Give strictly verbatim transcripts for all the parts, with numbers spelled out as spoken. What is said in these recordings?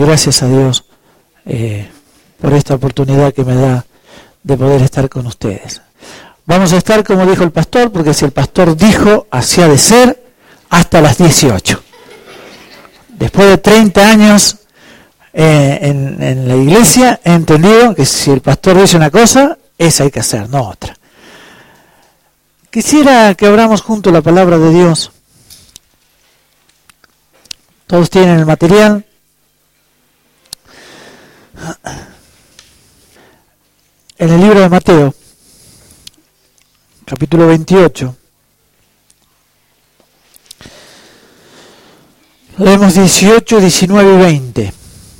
gracias a Dios eh, por esta oportunidad que me da de poder estar con ustedes. Vamos a estar, como dijo el pastor, porque si el pastor dijo, así ha de ser, hasta las dieciocho. Después de treinta años eh, en, en la iglesia, he entendido que si el pastor dice una cosa, esa hay que hacer, no otra. Quisiera que abramos juntos la palabra de Dios. Todos tienen el material. En el libro de Mateo, capítulo veintiocho, leemos dieciocho, diecinueve y veinte.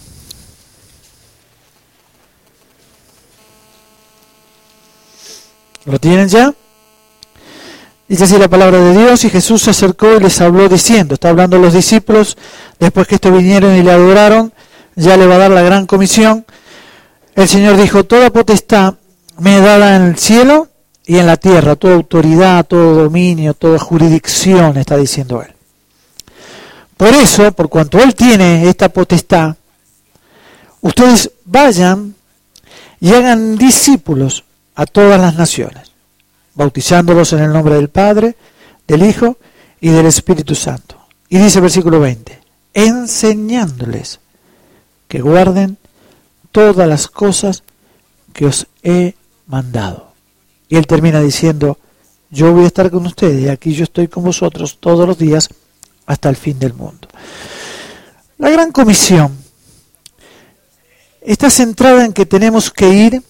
¿Lo tienen ya? Dice así la palabra de Dios: y Jesús se acercó y les habló diciendo, está hablando a los discípulos, después que estos vinieron y le adoraron, ya le va a dar la gran comisión. El Señor dijo: toda potestad me es dada en el cielo y en la tierra, toda autoridad, todo dominio, toda jurisdicción, está diciendo Él. Por eso, por cuanto Él tiene esta potestad, ustedes vayan y hagan discípulos a todas las naciones, bautizándolos en el nombre del Padre, del Hijo y del Espíritu Santo. Y dice el versículo veinte, enseñándoles que guarden todas las cosas que os he mandado. Y Él termina diciendo, yo voy a estar con ustedes, y aquí yo estoy con vosotros todos los días hasta el fin del mundo. La gran comisión está centrada en que tenemos que ir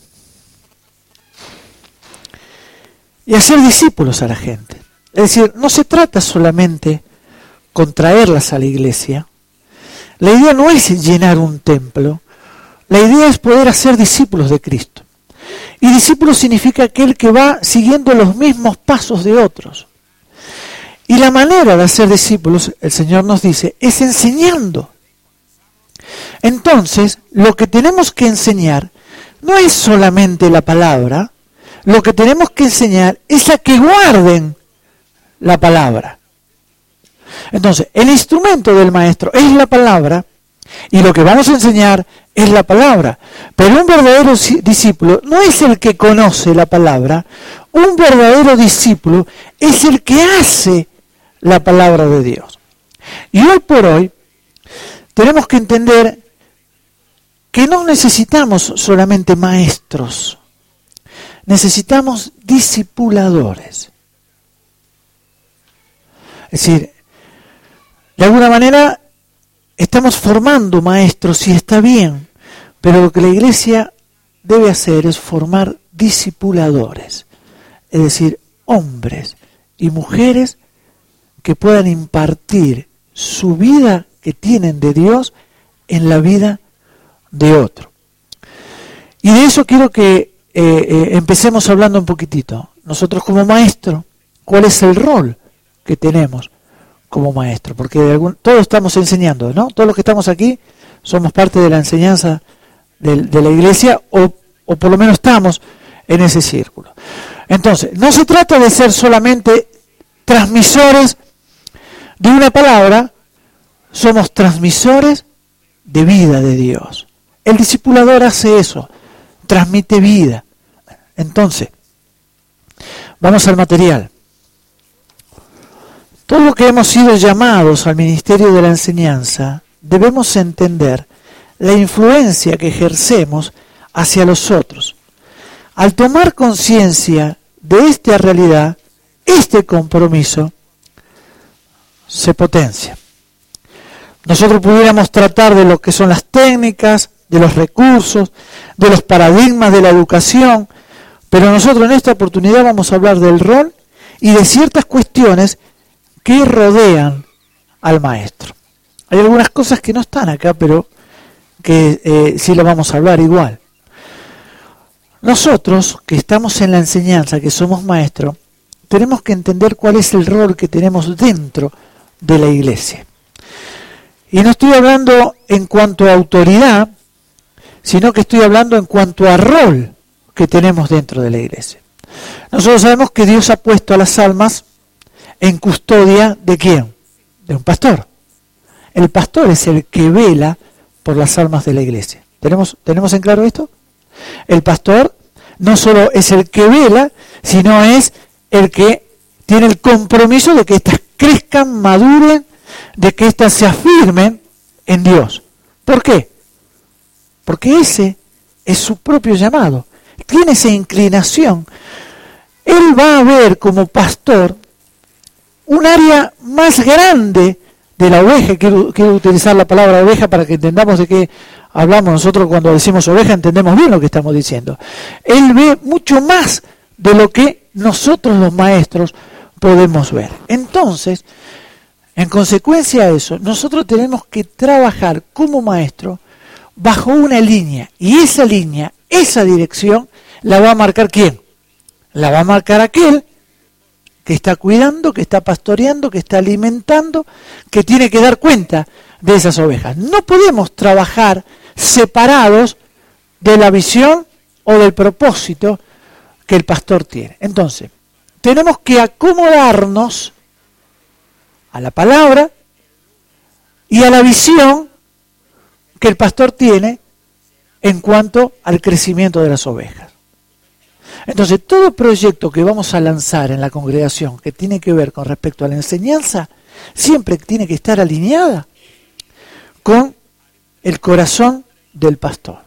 y hacer discípulos a la gente. Es decir, no se trata solamente con traerlas a la iglesia. La idea no es llenar un templo. La idea es poder hacer discípulos de Cristo. Y discípulo significa aquel que va siguiendo los mismos pasos de otros. Y la manera de hacer discípulos, el Señor nos dice, es enseñando. Entonces, lo que tenemos que enseñar no es solamente la palabra, lo que tenemos que enseñar es a que guarden la palabra. Entonces, el instrumento del maestro es la palabra, y lo que vamos a enseñar es la palabra. Pero un verdadero discípulo no es el que conoce la palabra, un verdadero discípulo es el que hace la palabra de Dios. Y hoy por hoy tenemos que entender que no necesitamos solamente maestros, necesitamos discipuladores. Es decir, de alguna manera estamos formando maestros y está bien, pero lo que la iglesia debe hacer es formar discipuladores, es decir, hombres y mujeres que puedan impartir su vida que tienen de Dios en la vida de otro. Y de eso quiero que eh, eh, empecemos hablando un poquitito. Nosotros como maestro, ¿cuál es el rol que tenemos como maestro? Porque de algún, todos estamos enseñando, ¿no? Todos los que estamos aquí somos parte de la enseñanza de, de la iglesia, o, o por lo menos estamos en ese círculo. Entonces, no se trata de ser solamente transmisores de una palabra, somos transmisores de vida de Dios. El discipulador hace eso, transmite vida. Entonces, vamos al material. Todo lo que hemos sido llamados al ministerio de la enseñanza, debemos entender la influencia que ejercemos hacia los otros. Al tomar conciencia de esta realidad, este compromiso se potencia. Nosotros pudiéramos tratar de lo que son las técnicas, de los recursos, de los paradigmas de la educación, pero nosotros en esta oportunidad vamos a hablar del rol y de ciertas cuestiones que rodean al maestro. Hay algunas cosas que no están acá, pero que eh, sí lo vamos a hablar igual. Nosotros, que estamos en la enseñanza, que somos maestros, tenemos que entender cuál es el rol que tenemos dentro de la iglesia. Y no estoy hablando en cuanto a autoridad, sino que estoy hablando en cuanto a rol que tenemos dentro de la iglesia. Nosotros sabemos que Dios ha puesto a las almas en custodia ¿de quién? De un pastor. El pastor es el que vela por las almas de la iglesia. ¿Tenemos, ¿tenemos en claro esto? El pastor no solo es el que vela, sino es el que tiene el compromiso de que éstas crezcan, maduren, de que éstas se afirmen en Dios. ¿Por qué? Porque ese es su propio llamado. Tiene esa inclinación. Él va a ver como pastor un área más grande de la oveja. Quiero, quiero utilizar la palabra oveja para que entendamos de qué hablamos. Nosotros cuando decimos oveja entendemos bien lo que estamos diciendo. Él ve mucho más de lo que nosotros los maestros podemos ver. Entonces, en consecuencia a eso, nosotros tenemos que trabajar como maestro bajo una línea. Y esa línea, esa dirección, la va a marcar ¿quién? La va a marcar aquel que está cuidando, que está pastoreando, que está alimentando, que tiene que dar cuenta de esas ovejas. No podemos trabajar separados de la visión o del propósito que el pastor tiene. Entonces, tenemos que acomodarnos a la palabra y a la visión que el pastor tiene en cuanto al crecimiento de las ovejas. Entonces, todo proyecto que vamos a lanzar en la congregación que tiene que ver con respecto a la enseñanza, siempre tiene que estar alineada con el corazón del pastor.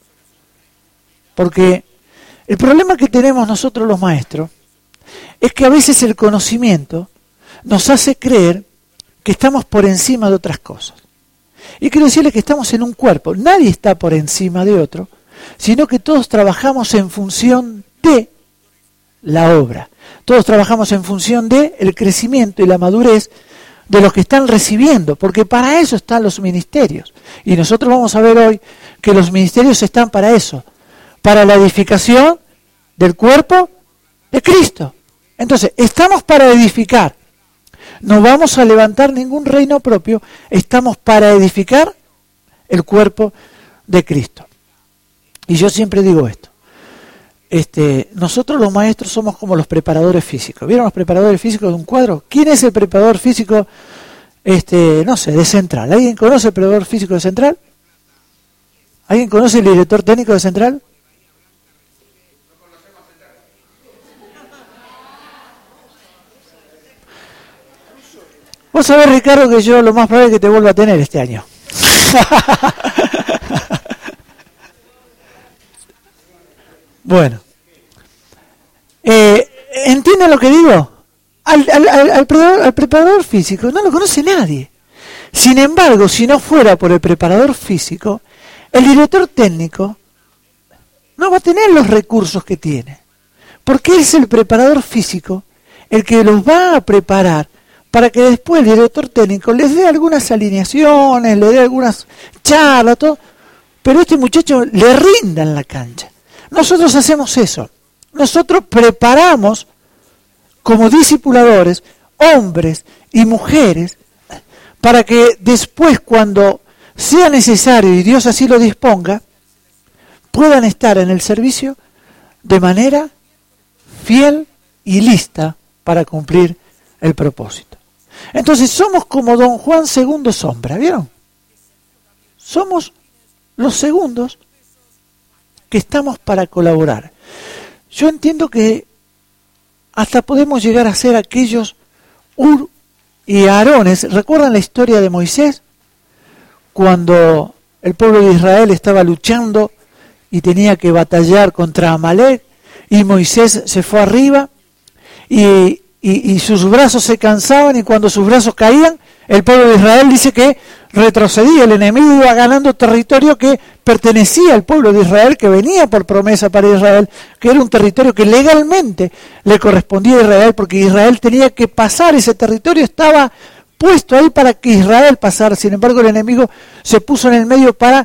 Porque el problema que tenemos nosotros los maestros es que a veces el conocimiento nos hace creer que estamos por encima de otras cosas. Y quiero decirles que estamos en un cuerpo. Nadie está por encima de otro, sino que todos trabajamos en función de la obra. Todos trabajamos en función de el crecimiento y la madurez de los que están recibiendo, porque para eso están los ministerios. Y nosotros vamos a ver hoy que los ministerios están para eso, para la edificación del cuerpo de Cristo. Entonces, estamos para edificar. No vamos a levantar ningún reino propio, estamos para edificar el cuerpo de Cristo. Y yo siempre digo esto. Este, nosotros los maestros somos como los preparadores físicos. ¿Vieron los preparadores físicos de un cuadro? ¿Quién es el preparador físico, este, no sé, de Central? ¿Alguien conoce el preparador físico de Central? ¿Alguien conoce el director técnico de Central? Vos sabés, Ricardo, que yo lo más probable es que te vuelva a tener este año. Bueno, eh, ¿entienden lo que digo? Al, al, al, al, preparador, al preparador físico no lo conoce nadie. Sin embargo, si no fuera por el preparador físico, el director técnico no va a tener los recursos que tiene. Porque es el preparador físico el que los va a preparar para que después el director técnico les dé algunas alineaciones, le dé algunas charlas, todo, pero este muchacho le rinda en la cancha. Nosotros hacemos eso. Nosotros preparamos como discipuladores hombres y mujeres para que después, cuando sea necesario y Dios así lo disponga, puedan estar en el servicio de manera fiel y lista para cumplir el propósito. Entonces somos como Don Juan segundo sombra, ¿vieron? Somos los segundos que estamos para colaborar. Yo entiendo que hasta podemos llegar a ser aquellos Ur y Aarones. ¿Recuerdan la historia de Moisés? Cuando el pueblo de Israel estaba luchando y tenía que batallar contra Amalek, y Moisés se fue arriba y, y, y sus brazos se cansaban, y cuando sus brazos caían, el pueblo de Israel dice que retrocedía, el enemigo iba ganando territorio que pertenecía al pueblo de Israel, que venía por promesa para Israel, que era un territorio que legalmente le correspondía a Israel, porque Israel tenía que pasar, ese territorio estaba puesto ahí para que Israel pasara. Sin embargo, el enemigo se puso en el medio para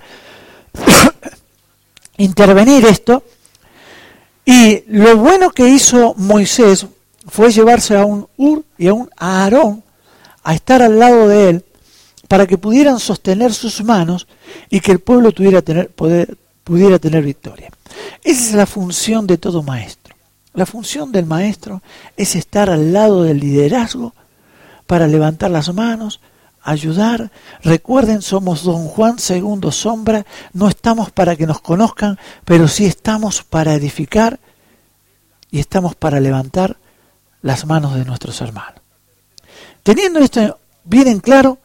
intervenir esto, y lo bueno que hizo Moisés fue llevarse a un Ur y a un Aarón a estar al lado de él, para que pudieran sostener sus manos y que el pueblo tuviera tener, poder, pudiera tener victoria. Esa es la función de todo maestro. La función del maestro es estar al lado del liderazgo para levantar las manos, ayudar. Recuerden, somos Don Juan segundo Sombra, no estamos para que nos conozcan, pero sí estamos para edificar y estamos para levantar las manos de nuestros hermanos. Teniendo esto bien en claro,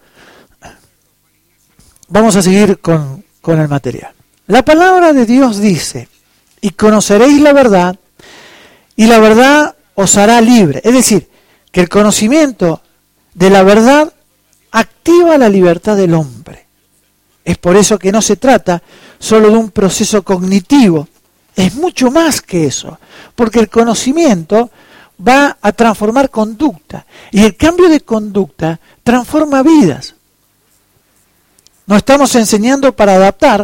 vamos a seguir con, con el material. La palabra de Dios dice, y conoceréis la verdad, y la verdad os hará libre. Es decir, que el conocimiento de la verdad activa la libertad del hombre. Es por eso que no se trata solo de un proceso cognitivo, es mucho más que eso, porque el conocimiento va a transformar conducta, y el cambio de conducta transforma vidas. No estamos enseñando para adaptar,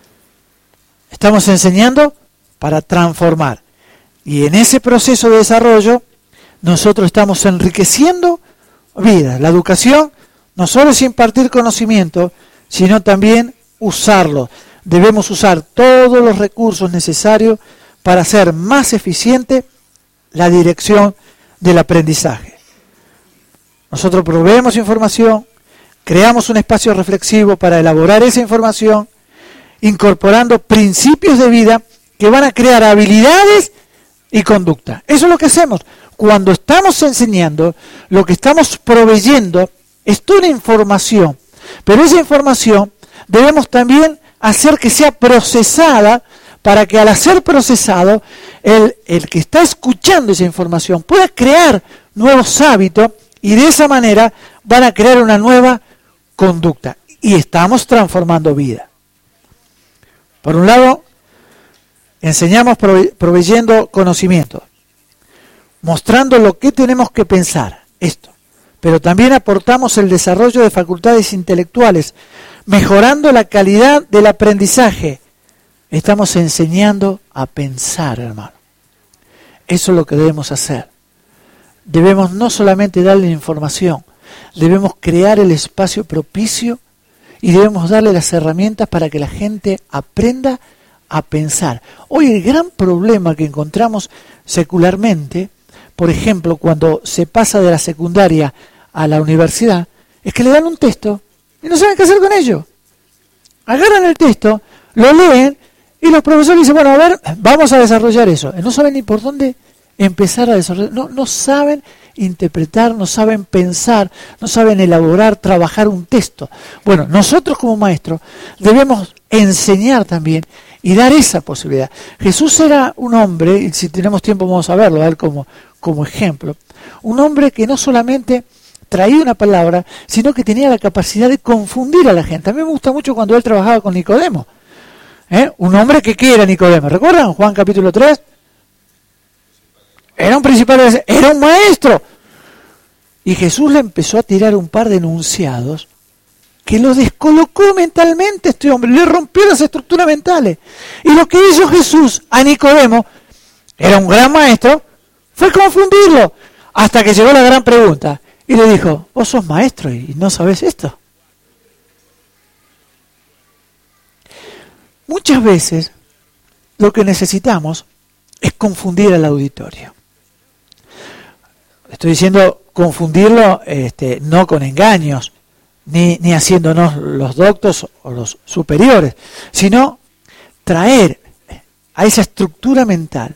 estamos enseñando para transformar. Y en ese proceso de desarrollo, nosotros estamos enriqueciendo vidas. La educación no solo es impartir conocimiento, sino también usarlo. Debemos usar todos los recursos necesarios para hacer más eficiente la dirección del aprendizaje. Nosotros proveemos información, creamos un espacio reflexivo para elaborar esa información, incorporando principios de vida que van a crear habilidades y conducta. Eso es lo que hacemos. Cuando estamos enseñando, lo que estamos proveyendo es toda información, pero esa información debemos también hacer que sea procesada para que al ser procesado, el, el que está escuchando esa información pueda crear nuevos hábitos y de esa manera van a crear una nueva conducta. Y estamos transformando vida. Por un lado, enseñamos prove- proveyendo conocimiento, mostrando lo que tenemos que pensar, esto. Pero también aportamos el desarrollo de facultades intelectuales, mejorando la calidad del aprendizaje. Estamos enseñando a pensar, hermano. Eso es lo que debemos hacer. Debemos no solamente darle información, debemos crear el espacio propicio y debemos darle las herramientas para que la gente aprenda a pensar. Hoy el gran problema que encontramos secularmente, por ejemplo, cuando se pasa de la secundaria a la universidad, es que le dan un texto y no saben qué hacer con ello. Agarran el texto, lo leen y los profesores dicen, bueno, a ver, vamos a desarrollar eso. No saben ni por dónde empezar a desarrollar. No, no saben interpretar, no saben pensar, no saben elaborar, trabajar un texto. Bueno, nosotros como maestros debemos enseñar también y dar esa posibilidad. Jesús era un hombre, y si tenemos tiempo vamos a verlo, a ver como, como ejemplo, un hombre que no solamente traía una palabra, sino que tenía la capacidad de confundir a la gente. A mí me gusta mucho cuando él trabajaba con Nicodemo. ¿Eh? Un hombre que ¿qué era Nicodemo? ¿Recuerdan? Juan capítulo tres. Era un principal, era un maestro. Y Jesús le empezó a tirar un par de enunciados que lo descolocó mentalmente este hombre, le rompió las estructuras mentales. Y lo que hizo Jesús a Nicodemo, era un gran maestro, fue confundirlo. Hasta que llegó la gran pregunta. Y le dijo, vos sos maestro y no sabés esto. Muchas veces lo que necesitamos es confundir al auditorio. Estoy diciendo confundirlo este, no con engaños, ni, ni haciéndonos los doctos o los superiores, sino traer a esa estructura mental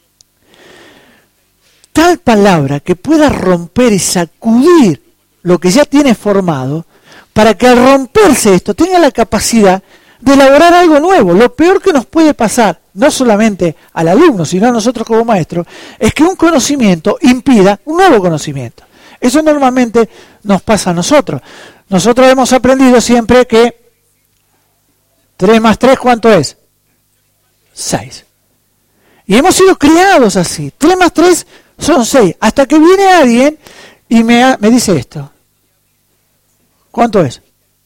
tal palabra que pueda romper y sacudir lo que ya tiene formado, para que al romperse esto tenga la capacidad de elaborar algo nuevo. Lo peor que nos puede pasar, no solamente al alumno, sino a nosotros como maestros, es que un conocimiento impida un nuevo conocimiento. Eso normalmente nos pasa a nosotros. Nosotros hemos aprendido siempre que tres más tres, ¿cuánto es? seis. Y hemos sido criados así. tres más tres son seis. Hasta que viene alguien y me, me dice esto. ¿Cuánto es?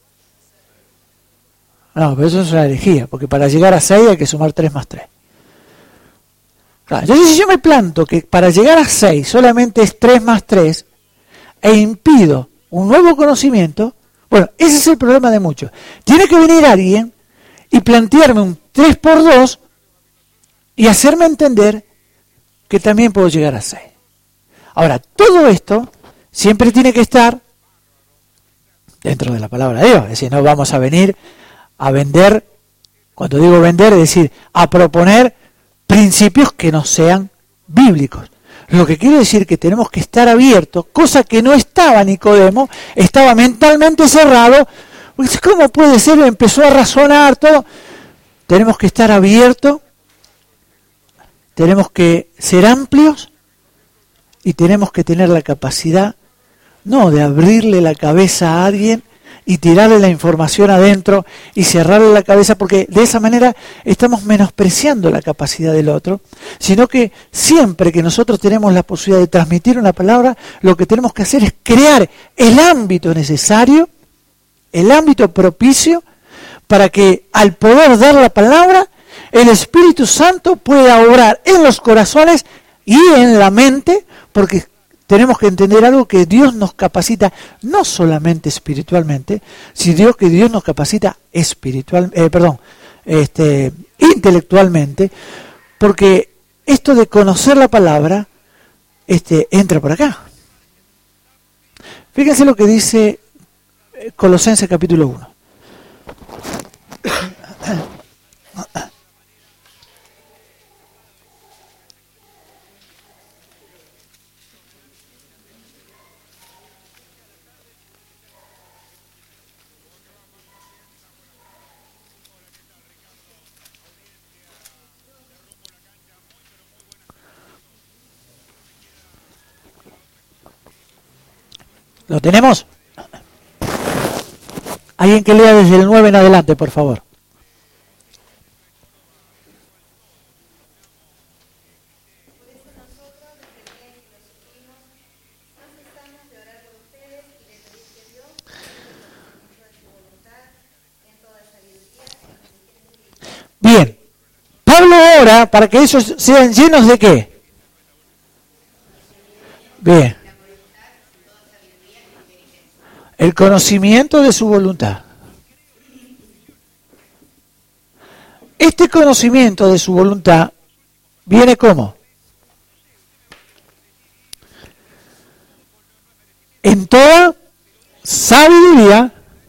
No, pero eso es una herejía, porque para llegar a seis hay que sumar tres más tres. Claro, entonces si yo me planto que para llegar a seis solamente es tres más tres e impido un nuevo conocimiento, bueno, ese es el problema de muchos. Tiene que venir alguien y plantearme un tres por dos y hacerme entender que también puedo llegar a seis. Ahora, todo esto siempre tiene que estar dentro de la palabra de Dios. Es decir, no vamos a venir a vender, cuando digo vender, es decir, a proponer principios que no sean bíblicos. Lo que quiere decir que tenemos que estar abiertos, cosa que no estaba Nicodemo, estaba mentalmente cerrado. ¿Cómo puede ser? Empezó a razonar todo. Tenemos que estar abiertos, tenemos que ser amplios y tenemos que tener la capacidad, no de abrirle la cabeza a alguien y tirarle la información adentro y cerrarle la cabeza, porque de esa manera estamos menospreciando la capacidad del otro, sino que siempre que nosotros tenemos la posibilidad de transmitir una palabra, lo que tenemos que hacer es crear el ámbito necesario, el ámbito propicio, para que al poder dar la palabra, el Espíritu Santo pueda obrar en los corazones y en la mente, porque tenemos que entender algo, que Dios nos capacita no solamente espiritualmente, sino que Dios nos capacita espiritual, eh, perdón, este, intelectualmente, porque esto de conocer la palabra este, entra por acá. Fíjense lo que dice Colosenses capítulo uno. ¿Lo tenemos? Alguien que lea desde el nueve en adelante, por favor. Bien, Pablo ora para que esos sean llenos de ¿qué? Bien. El conocimiento de su voluntad. Este conocimiento de su voluntad viene ¿cómo? En toda sabiduría.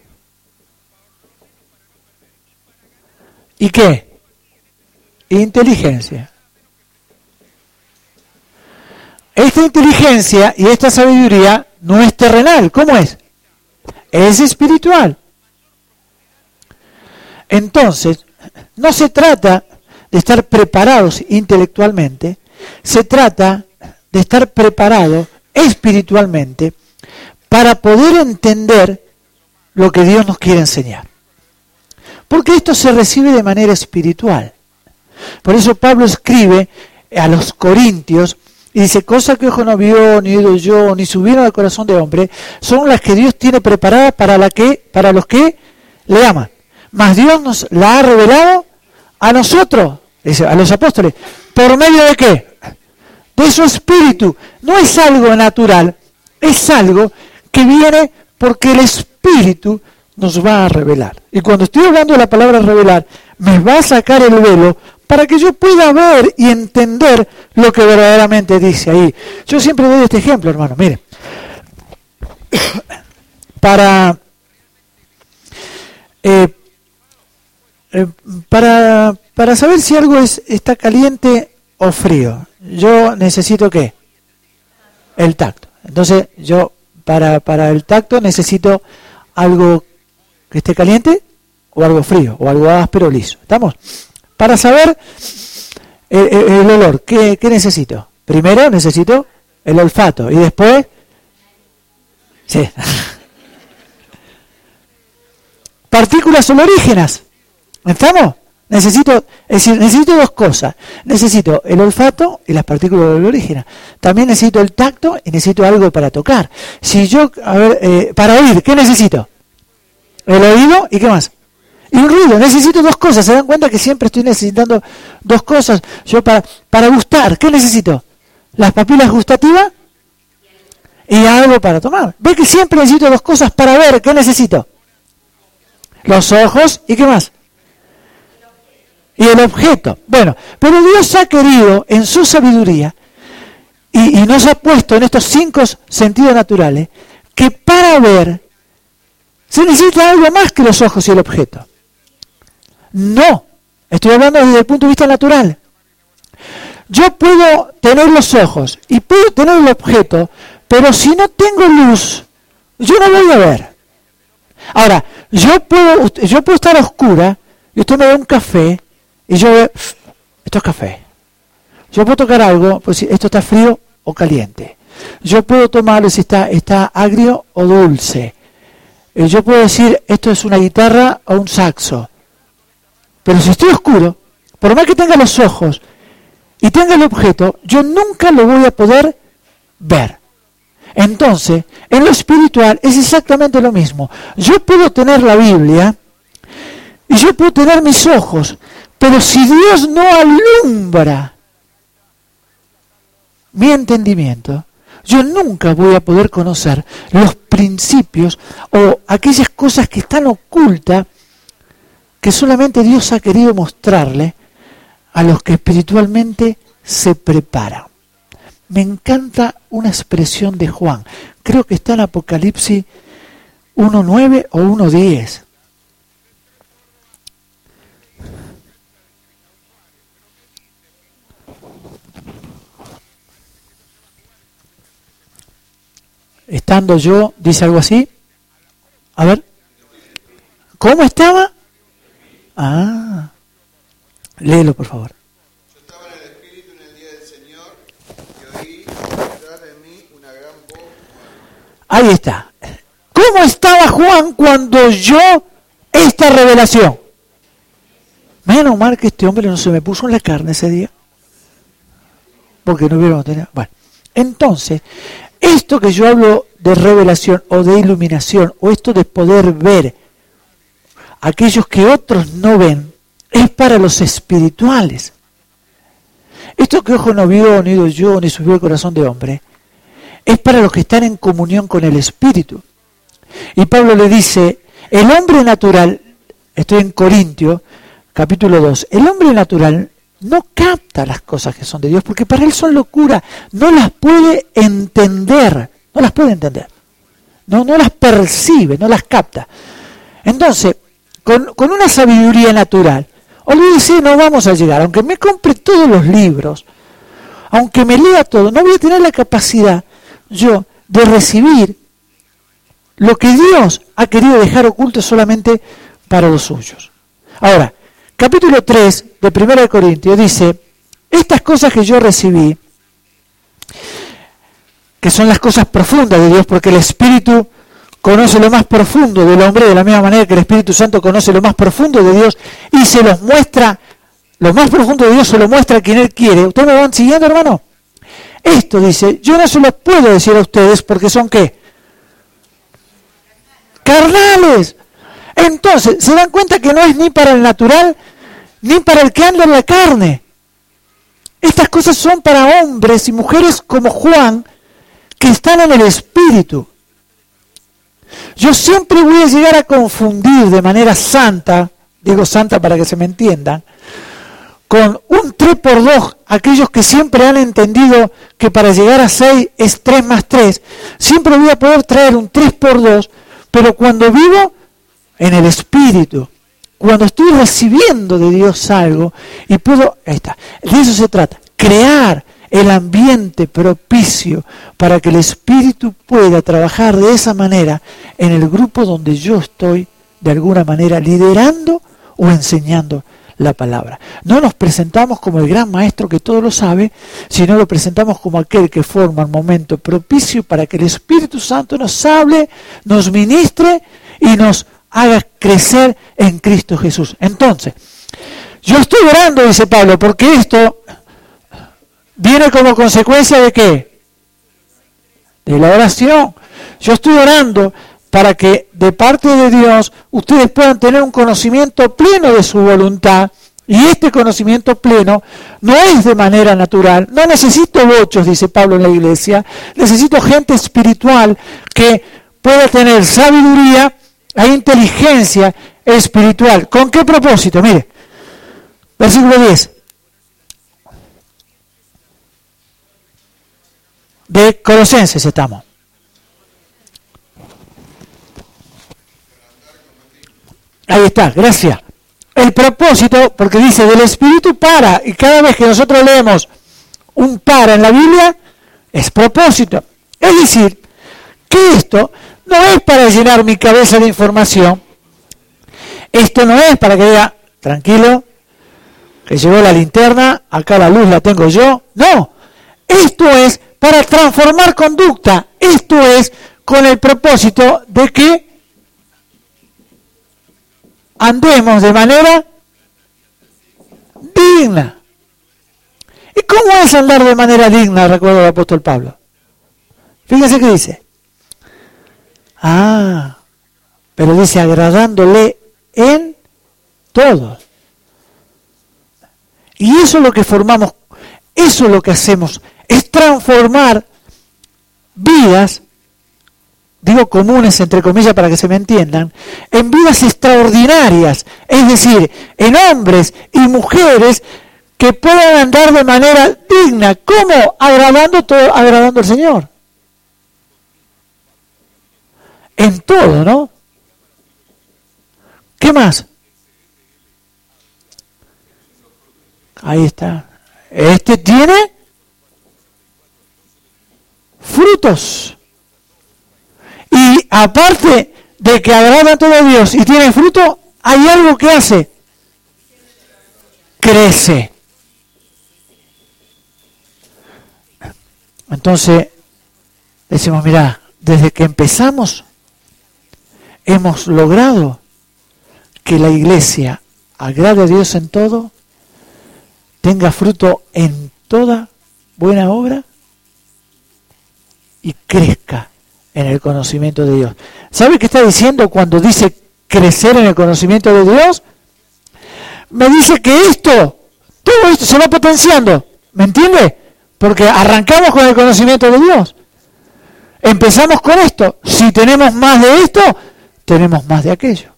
¿Y qué? Inteligencia. Esta inteligencia y esta sabiduría no es terrenal. ¿Cómo es? Es espiritual. Entonces, no se trata de estar preparados intelectualmente, se trata de estar preparados espiritualmente para poder entender lo que Dios nos quiere enseñar. Porque esto se recibe de manera espiritual. Por eso Pablo escribe a los Corintios y dice, cosas que ojo no vio, ni oído yo, ni subieron al corazón de hombre, son las que Dios tiene preparadas para, la que, para los que le aman. Mas Dios nos la ha revelado a nosotros, dice, a los apóstoles. ¿Por medio de qué? De su espíritu. No es algo natural, es algo que viene porque el espíritu nos va a revelar. Y cuando estoy hablando de la palabra revelar, me va a sacar el velo para que yo pueda ver y entender lo que verdaderamente dice ahí. Yo siempre doy este ejemplo, hermano. Mire, para, eh, eh, para, para saber si algo es, está caliente o frío, yo necesito ¿qué? El tacto. Entonces, yo para, para el tacto necesito algo que esté caliente o algo frío, o algo áspero o liso. ¿Estamos? Para saber el, el, el olor, ¿qué, ¿qué necesito? Primero necesito el olfato y después... Sí. Partículas olorígenas. ¿Estamos? Necesito, es decir, necesito dos cosas. Necesito el olfato y las partículas olorígenas. También necesito el tacto y necesito algo para tocar. Si yo, a ver, eh, para oír, ¿qué necesito? El oído y ¿qué más? Y un ruido. Necesito dos cosas. ¿Se dan cuenta que siempre estoy necesitando dos cosas? Yo para, para gustar, ¿qué necesito? Las papilas gustativas y algo para tomar. ¿Ve que siempre necesito dos cosas para ver? ¿Qué necesito? Los ojos y ¿qué más? Y el objeto. Bueno, pero Dios ha querido en su sabiduría y, y nos ha puesto en estos cinco sentidos naturales que para ver Se necesita algo más que los ojos y el objeto. No, estoy hablando desde el punto de vista natural. Yo puedo tener los ojos y puedo tener el objeto, pero si no tengo luz, yo no voy a ver. Ahora, yo puedo, yo puedo estar a oscura y usted me da un café y yo veo, esto es café. Yo puedo tocar algo, pues si esto está frío o caliente. Yo puedo tomarlo si está, está agrio o dulce. Yo puedo decir, esto es una guitarra o un saxo. Pero si estoy oscuro, por más que tenga los ojos y tenga el objeto, yo nunca lo voy a poder ver. Entonces, en lo espiritual es exactamente lo mismo. Yo puedo tener la Biblia y yo puedo tener mis ojos, pero si Dios no alumbra mi entendimiento, yo nunca voy a poder conocer los principios o aquellas cosas que están ocultas que solamente Dios ha querido mostrarle a los que espiritualmente se preparan. Me encanta una expresión de Juan, creo que está en Apocalipsis uno nueve o uno diez. Estando yo, dice algo así. A ver. ¿Cómo estaba? Ah. Léelo, por favor. Yo estaba en el Espíritu en el día del Señor y oí detrás de mí una gran voz. Ahí está. ¿Cómo estaba Juan cuando oyó esta revelación? Menos mal que este hombre no se me puso en la carne ese día. Porque no hubiéramos tenido... Bueno, entonces... Esto que yo hablo de revelación o de iluminación, o esto de poder ver aquellos que otros no ven, es para los espirituales. Esto que ojo no vio, ni oído yo, ni subió el corazón de hombre, es para los que están en comunión con el Espíritu. Y Pablo le dice, el hombre natural, estoy en Corintios, capítulo dos, el hombre natural no capta las cosas que son de Dios, porque para él son locura, no las puede entender, no las puede entender, no, no las percibe, no las capta. Entonces, con, con una sabiduría natural, olvídese, no vamos a llegar, aunque me compre todos los libros, aunque me lea todo, no voy a tener la capacidad yo de recibir lo que Dios ha querido dejar oculto solamente para los suyos. Ahora, capítulo tres de primera de Corintios dice, estas cosas que yo recibí, que son las cosas profundas de Dios, porque el Espíritu conoce lo más profundo del hombre, de la misma manera que el Espíritu Santo conoce lo más profundo de Dios y se los muestra, lo más profundo de Dios se lo muestra a quien Él quiere. ¿Ustedes me van siguiendo, hermano? Esto dice, yo no se los puedo decir a ustedes porque son ¿qué? Carnales. Entonces, se dan cuenta que no es ni para el natural, ni para el que anda en la carne. Estas cosas son para hombres y mujeres como Juan, que están en el Espíritu. Yo siempre voy a llegar a confundir de manera santa, digo santa para que se me entiendan, con un tres por dos, aquellos que siempre han entendido que para llegar a seis es tres más tres, siempre voy a poder traer un tres por dos, pero cuando vivo en el Espíritu, cuando estoy recibiendo de Dios algo, y puedo, ahí está, de eso se trata, crear el ambiente propicio para que el Espíritu pueda trabajar de esa manera en el grupo donde yo estoy de alguna manera liderando o enseñando la palabra. No nos presentamos como el gran maestro que todo lo sabe, sino lo presentamos como aquel que forma un momento propicio para que el Espíritu Santo nos hable, nos ministre y nos haga crecer en Cristo Jesús. Entonces, yo estoy orando, dice Pablo, porque esto viene como consecuencia de ¿qué? De la oración. Yo estoy orando para que de parte de Dios ustedes puedan tener un conocimiento pleno de su voluntad, y este conocimiento pleno no es de manera natural. No necesito bochos, dice Pablo en la iglesia, necesito gente espiritual que pueda tener sabiduría e inteligencia espiritual. ¿Con qué propósito? Mire, versículo diez. De Colosenses estamos. Ahí está, gracias. El propósito, porque dice del Espíritu para, y cada vez que nosotros leemos un para en la Biblia, es propósito. Es decir, que esto no es para llenar mi cabeza de información, esto no es para que diga, tranquilo, que llegó la linterna, acá la luz la tengo yo, no, esto es para transformar conducta, esto es con el propósito de que andemos de manera digna. ¿Y cómo es andar de manera digna? Recuerda el apóstol Pablo. Fíjense que dice. Ah, pero dice agradándole en todo. Y eso es lo que formamos, eso es lo que hacemos, es transformar vidas, digo comunes entre comillas para que se me entiendan, en vidas extraordinarias, es decir, en hombres y mujeres que puedan andar de manera digna. ¿Cómo? Agradando todo, agradando al Señor. En todo, ¿no? ¿Qué más? Ahí está. Este tiene frutos. Y aparte de que agrada a todo Dios y tiene fruto, hay algo que hace. Crece. Entonces, decimos, mira, desde que empezamos, hemos logrado que la iglesia agrade a Dios en todo, tenga fruto en toda buena obra y crezca en el conocimiento de Dios. ¿Sabe qué está diciendo cuando dice crecer en el conocimiento de Dios? Me dice que esto, todo esto se va potenciando, ¿me entiende? Porque arrancamos con el conocimiento de Dios. Empezamos con esto. Si tenemos más de esto, tenemos más de aquello.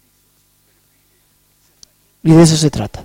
Y de eso se trata.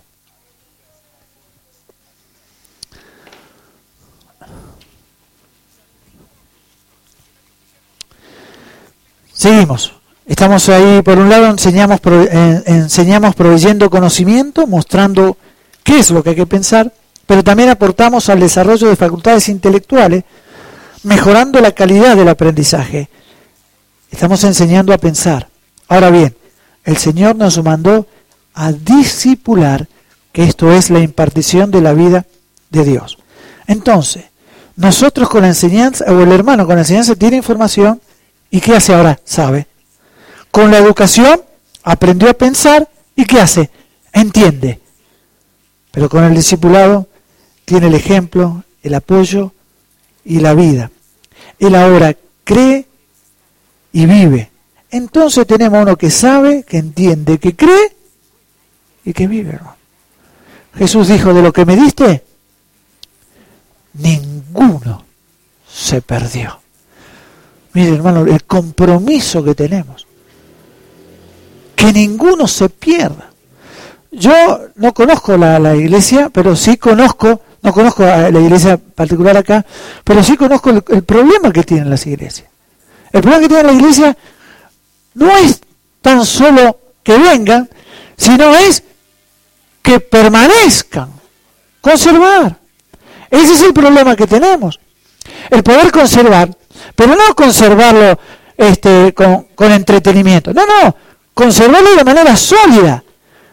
Seguimos. Estamos ahí, por un lado, enseñamos, eh, enseñamos proveyendo conocimiento, mostrando qué es lo que hay que pensar, pero también aportamos al desarrollo de facultades intelectuales, mejorando la calidad del aprendizaje. Estamos enseñando a pensar. Ahora bien, el Señor nos mandó a discipular, que esto es la impartición de la vida de Dios. Entonces, nosotros con la enseñanza, o el hermano con la enseñanza tiene información, ¿y qué hace ahora? Sabe. Con la educación aprendió a pensar, ¿y qué hace? Entiende. Pero con el discipulado tiene el ejemplo, el apoyo y la vida. Él ahora cree y vive. Entonces tenemos uno que sabe, que entiende, que cree y que vive, hermano. Jesús dijo, de lo que me diste, ninguno se perdió. Mire, hermano, el compromiso que tenemos. Que ninguno se pierda. Yo no conozco la, la iglesia, pero sí conozco, no conozco a la iglesia particular acá, pero sí conozco el, el problema que tienen las iglesias. El problema que tiene la iglesia no es tan solo que vengan, sino es que permanezcan, conservar. Ese es el problema que tenemos. El poder conservar, pero no conservarlo este, con, con entretenimiento. No, no, conservarlo de manera sólida.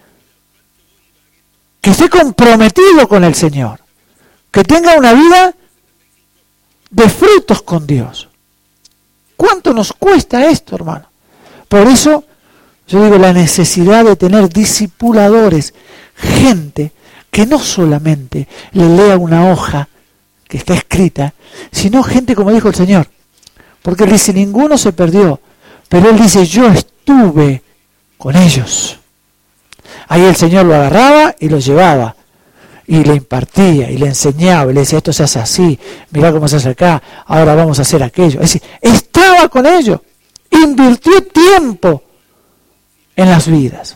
Que esté comprometido con el Señor. Que tenga una vida de frutos con Dios. ¿Cuánto nos cuesta esto, hermano? Por eso, yo digo, la necesidad de tener discipuladores, gente que no solamente le lea una hoja que está escrita, sino gente como dijo el Señor. Porque Él dice, ninguno se perdió, pero Él dice, yo estuve con ellos. Ahí el Señor lo agarraba y lo llevaba, y le impartía, y le enseñaba, y le decía, esto se hace así, mirá cómo se hace acá, ahora vamos a hacer aquello. Es decir, estaba con ellos, invirtió tiempo en las vidas.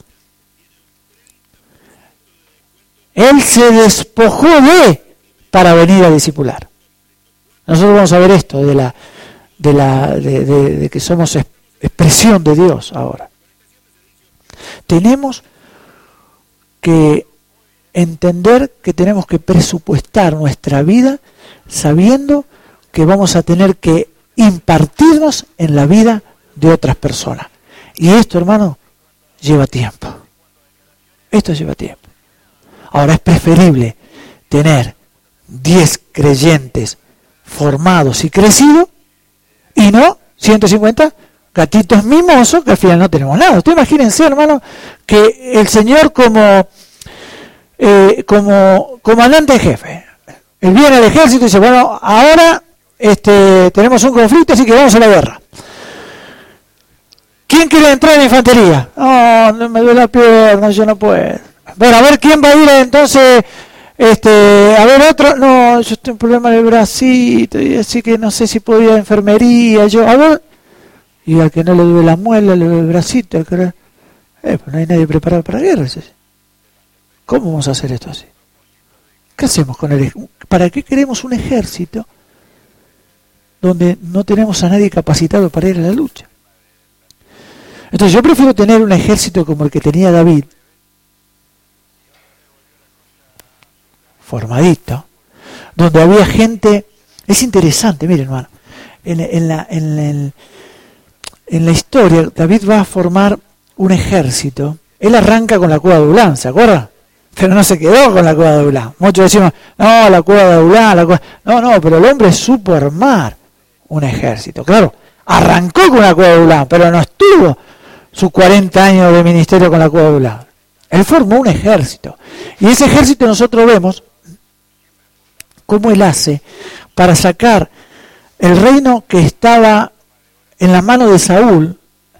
Él se despojó de para venir a discipular. Nosotros vamos a ver esto de la de la de, de, de que somos expresión de Dios ahora. Tenemos que entender que tenemos que presupuestar nuestra vida sabiendo que vamos a tener que impartirnos en la vida de otras personas. Y esto, hermano, lleva tiempo. Esto lleva tiempo. Ahora es preferible tener diez creyentes formados y crecidos y no ciento cincuenta gatitos mimosos que al final no tenemos nada. Ustedes imagínense, hermano, que el Señor como eh, como comandante en jefe, él viene al ejército y dice, bueno, ahora este, tenemos un conflicto, así que vamos a la guerra. ¿Quién quiere entrar en la infantería? No, no me duele la pierna, yo no puedo. Bueno, a ver, ¿quién va a ir entonces? Este, a ver, otro. No, yo tengo un problema en el bracito, y así que no sé si puedo ir a enfermería. Yo, a ver. Y al que no le duele la muela, le duele el bracito. Al que no, eh, pues no hay nadie preparado para la guerra. ¿Cómo vamos a hacer esto así? ¿Qué hacemos con el ejército? ¿Para qué queremos un ejército donde no tenemos a nadie capacitado para ir a la lucha? Entonces yo prefiero tener un ejército como el que tenía David, formadito, donde había gente. Es interesante, miren, hermano, en, en, la, en, el, en la historia David va a formar un ejército. Él arranca con la cueva de Adulán, ¿se acuerdan? Pero no se quedó con la cueva de Adulán. Muchos decimos, no, la cueva de Adulán, la cueva... no, no, pero el hombre supo armar un ejército. Claro, arrancó con la cueva de Adulán, pero no estuvo sus cuarenta años de ministerio con la cueva de Adulán. Él formó un ejército. Y ese ejército nosotros vemos cómo él hace para sacar el reino que estaba en las manos de Saúl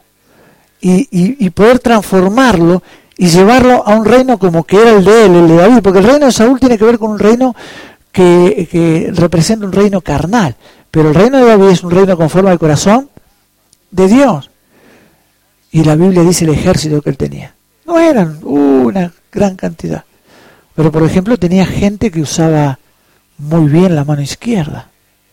y, y, y poder transformarlo y llevarlo a un reino como que era el de él, el de David, porque el reino de Saúl tiene que ver con un reino que, que representa un reino carnal, pero el reino de David es un reino conforme al corazón de Dios. Y la Biblia dice el ejército que él tenía. No eran una gran cantidad, pero por ejemplo tenía gente que usaba muy bien la mano izquierda.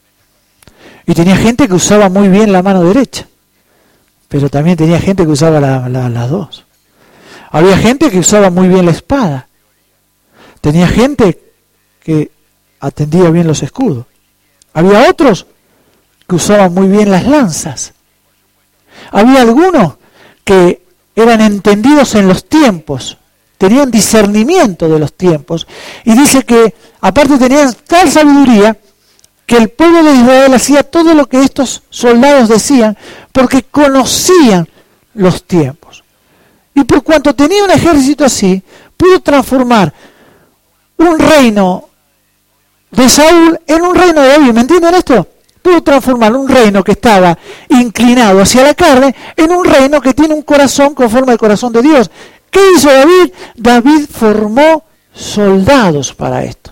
Y tenía gente que usaba muy bien la mano derecha. Pero también tenía gente que usaba la, la, las dos. Había gente que usaba muy bien la espada. Tenía gente que atendía bien los escudos. Había otros que usaban muy bien las lanzas. Había algunos que eran entendidos en los tiempos. Tenían discernimiento de los tiempos. Y dice que aparte tenían tal sabiduría que el pueblo de Israel hacía todo lo que estos soldados decían porque conocían los tiempos. Y por cuanto tenía un ejército así, pudo transformar un reino de Saúl en un reino de David. ¿Me entienden esto? Pudo transformar un reino que estaba inclinado hacia la carne en un reino que tiene un corazón conforme al corazón de Dios. ¿Qué hizo David? David formó soldados para esto.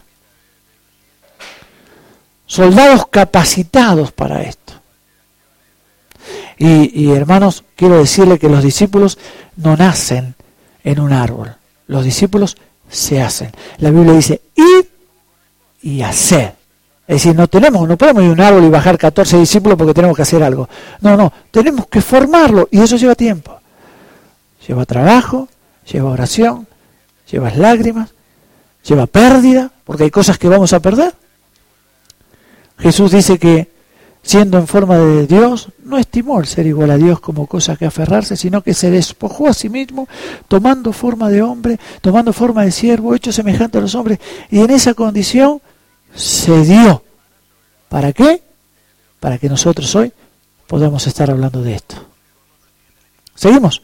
Soldados capacitados para esto. Y, y hermanos, quiero decirle que los discípulos no nacen en un árbol. Los discípulos se hacen. La Biblia dice, id y haced. Es decir, no tenemos, no podemos ir a un árbol y bajar catorce discípulos porque tenemos que hacer algo. No, no, tenemos que formarlo y eso lleva tiempo. Lleva trabajo, lleva oración, lleva lágrimas, lleva pérdida, porque hay cosas que vamos a perder. Jesús dice que siendo en forma de Dios, no estimó el ser igual a Dios como cosa que aferrarse, sino que se despojó a sí mismo, tomando forma de hombre, tomando forma de siervo, hecho semejante a los hombres, y en esa condición se dio. ¿Para qué? Para que nosotros hoy podamos estar hablando de esto. ¿Seguimos?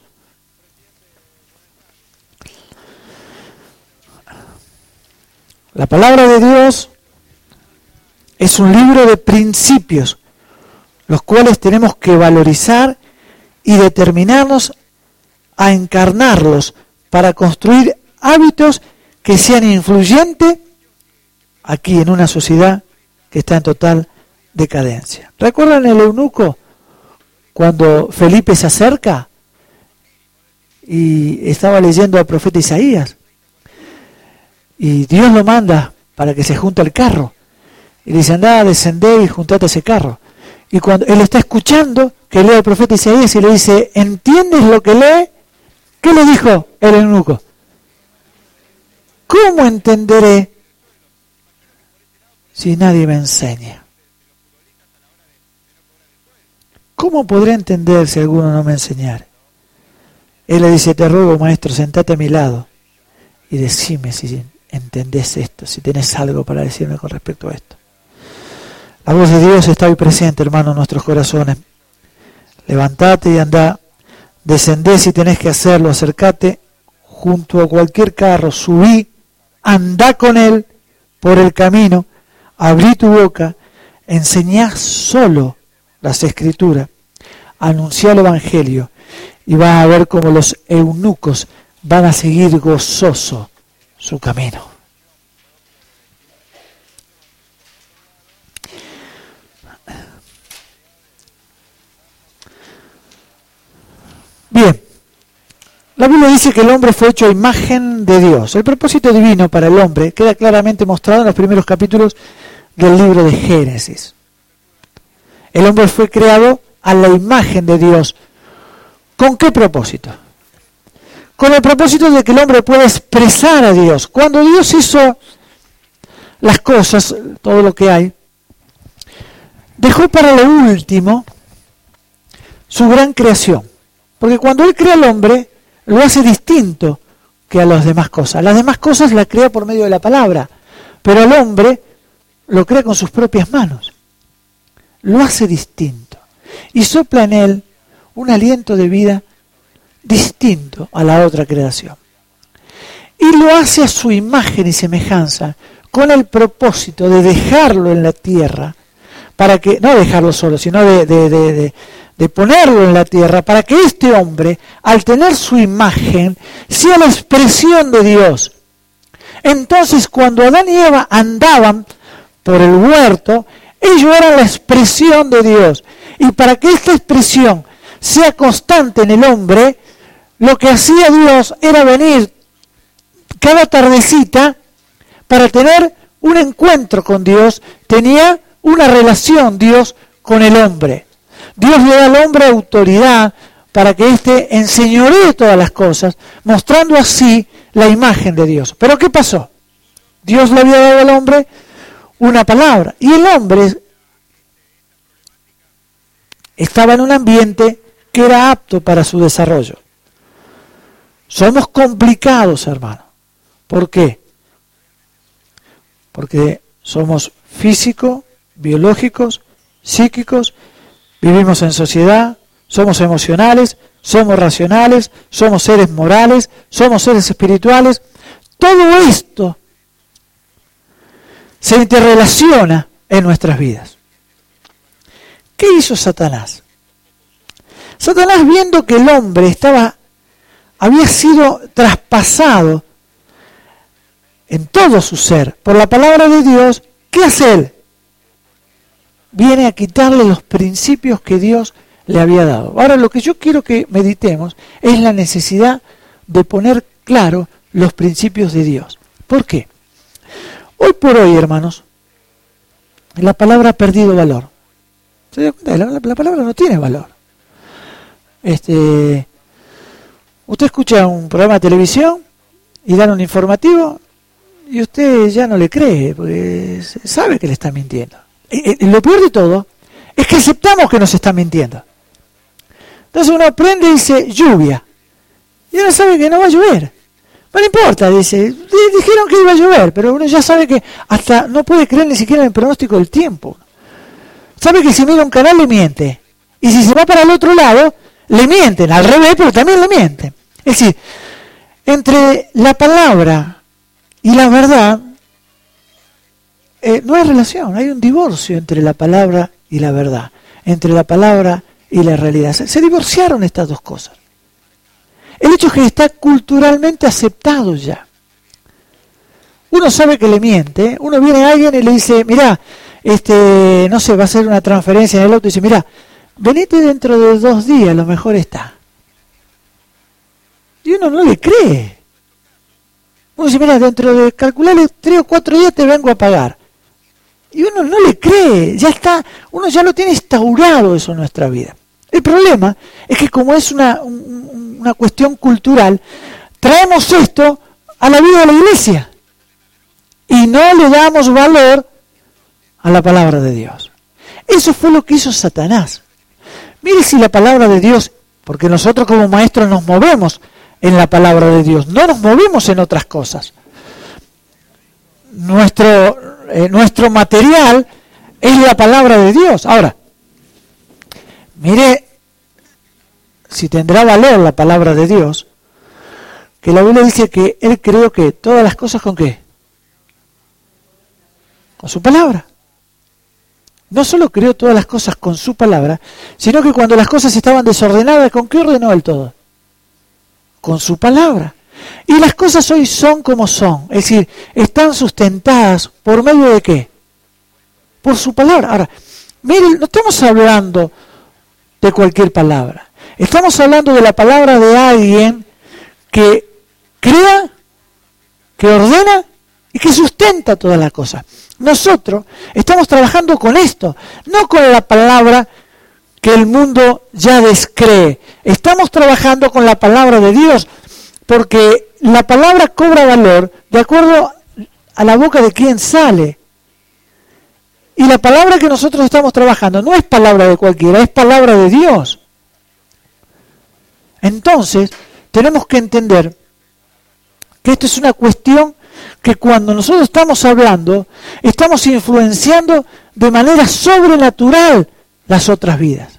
La palabra de Dios es un libro de principios, los cuales tenemos que valorizar y determinarnos a encarnarlos para construir hábitos que sean influyentes aquí en una sociedad que está en total decadencia. ¿Recuerdan el eunuco cuando Felipe se acerca y estaba leyendo al profeta Isaías? Y Dios lo manda para que se junte al carro. Y le dice, andá, descendé y juntate a ese carro. Y cuando él está escuchando que lee al profeta Isaías y le dice, ¿entiendes lo que lee? ¿Qué le dijo el eunuco? ¿Cómo entenderé si nadie me enseña? ¿Cómo podré entender si alguno no me enseñara? Él le dice, te ruego, maestro, sentate a mi lado y decime si entendés esto, si tenés algo para decirme con respecto a esto. La voz de Dios está hoy presente, hermano, en nuestros corazones. Levantate y andá, descendé si tenés que hacerlo, acercate junto a cualquier carro, subí, andá con él por el camino, abrí tu boca, enseñá solo las Escrituras, anunciá el Evangelio y vas a ver cómo los eunucos van a seguir gozoso su camino. Bien, la Biblia dice que el hombre fue hecho a imagen de Dios. El propósito divino para el hombre queda claramente mostrado en los primeros capítulos del libro de Génesis. El hombre fue creado a la imagen de Dios. ¿Con qué propósito? Con el propósito de que el hombre pueda expresar a Dios. Cuando Dios hizo las cosas, todo lo que hay, dejó para lo último su gran creación. Porque cuando Él crea al hombre, lo hace distinto que a las demás cosas. Las demás cosas las crea por medio de la palabra, pero al hombre lo crea con sus propias manos. Lo hace distinto. Y sopla en él un aliento de vida distinto a la otra creación. Y lo hace a su imagen y semejanza, con el propósito de dejarlo en la tierra, para que, no dejarlo solo, sino de, de, de, de, de ponerlo en la tierra, para que este hombre, al tener su imagen, sea la expresión de Dios. Entonces, cuando Adán y Eva andaban por el huerto, ellos eran la expresión de Dios. Y para que esta expresión sea constante en el hombre, lo que hacía Dios era venir cada tardecita para tener un encuentro con Dios. Tenía una relación Dios con el hombre. Dios le da al hombre autoridad para que éste enseñoree todas las cosas, mostrando así la imagen de Dios. ¿Pero qué pasó? Dios le había dado al hombre una palabra, y el hombre estaba en un ambiente que era apto para su desarrollo. Somos complicados, hermano. ¿Por qué? Porque somos físicos, biológicos, psíquicos, vivimos en sociedad, somos emocionales, somos racionales, somos seres morales, somos seres espirituales. Todo esto se interrelaciona en nuestras vidas. ¿Qué hizo Satanás? Satanás, viendo que el hombre estaba, había sido traspasado en todo su ser por la palabra de Dios, ¿qué hace él? Viene a quitarle los principios que Dios le había dado. Ahora, lo que yo quiero que meditemos es la necesidad de poner claro los principios de Dios. ¿Por qué? Hoy por hoy, hermanos, la palabra ha perdido valor. ¿Se da cuenta? La, la palabra no tiene valor. Este, usted escucha un programa de televisión y dan un informativo y usted ya no le cree, porque sabe que le está mintiendo. Y, y lo peor de todo es que aceptamos que nos está mintiendo. Entonces uno aprende y dice lluvia, y uno sabe que no va a llover. No le importa, dice, dijeron que iba a llover, pero uno ya sabe que hasta no puede creer ni siquiera en el pronóstico del tiempo. Sabe que si mira un canal le miente, y si se va para el otro lado, le mienten, al revés, pero también le mienten. Es decir, entre la palabra y la verdad, eh, no hay relación, hay un divorcio entre la palabra y la verdad, entre la palabra y la realidad. Se, se divorciaron estas dos cosas. El hecho es que está culturalmente aceptado ya. Uno sabe que le miente, uno viene a alguien y le dice, mirá, este, no sé, va a hacer una transferencia en el auto y dice, mirá, venite dentro de dos días, a lo mejor está. Y uno no le cree. Uno dice, mirá, dentro de, calcularle tres o cuatro días te vengo a pagar. Y uno no le cree, ya está, uno ya lo tiene instaurado eso en nuestra vida. El problema es que como es una, un, una cuestión cultural, traemos esto a la vida de la iglesia y no le damos valor a la palabra de Dios. Eso fue lo que hizo Satanás. Mire si la palabra de Dios, porque nosotros como maestros nos movemos en la palabra de Dios, no nos movemos en otras cosas. Nuestro, eh, nuestro material es la palabra de Dios. Ahora, mire si tendrá valor la palabra de Dios, que la Biblia dice que Él creó que todas las cosas con qué, con su palabra. No solo creó todas las cosas con su palabra, sino que cuando las cosas estaban desordenadas, ¿con qué ordenó Él todo? Con su palabra. Y las cosas hoy son como son, es decir, están sustentadas por medio de qué, por su palabra. Ahora, miren, no estamos hablando de cualquier palabra, estamos hablando de la palabra de alguien que crea, que ordena y que sustenta todas las cosas. Nosotros estamos trabajando con esto, no con la palabra que el mundo ya descree. Estamos trabajando con la palabra de Dios, porque la palabra cobra valor de acuerdo a la boca de quien sale. Y la palabra que nosotros estamos trabajando no es palabra de cualquiera, es palabra de Dios. Entonces, tenemos que entender que esto es una cuestión que cuando nosotros estamos hablando, estamos influenciando de manera sobrenatural las otras vidas.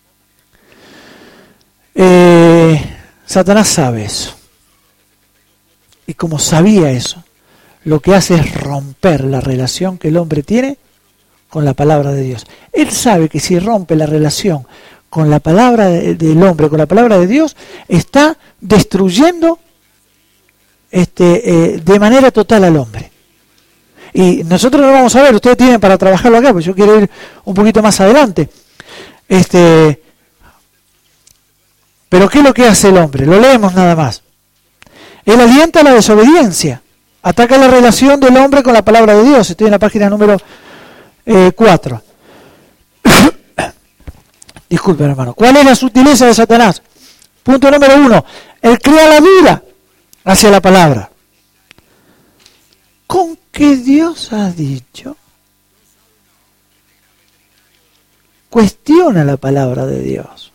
Eh, Satanás sabe eso. Y como sabía eso, lo que hace es romper la relación que el hombre tiene con la palabra de Dios. Él sabe que si rompe la relación con la palabra de, del hombre, con la palabra de Dios, está destruyendo este, eh, de manera total al hombre. Y nosotros lo vamos a ver, ustedes tienen para trabajarlo acá, pues yo quiero ir un poquito más adelante. Este, pero ¿qué es lo que hace el hombre? Lo leemos nada más. Él alienta la desobediencia, ataca la relación del hombre con la palabra de Dios. Estoy en la página número eh, cuatro. Disculpen, hermano. ¿Cuál es la sutileza de Satanás? Punto número uno. Él crea la duda hacia la palabra. ¿Con qué Dios ha dicho? Cuestiona la palabra de Dios.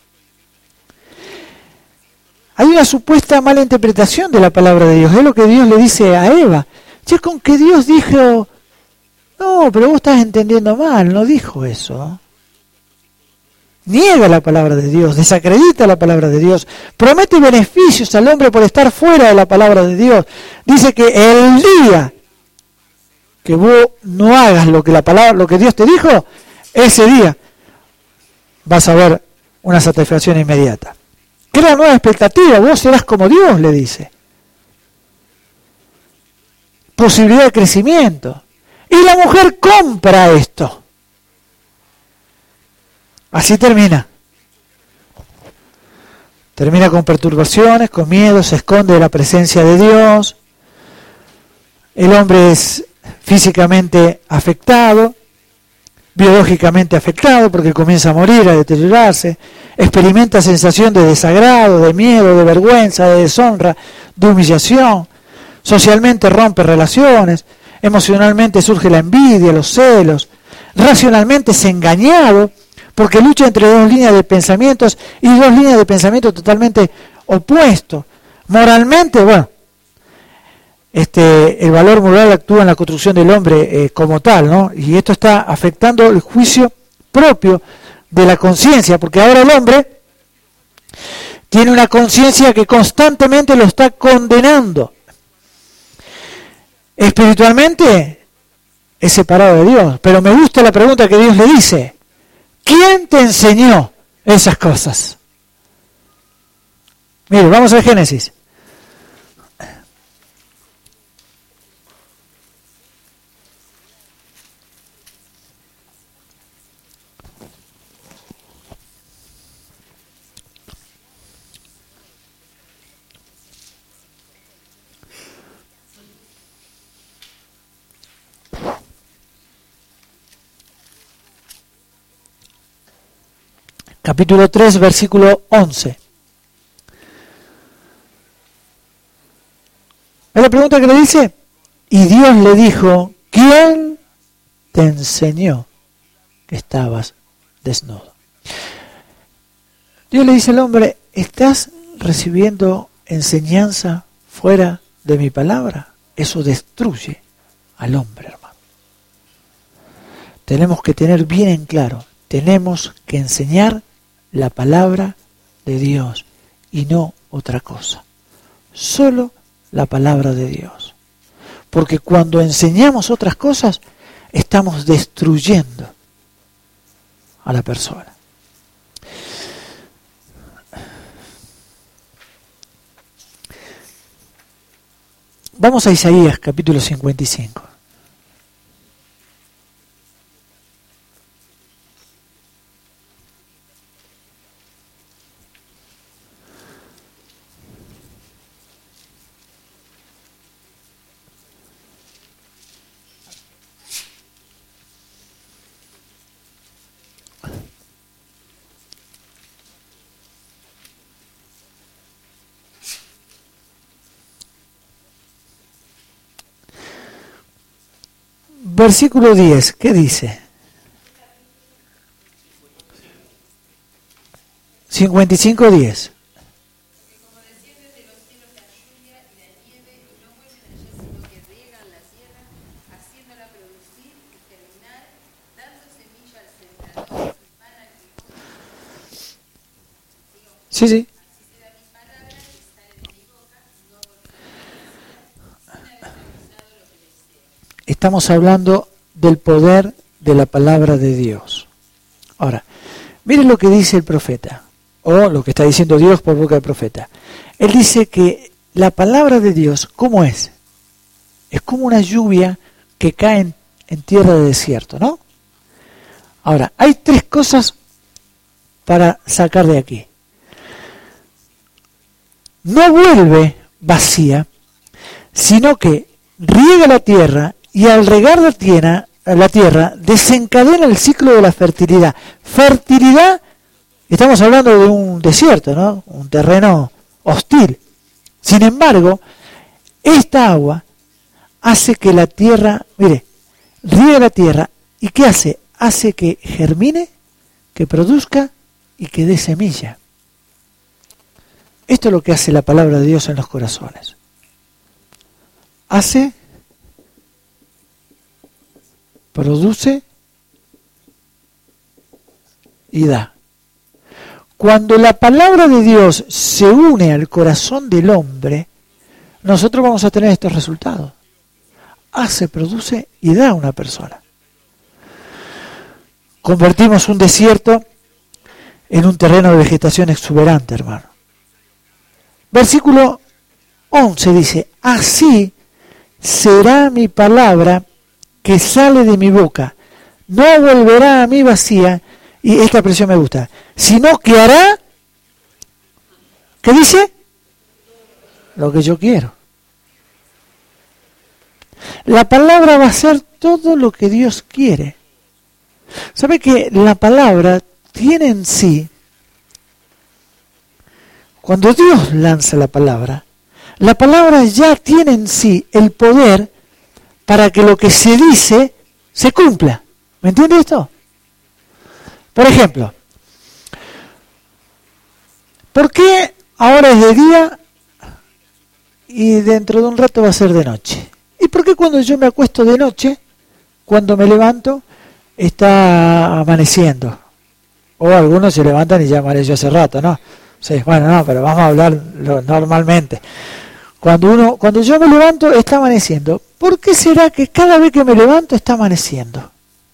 Hay una supuesta mala interpretación de la palabra de Dios. Es lo que Dios le dice a Eva. Che, con que Dios dijo, no, pero vos estás entendiendo mal, no dijo eso. Niega la palabra de Dios, desacredita la palabra de Dios, promete beneficios al hombre por estar fuera de la palabra de Dios. Dice que el día que vos no hagas lo que la palabra, lo que Dios te dijo, ese día vas a ver una satisfacción inmediata. Crea nueva expectativa, vos serás como Dios, le dice. Posibilidad de crecimiento. Y la mujer compra esto. Así termina. Termina con perturbaciones, con miedo, se esconde de la presencia de Dios. El hombre es físicamente afectado, biológicamente afectado porque comienza a morir, a deteriorarse, experimenta sensación de desagrado, de miedo, de vergüenza, de deshonra, de humillación, socialmente rompe relaciones, emocionalmente surge la envidia, los celos, racionalmente es engañado porque lucha entre dos líneas de pensamientos y dos líneas de pensamiento totalmente opuestos. Moralmente, bueno, Este, el valor moral actúa en la construcción del hombre eh, como tal, ¿no? Y esto está afectando el juicio propio de la conciencia, porque ahora el hombre tiene una conciencia que constantemente lo está condenando. Espiritualmente es separado de Dios, pero me gusta la pregunta que Dios le dice: ¿quién te enseñó esas cosas? Mire, vamos al Génesis. Capítulo tres, versículo once. otra pregunta que le dice, y Dios le dijo, ¿quién te enseñó que estabas desnudo? Dios le dice al hombre, ¿estás recibiendo enseñanza fuera de mi palabra? Eso destruye al hombre, hermano. Tenemos que tener bien en claro, tenemos que enseñar la palabra de Dios y no otra cosa. Solo la palabra de Dios. Porque cuando enseñamos otras cosas, estamos destruyendo a la persona. Vamos a Isaías capítulo cincuenta y cinco. Versículo diez, ¿qué dice? cincuenta y cinco, diez. Como desciende de los cielos la lluvia y la nieve, y no vuelven allá sino que riegan la tierra, haciéndola producir y germinar, dando semilla al sembrador y pan al que come. Sí, sí. Así será mi palabra que sale de mi boca, no volverá a mi boca, sin haber realizado lo que deseo. Estamos hablando del poder de la palabra de Dios. Ahora, miren lo que dice el profeta, o lo que está diciendo Dios por boca del profeta. Él dice que la palabra de Dios, ¿cómo es? Es como una lluvia que cae en, en tierra de desierto, ¿no? Ahora, hay tres cosas para sacar de aquí. No vuelve vacía, sino que riega la tierra y al regar la tierra, la tierra desencadena el ciclo de la fertilidad. Fertilidad, estamos hablando de un desierto, ¿no? Un terreno hostil. Sin embargo, esta agua hace que la tierra, mire, riega la tierra y ¿qué hace? Hace que germine, que produzca y que dé semilla. Esto es lo que hace la palabra de Dios en los corazones. Hace, produce y da. Cuando la palabra de Dios se une al corazón del hombre, nosotros vamos a tener estos resultados. Hace, produce y da a una persona. Convertimos un desierto en un terreno de vegetación exuberante, hermano. Versículo once dice, así será mi palabra que sale de mi boca, no volverá a mí vacía, y esta expresión me gusta, sino que hará, ¿qué dice? Lo que yo quiero. La palabra va a ser todo lo que Dios quiere. ¿Sabe que la palabra tiene en sí, cuando Dios lanza la palabra, la palabra ya tiene en sí el poder para que lo que se dice se cumpla? ¿Me entiende esto? Por ejemplo, ¿por qué ahora es de día y dentro de un rato va a ser de noche? ¿Y por qué cuando yo me acuesto de noche, cuando me levanto, está amaneciendo? O algunos se levantan y ya amaneció hace rato, ¿no? Sí, bueno, no, pero vamos a hablarlo normalmente. Cuando uno, cuando yo me levanto, está amaneciendo. ¿Por qué será que cada vez que me levanto está amaneciendo?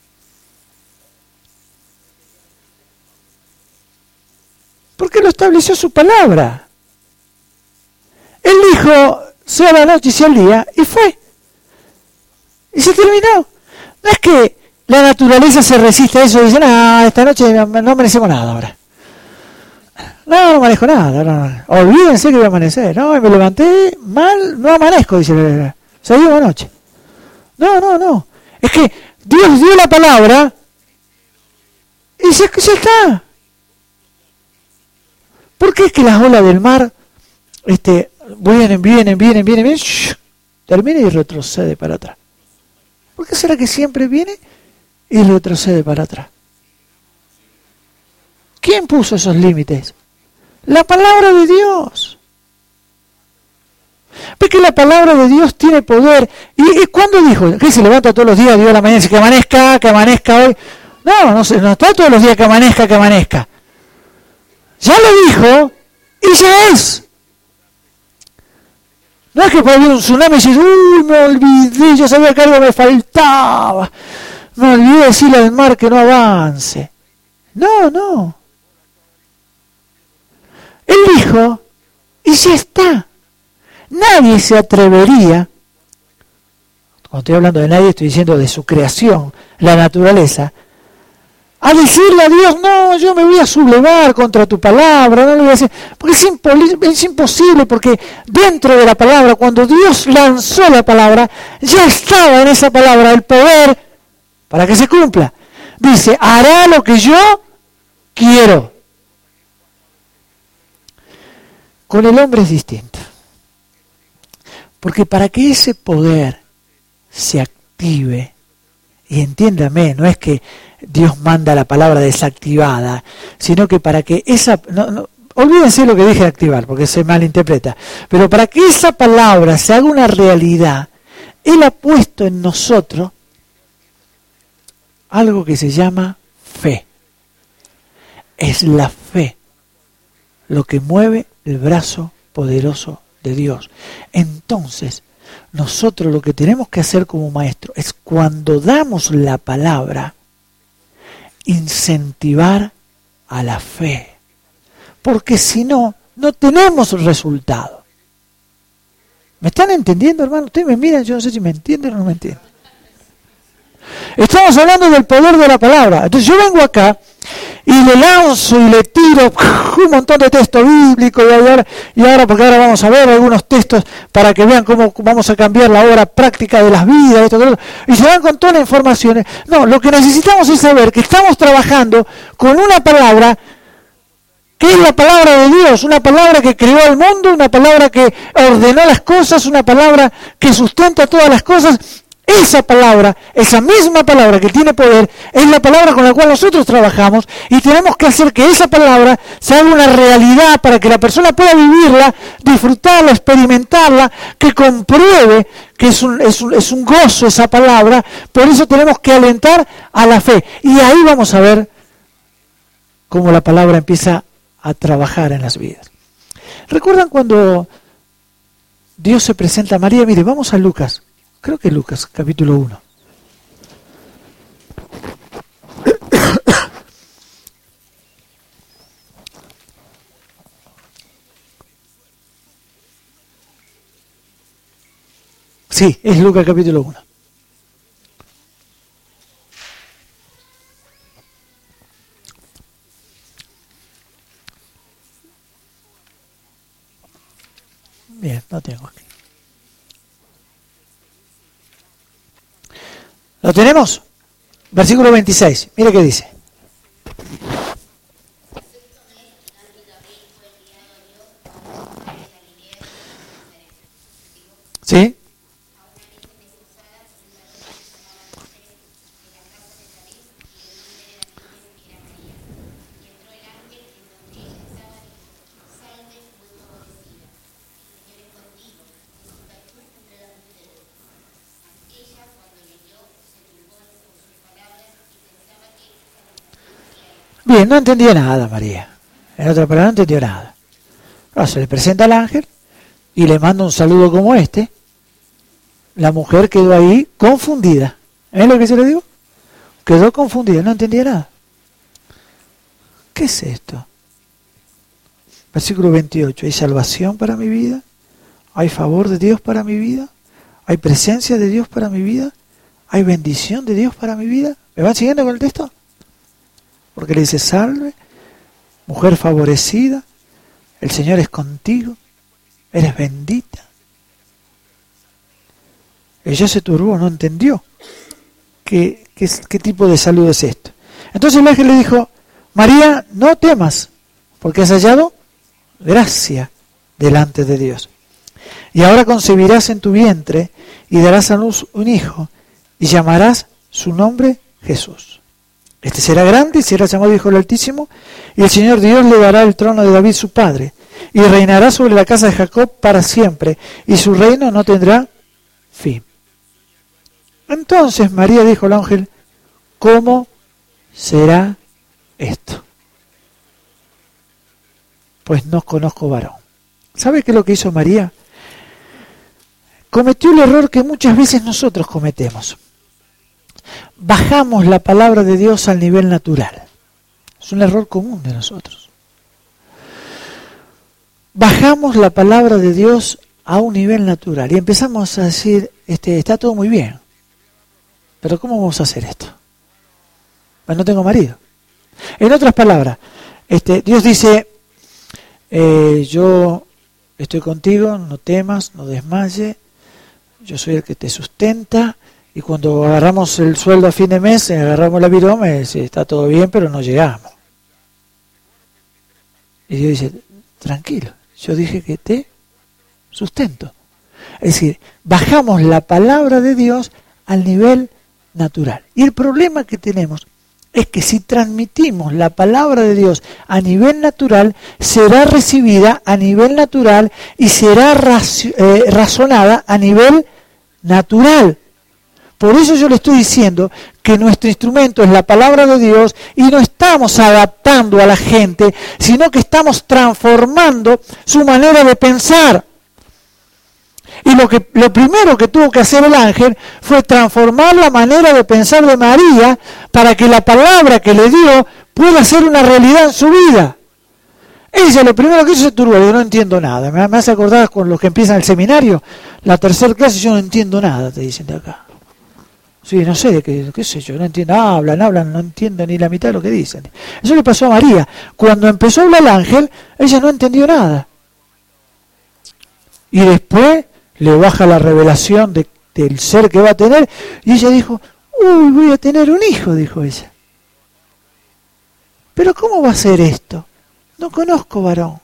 Porque lo estableció su palabra. Él dijo, sea la noche y sea el día, y fue. Y se terminó. No es que la naturaleza se resiste a eso y dice, no, esta noche no amanecemos nada ahora. No, no manejo nada. No, no. Olvídense que voy a amanecer. No, me levanté mal, no amanezco, dice. Seguimos anoche. No, no, no. Es que Dios dio la palabra y ya, ya está. ¿Por qué es que las olas del mar este, vienen, vienen, vienen, vienen, vienen shh, termina y retrocede para atrás. ¿Por qué será que siempre viene y retrocede para atrás? ¿Quién puso esos límites? La palabra de Dios. Ve que la palabra de Dios tiene poder. ¿Y, y cuándo dijo? ¿Que se levanta todos los días, Dios a la mañana y dice que amanezca, que amanezca hoy? No, no, se, no está todos los días que amanezca, que amanezca. Ya lo dijo y ya es. No es que puede haber un tsunami y decir, uy, me olvidé, yo sabía que algo me faltaba. Me olvidé decirle al mar que no avance. No, no. Él dijo, y ya está. Nadie se atrevería, cuando estoy hablando de nadie, estoy diciendo de su creación, la naturaleza, a decirle a Dios, no, yo me voy a sublevar contra tu palabra, no le voy a decir, porque es, impoli- es imposible, porque dentro de la palabra, cuando Dios lanzó la palabra, ya estaba en esa palabra el poder para que se cumpla. Dice, hará lo que yo quiero. Con el hombre es distinto. Porque para que ese poder se active, y entiéndame, no es que Dios manda la palabra desactivada, sino que para que esa... No, no, olvídense lo que dije de activar, porque se malinterpreta. Pero para que esa palabra se haga una realidad, Él ha puesto en nosotros algo que se llama fe. Es la fe lo que mueve el brazo poderoso de Dios. Entonces, nosotros lo que tenemos que hacer como maestro es cuando damos la palabra, incentivar a la fe. Porque si no, no tenemos resultado. ¿Me están entendiendo, hermano? Ustedes me miran, yo no sé si me entienden o no me entienden. Estamos hablando del poder de la palabra. Entonces yo vengo acá y le lanzo y le tiro un montón de textos bíblicos y ahora, y ahora porque ahora vamos a ver algunos textos para que vean cómo vamos a cambiar la obra práctica de las vidas, esto, esto, y se van con todas las informaciones. No, lo que necesitamos es saber que estamos trabajando con una palabra que es la palabra de Dios, una palabra que creó el mundo, una palabra que ordenó las cosas, una palabra que sustenta todas las cosas. Esa palabra, esa misma palabra que tiene poder, es la palabra con la cual nosotros trabajamos y tenemos que hacer que esa palabra se haga una realidad para que la persona pueda vivirla, disfrutarla, experimentarla, que compruebe que es un, es un, es un gozo esa palabra. Por eso tenemos que alentar a la fe. Y ahí vamos a ver cómo la palabra empieza a trabajar en las vidas. ¿Recuerdan cuando Dios se presenta a María? Mire, vamos a Lucas. Creo que Lucas, capítulo uno. Sí, es Lucas capítulo uno. Bien, no tengo aquí. ¿Lo tenemos? Versículo veintiséis. Mire qué dice. ¿Sí? Bien, no entendía nada María. En otra palabra, no entendió nada. Ahora se le presenta al ángel y le manda un saludo como este. La mujer quedó ahí confundida. ¿Es lo que se le digo? Quedó confundida, no entendía nada. ¿Qué es esto? Versículo veintiocho. ¿Hay salvación para mi vida? ¿Hay favor de Dios para mi vida? ¿Hay presencia de Dios para mi vida? ¿Hay bendición de Dios para mi vida? ¿Me van siguiendo con el texto? Porque le dice, salve, mujer favorecida, el Señor es contigo, eres bendita. Ella se turbó, no entendió qué, qué, qué tipo de salud es esto. Entonces el ángel le dijo, María, no temas, porque has hallado gracia delante de Dios. Y ahora concebirás en tu vientre y darás a luz un hijo y llamarás su nombre Jesús. Este será grande y será llamado Hijo del Altísimo, y el Señor Dios le dará el trono de David su padre, y reinará sobre la casa de Jacob para siempre, y su reino no tendrá fin. Entonces María dijo al ángel, ¿cómo será esto? Pues no conozco varón. ¿Sabe qué es lo que hizo María? Cometió el error que muchas veces nosotros cometemos. Bajamos la palabra de Dios al nivel natural. Es un error común de nosotros. Bajamos la palabra de Dios a un nivel natural y empezamos a decir, este, está todo muy bien, pero ¿cómo vamos a hacer esto? Pues no tengo marido. En otras palabras, este, Dios dice, eh, yo estoy contigo, no temas, no desmayes, yo soy el que te sustenta, y cuando agarramos el sueldo a fin de mes, agarramos la viroma y dice, está todo bien, pero no llegamos. Y Dios dice, tranquilo, yo dije que te sustento. Es decir, bajamos la palabra de Dios al nivel natural. Y el problema que tenemos es que si transmitimos la palabra de Dios a nivel natural, será recibida a nivel natural y será raci- eh, razonada a nivel natural. Por eso yo le estoy diciendo que nuestro instrumento es la palabra de Dios y no estamos adaptando a la gente, sino que estamos transformando su manera de pensar. Y lo que lo primero que tuvo que hacer el ángel fue transformar la manera de pensar de María para que la palabra que le dio pueda ser una realidad en su vida. Ella lo primero que hizo se turbó, yo no entiendo nada. Me, me hace acordar con los que empiezan el seminario, la tercera clase, yo no entiendo nada, te dicen de acá. Sí, no sé, de qué, qué sé yo, no entiendo, hablan, hablan, no entiendo ni la mitad de lo que dicen. Eso le pasó a María. Cuando empezó a hablar el ángel, ella no entendió nada. Y después le baja la revelación de, del ser que va a tener, y ella dijo, uy, voy a tener un hijo, dijo ella. Pero ¿cómo va a ser esto? No conozco varón.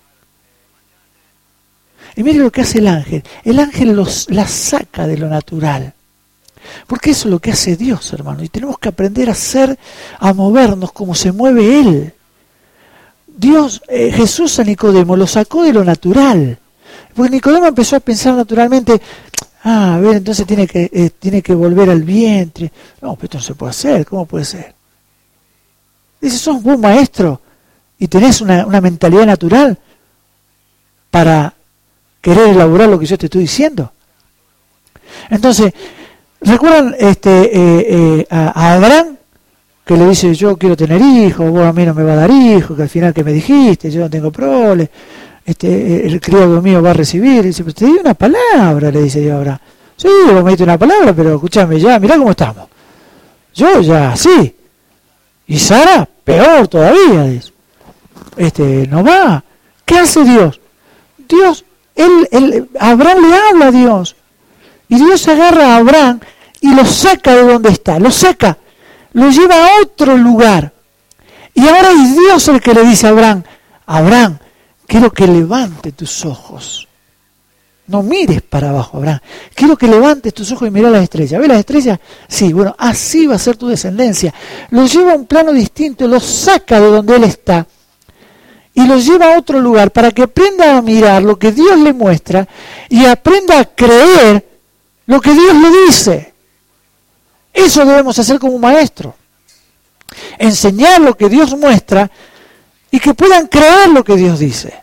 Y mire lo que hace el ángel. El ángel los, la saca de lo natural. Porque eso es lo que hace Dios, hermano. Y tenemos que aprender a hacer, a movernos como se mueve Él. Dios, eh, Jesús a Nicodemo lo sacó de lo natural. Porque Nicodemo empezó a pensar naturalmente, ah, a ver, entonces tiene que, eh, tiene que volver al vientre. No, pero esto no se puede hacer, ¿cómo puede ser? Dice, sos vos maestro y tenés una, una mentalidad natural para querer elaborar lo que yo te estoy diciendo. Entonces, ¿recuerdan este, eh, eh, a, a Abraham? Que le dice, yo quiero tener hijos, vos a mí no me va a dar hijos, que al final que me dijiste, yo no tengo problemas. Este, el criado mío va a recibir, y dice, pero te di una palabra, le dice Dios a Abraham. Sí, vos me diste una palabra, pero escúchame ya, mirá cómo estamos. Yo ya, sí. Y Sara, peor todavía, dice. Este, no va. ¿Qué hace Dios? Dios, él, él, Abraham le habla a Dios. Y Dios agarra a Abraham y lo saca de donde está, lo saca, lo lleva a otro lugar. Y ahora es Dios el que le dice a Abraham, Abraham, quiero que levante tus ojos. No mires para abajo, Abraham. Quiero que levantes tus ojos y mira las estrellas. ¿Ves las estrellas? Sí, bueno, así va a ser tu descendencia. Lo lleva a un plano distinto, lo saca de donde él está y lo lleva a otro lugar para que aprenda a mirar lo que Dios le muestra y aprenda a creer lo que Dios le dice. Eso debemos hacer como un maestro. Enseñar lo que Dios muestra y que puedan creer lo que Dios dice.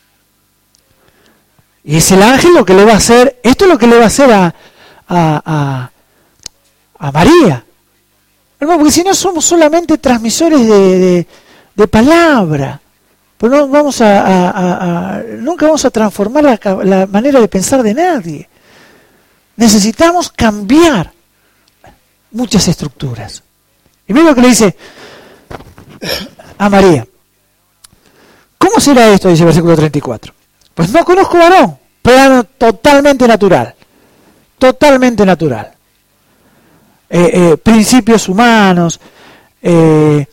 Y es el ángel lo que le va a hacer, esto es lo que le va a hacer a, a, a, a María. Hermano, porque si no somos solamente transmisores de, de, de palabra, pues no vamos a, a, a, a, nunca vamos a transformar la, la manera de pensar de nadie. Necesitamos cambiar muchas estructuras. Y mira lo que le dice a María. ¿Cómo será esto? Dice el versículo treinta y cuatro. Pues no conozco varón, plano totalmente natural, totalmente natural. Eh, eh, principios humanos, eh,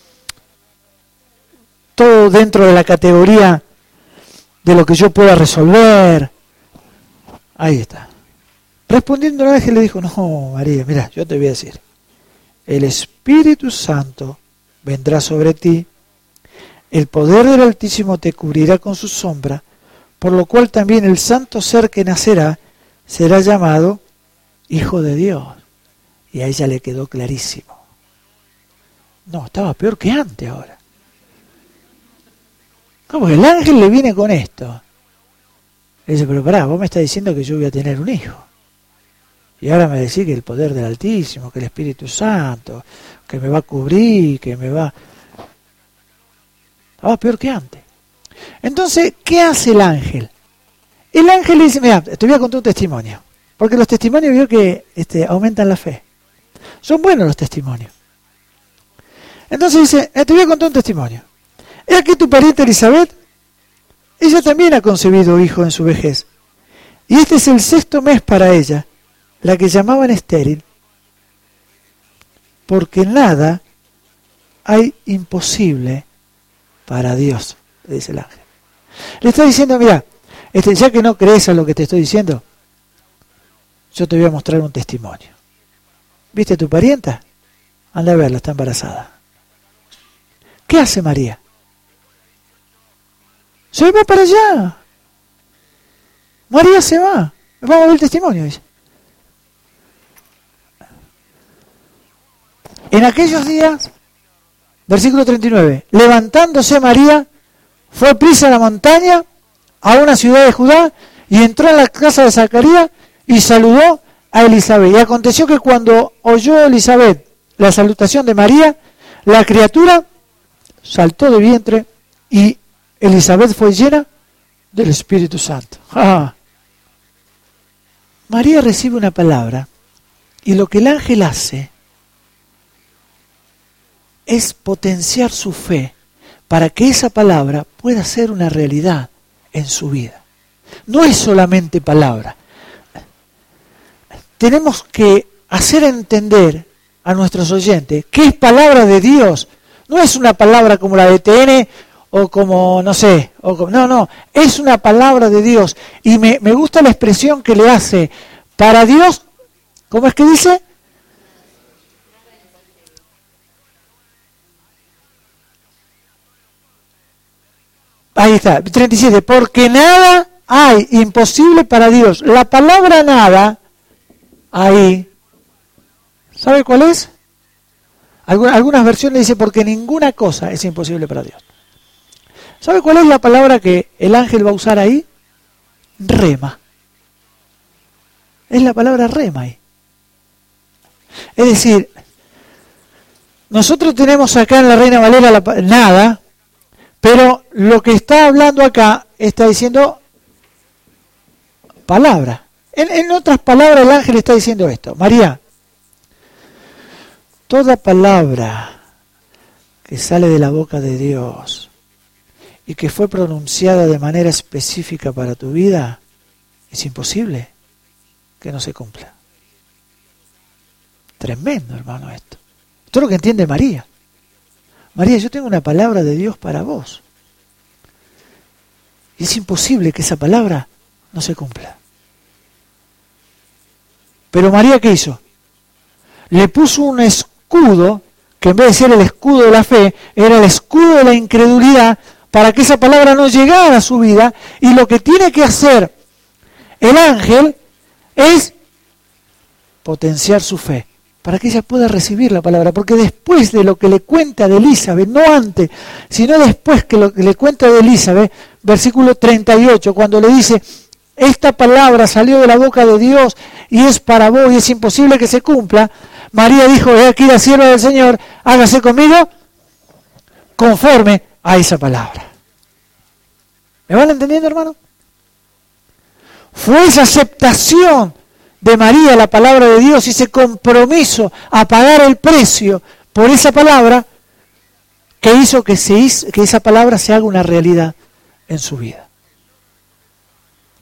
todo dentro de la categoría de lo que yo pueda resolver. Ahí está. Respondiendo el ángel le dijo, no, María, mira, yo te voy a decir, el Espíritu Santo vendrá sobre ti, el poder del Altísimo te cubrirá con su sombra, por lo cual también el santo ser que nacerá será llamado Hijo de Dios. Y a ella le quedó clarísimo. No, estaba peor que antes ahora. ¿Cómo que el ángel le viene con esto? Le dice, pero pará, vos me estás diciendo que yo voy a tener un hijo. Y ahora me decís que el poder del Altísimo, que el Espíritu Santo, que me va a cubrir, que me va... Estaba peor que antes. Entonces, ¿qué hace el ángel? El ángel le dice, mira, te voy a contar un testimonio. Porque los testimonios veo que este, aumentan la fe. Son buenos los testimonios. Entonces dice, eh, te voy a contar un testimonio. Es aquí tu pariente Elizabeth. Ella también ha concebido hijo en su vejez. Y este es el sexto mes para ella, la que llamaban estéril. Porque nada hay imposible para Dios, le dice el ángel. Le está diciendo, mira, este, ya que no crees a lo que te estoy diciendo, yo te voy a mostrar un testimonio. ¿Viste a tu parienta? Anda a verla, está embarazada. ¿Qué hace María? Se va para allá. María se va. Vamos a ver el testimonio, dice. En aquellos días, versículo treinta y nueve, levantándose María, fue prisa a la montaña, a una ciudad de Judá, y entró en la casa de Zacarías y saludó a Elizabeth. Y aconteció que cuando oyó Elizabeth la salutación de María, la criatura saltó de vientre y Elizabeth fue llena del Espíritu Santo. ¡Ah! María recibe una palabra y lo que el ángel hace es potenciar su fe para que esa palabra pueda ser una realidad en su vida. No es solamente palabra. Tenemos que hacer entender a nuestros oyentes que es palabra de Dios. No es una palabra como la de T N o como, no sé, o como, no, no, es una palabra de Dios. Y me, me gusta la expresión que le hace para Dios. ¿Cómo es que dice? Ahí está, treinta y siete, porque nada hay imposible para Dios. La palabra nada, ahí, ¿sabe cuál es? Algunas, algunas versiones dicen porque ninguna cosa es imposible para Dios. ¿Sabe cuál es la palabra que el ángel va a usar ahí? Rema. Es la palabra rema ahí. Es decir, nosotros tenemos acá en la Reina Valera la, nada, pero lo que está hablando acá está diciendo palabra. En, en otras palabras el ángel está diciendo esto. María, toda palabra que sale de la boca de Dios y que fue pronunciada de manera específica para tu vida, es imposible que no se cumpla. Tremendo, hermano, esto. Esto es lo que entiende María. María, yo tengo una palabra de Dios para vos. Y es imposible que esa palabra no se cumpla. Pero María, ¿qué hizo? Le puso un escudo, que en vez de ser el escudo de la fe, era el escudo de la incredulidad, para que esa palabra no llegara a su vida. Y lo que tiene que hacer el ángel es potenciar su fe, para que ella pueda recibir la palabra, porque después de lo que le cuenta de Elizabeth, no antes, sino después que lo que le cuenta de Elizabeth, versículo treinta y ocho, cuando le dice, esta palabra salió de la boca de Dios y es para vos y es imposible que se cumpla, María dijo, he aquí la sierva del Señor, hágase conmigo conforme a esa palabra. ¿Me van entendiendo, hermano? Fue esa aceptación de María, la palabra de Dios, y ese compromiso a pagar el precio por esa palabra, que hizo que, se hizo, que esa palabra se haga una realidad en su vida.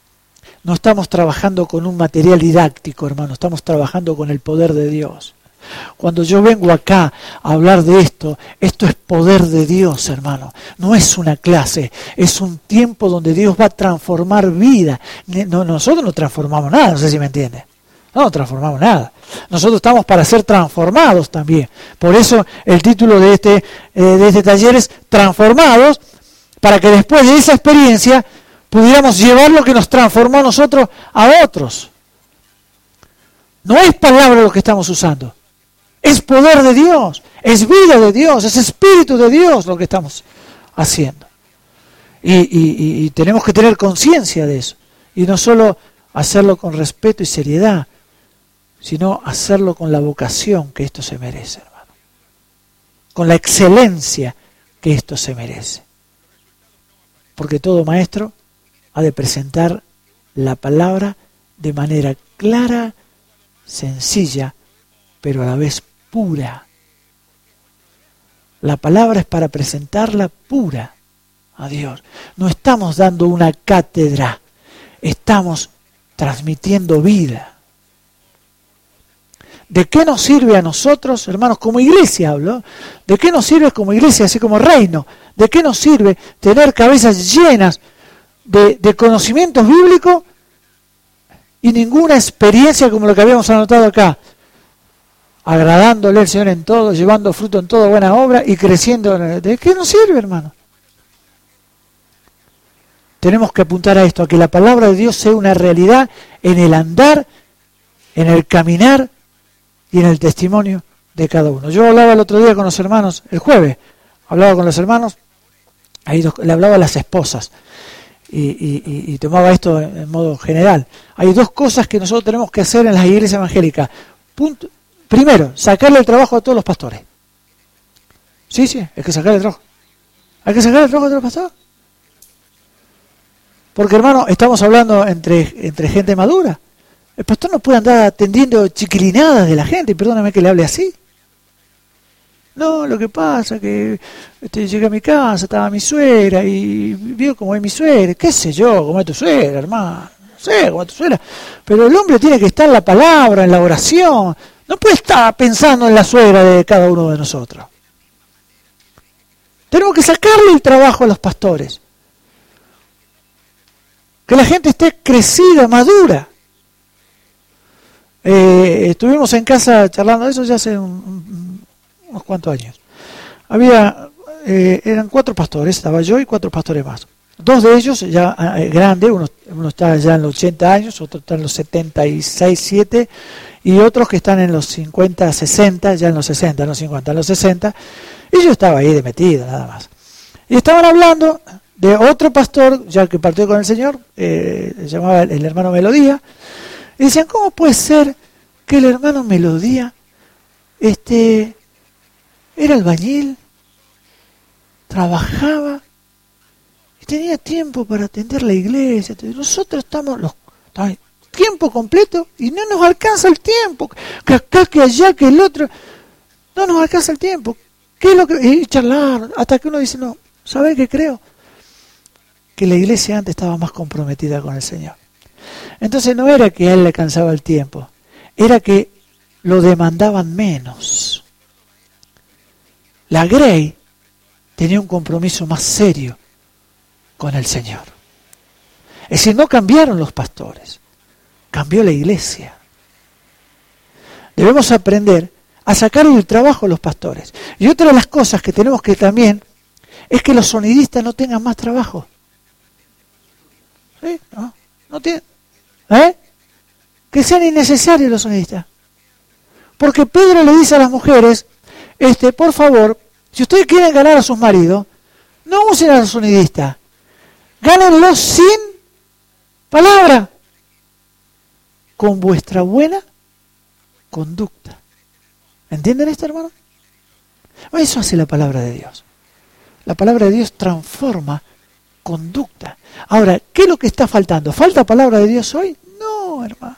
No estamos trabajando con un material didáctico, hermano, estamos trabajando con el poder de Dios. Cuando yo vengo acá a hablar de esto, esto es poder de Dios, hermano. No es una clase, es un tiempo donde Dios va a transformar vida. No, nosotros no transformamos nada, no sé si me entienden. No, no transformamos nada. Nosotros estamos para ser transformados también. Por eso el título de este, eh, de este taller es Transformados, para que después de esa experiencia pudiéramos llevar lo que nos transformó a nosotros a otros. No es palabra lo que estamos usando. Es poder de Dios, es vida de Dios, es espíritu de Dios lo que estamos haciendo. Y, y, y, y tenemos que tener conciencia de eso. Y no solo hacerlo con respeto y seriedad, sino hacerlo con la vocación que esto se merece, hermano. Con la excelencia que esto se merece. Porque todo maestro ha de presentar la palabra de manera clara, sencilla, pero a la vez pura. La palabra es para presentarla pura a Dios. No estamos dando una cátedra, estamos transmitiendo vida. ¿De qué nos sirve a nosotros, hermanos, como iglesia hablo? ¿De qué nos sirve como iglesia, así como reino? ¿De qué nos sirve tener cabezas llenas de, de conocimientos bíblicos y ninguna experiencia como lo que habíamos anotado acá? Agradándole al Señor en todo, llevando fruto en toda buena obra y creciendo. ¿De qué nos sirve, hermano? Tenemos que apuntar a esto, a que la palabra de Dios sea una realidad en el andar, en el caminar y en el testimonio de cada uno. Yo hablaba el otro día con los hermanos, el jueves, hablaba con los hermanos, ahí le hablaba a las esposas y, y, y, y tomaba esto en modo general. Hay dos cosas que nosotros tenemos que hacer en las iglesias evangélicas. Punto. Primero, sacarle el trabajo a todos los pastores. Sí, sí, hay que sacarle el trabajo. Hay que sacarle el trabajo a todos los pastores. Porque, hermano, estamos hablando entre, entre gente madura. El pastor no puede andar atendiendo chiquilinadas de la gente, y perdóname que le hable así. No, lo que pasa es que este, llegué a mi casa, estaba mi suegra, y vio cómo es mi suegra, qué sé yo, cómo es tu suegra, hermano, no sé cómo es tu suegra. Pero el hombre tiene que estar en la palabra, en la oración, no puede estar pensando en la suegra de cada uno de nosotros. Tenemos que sacarle el trabajo a los pastores. Que la gente esté crecida, madura. Eh, estuvimos en casa charlando de eso ya hace un, un, unos cuantos años. Había, eh, eran cuatro pastores, estaba yo y cuatro pastores más. Dos de ellos ya eh, grandes, uno, uno está ya en los ochenta años, otro está en los setenta y seis, siete, y otros que están en los cincuenta, sesenta, ya en los sesenta, no cincuenta, en los sesenta, y yo estaba ahí de metido, nada más. Y estaban hablando de otro pastor, ya que partió con el Señor, eh, se llamaba el, el hermano Melodía, y decían, ¿cómo puede ser que el hermano Melodía este, era albañil, trabajaba y tenía tiempo para atender la iglesia? Nosotros estamos los estamos tiempo completo y no nos alcanza el tiempo, que acá, que allá, que el otro, no nos alcanza el tiempo. ¿Qué es lo que...? Y charlar, hasta que uno dice, no, ¿saben qué creo? Que la iglesia antes estaba más comprometida con el Señor. Entonces no era que a él le alcanzaba el tiempo, era que lo demandaban menos. La Grey tenía un compromiso más serio con el Señor. Es decir, no cambiaron los pastores, cambió la iglesia. Debemos aprender a sacar del trabajo a los pastores. Y otra de las cosas que tenemos que también es que los sonidistas no tengan más trabajo. ¿Sí? ¿No? No tienen. ¿Eh? Que sean innecesarios los sonidistas. Porque Pedro le dice a las mujeres, este, por favor, si ustedes quieren ganar a sus maridos, no usen a los sonidistas. Gánenlos sin palabra. Con vuestra buena conducta. ¿Entienden esto, hermano? Eso hace la palabra de Dios. La palabra de Dios transforma conducta. Ahora, ¿qué es lo que está faltando? ¿Falta palabra de Dios hoy? No, hermano.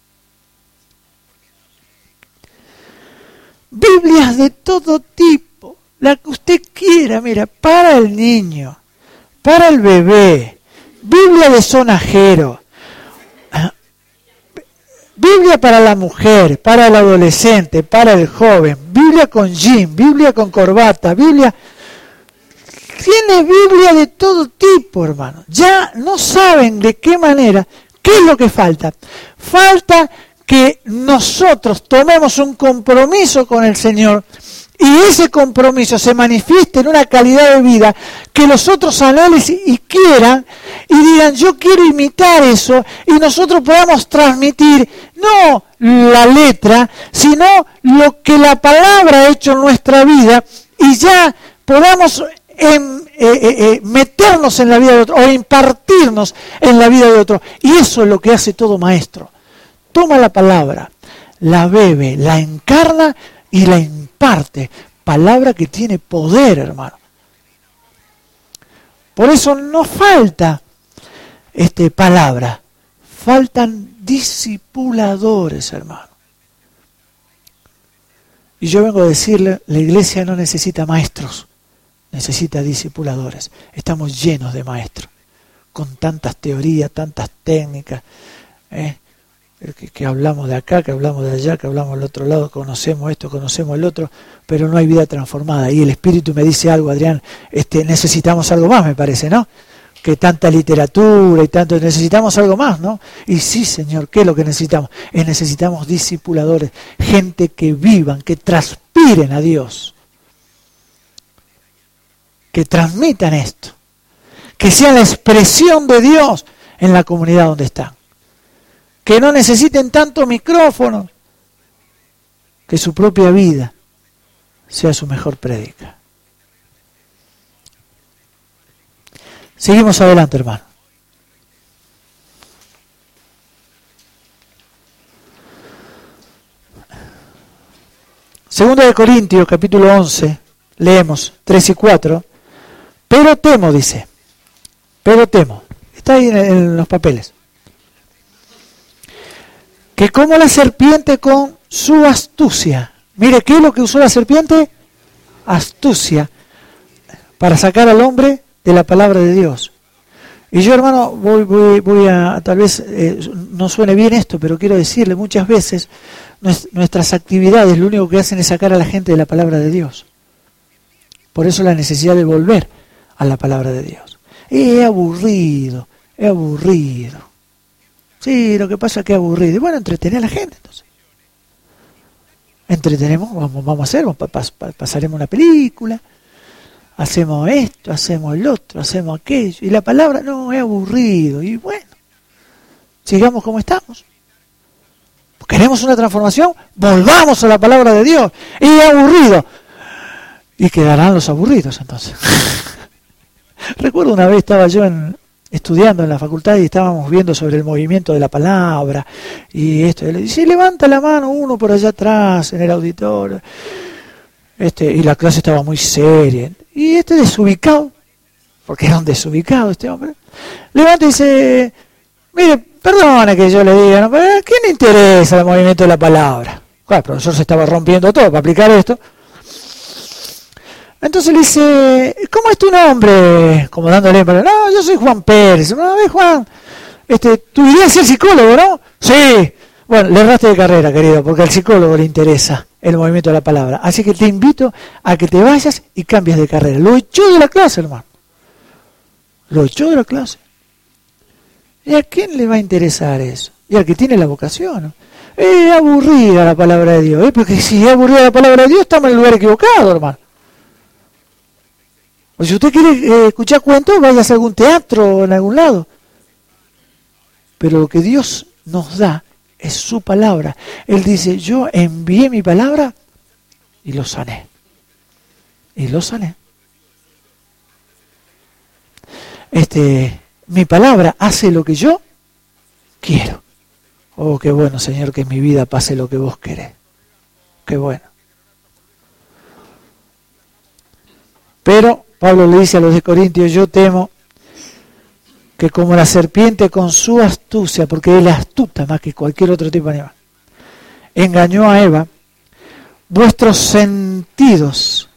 Biblias de todo tipo, la que usted quiera, mira, para el niño, para el bebé, Biblia de sonajero. Biblia para la mujer, para el adolescente, para el joven, Biblia con jean, Biblia con corbata, Biblia... Tiene Biblia de todo tipo, hermano. Ya no saben de qué manera, qué es lo que falta. Falta que nosotros tomemos un compromiso con el Señor y ese compromiso se manifieste en una calidad de vida que los otros anhelen y quieran y digan, yo quiero imitar eso, y nosotros podamos transmitir no la letra, sino lo que la palabra ha hecho en nuestra vida, y ya podamos en, eh, eh, eh, meternos en la vida de otro o impartirnos en la vida de otro. Y eso es lo que hace todo maestro. Toma la palabra, la bebe, la encarna y la imparte. Palabra que tiene poder, hermano. Por eso no falta este, palabra, faltan discipuladores, hermano. Y yo vengo a decirle, la iglesia no necesita maestros, necesita discipuladores. Estamos llenos de maestros, con tantas teorías, tantas técnicas, ¿eh? que, que hablamos de acá, que hablamos de allá, que hablamos del otro lado, conocemos esto, conocemos el otro, pero no hay vida transformada. Y el Espíritu me dice algo, Adrián, este, necesitamos algo más, me parece, ¿no? Que tanta literatura y tanto, necesitamos algo más, ¿no? Y sí, Señor, ¿qué es lo que necesitamos? Es necesitamos discipuladores, gente que vivan, que transpiren a Dios, que transmitan esto, que sea la expresión de Dios en la comunidad donde están, que no necesiten tanto micrófono, que su propia vida sea su mejor prédica. Seguimos adelante, hermano. Segunda de Corintios, capítulo once, leemos tres y cuatro. Pero temo, dice, pero temo, está ahí en, en los papeles, que como la serpiente con su astucia, mire, ¿qué es lo que usó la serpiente? Astucia, para sacar al hombre de la palabra de Dios. Y yo, hermano, voy, voy, voy a, tal vez eh, no suene bien esto, pero quiero decirle, muchas veces nuestras actividades lo único que hacen es sacar a la gente de la palabra de Dios. Por eso la necesidad de volver a la palabra de Dios. Es aburrido, es aburrido. Sí, lo que pasa es que es aburrido. Y bueno, entretener a la gente, entonces. Entretenemos, vamos, vamos a hacer, pas, pas, pasaremos una película, hacemos esto, hacemos el otro, hacemos aquello. Y la palabra, no, es aburrido. Y bueno, sigamos como estamos. ¿Queremos una transformación? Volvamos a la palabra de Dios. Y es aburrido. Y quedarán los aburridos, entonces. Recuerdo una vez estaba yo en, estudiando en la facultad y estábamos viendo sobre el movimiento de la palabra y esto. Y le dice, levanta la mano uno por allá atrás en el auditorio. Este, y la clase estaba muy seria. Y este desubicado, porque era un desubicado este hombre, levanta y dice, mire, perdona que yo le diga, ¿no? Pero ¿a quién le interesa el movimiento de la palabra? Claro, el profesor se estaba rompiendo todo para aplicar esto. Entonces le dice, ¿cómo es tu nombre? Como dándole, no, yo soy Juan Pérez. No, a ver, Juan, este, tú irías a ser psicólogo, ¿no? Sí. Bueno, le erraste de carrera, querido, porque al psicólogo le interesa el movimiento de la palabra. Así que te invito a que te vayas y cambies de carrera. Lo echó de la clase, hermano. Lo echó de la clase. ¿Y a quién le va a interesar eso? Y al que tiene la vocación, ¿no? Es aburrida la palabra de Dios. ¿eh? Porque si es aburrida la palabra de Dios, estamos en el lugar equivocado, hermano. O si usted quiere eh, escuchar cuentos, vaya a algún teatro o en algún lado. Pero lo que Dios nos da es su palabra. Él dice, yo envié mi palabra y lo sané. Y lo sané. Este, mi palabra hace lo que yo quiero. Oh, qué bueno, Señor, que en mi vida pase lo que vos querés. Qué bueno. Pero Pablo le dice a los de Corintios, yo temo que como la serpiente con su astucia, porque él es astuta más que cualquier otro tipo de animal, engañó a Eva, vuestros sentidos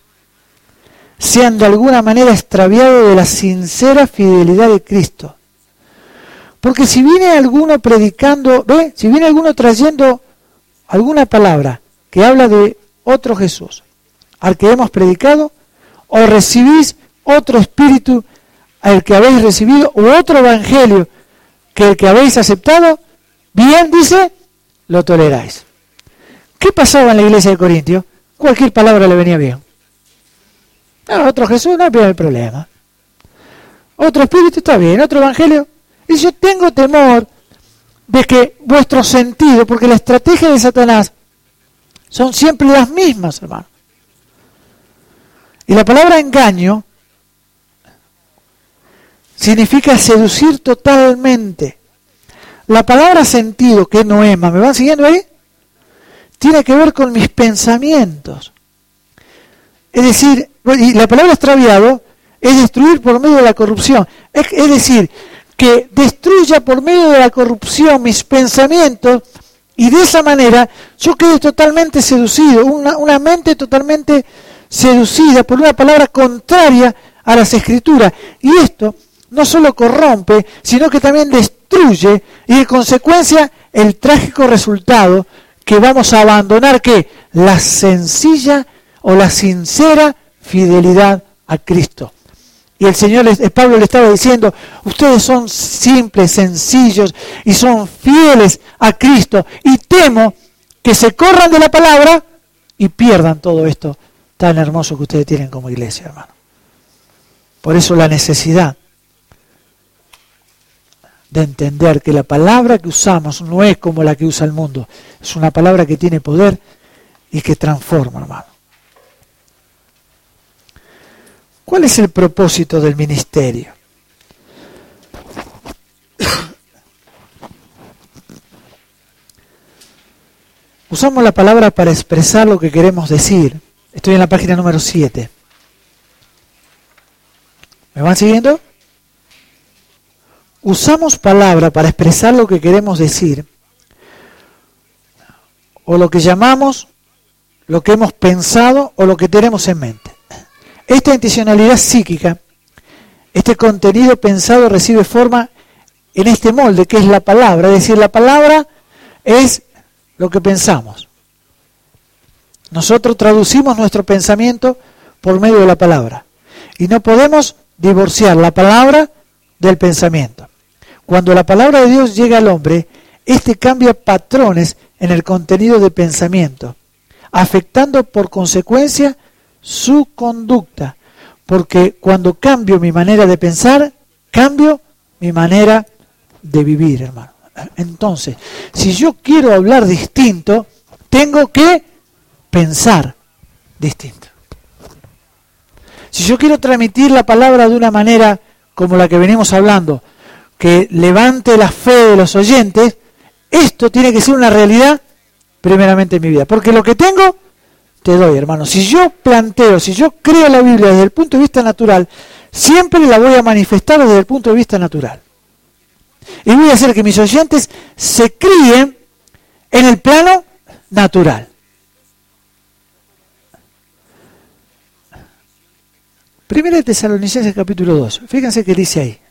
sean de alguna manera extraviados de la sincera fidelidad de Cristo. Porque si viene alguno predicando, ¿ve? Si viene alguno trayendo alguna palabra que habla de otro Jesús al que hemos predicado, o recibís otro espíritu al que habéis recibido, u otro evangelio que el que habéis aceptado, bien, dice, lo toleráis. ¿Qué pasaba en la iglesia de Corintios? Cualquier palabra le venía bien. No, otro Jesús, no hay problema. Otro espíritu está bien, otro evangelio. Y yo tengo temor de que vuestro sentido, porque la estrategia de Satanás son siempre las mismas, hermano. Y la palabra engaño significa seducir totalmente. La palabra sentido, que es noema, ¿me van siguiendo ahí? Tiene que ver con mis pensamientos. Es decir, y la palabra extraviado es destruir por medio de la corrupción. Es, es decir, que destruya por medio de la corrupción mis pensamientos y de esa manera yo quede totalmente seducido, una, una mente totalmente seducida por una palabra contraria a las Escrituras. Y esto no solo corrompe, sino que también destruye y en consecuencia el trágico resultado que vamos a abandonar, ¿qué? La sencilla o la sincera fidelidad a Cristo. Y el Señor, el Pablo le estaba diciendo, ustedes son simples, sencillos y son fieles a Cristo. Y temo que se corran de la palabra y pierdan todo esto tan hermoso que ustedes tienen como iglesia, hermano. Por eso la necesidad de entender que la palabra que usamos no es como la que usa el mundo. Es una palabra que tiene poder y que transforma, hermano. ¿Cuál es el propósito del ministerio? Usamos la palabra para expresar lo que queremos decir. Estoy en la página número siete. ¿Me van siguiendo? Usamos palabra para expresar lo que queremos decir, o lo que llamamos, lo que hemos pensado o lo que tenemos en mente. Esta intencionalidad psíquica, este contenido pensado recibe forma en este molde que es la palabra, es decir, la palabra es lo que pensamos. Nosotros traducimos nuestro pensamiento por medio de la palabra y no podemos divorciar la palabra del pensamiento. Cuando la palabra de Dios llega al hombre, este cambia patrones en el contenido de pensamiento, afectando por consecuencia su conducta, porque cuando cambio mi manera de pensar, cambio mi manera de vivir, hermano. Entonces, si yo quiero hablar distinto, tengo que pensar distinto. Si yo quiero transmitir la palabra de una manera como la que venimos hablando, que levante la fe de los oyentes, esto tiene que ser una realidad primeramente en mi vida. Porque lo que tengo, te doy, hermano. Si yo planteo, si yo creo la Biblia desde el punto de vista natural, siempre la voy a manifestar desde el punto de vista natural. Y voy a hacer que mis oyentes se críen en el plano natural. Primera de Tesalonicenses capítulo dos. Fíjense qué dice ahí.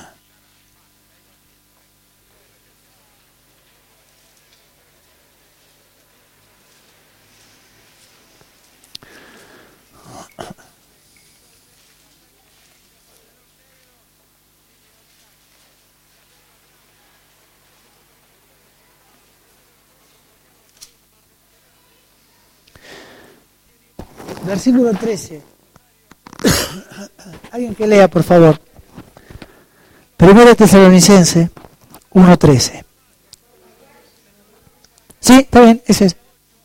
Versículo trece. Alguien que lea, por favor. Primera Tesalonicenses uno trece. Sí, está bien, ese es.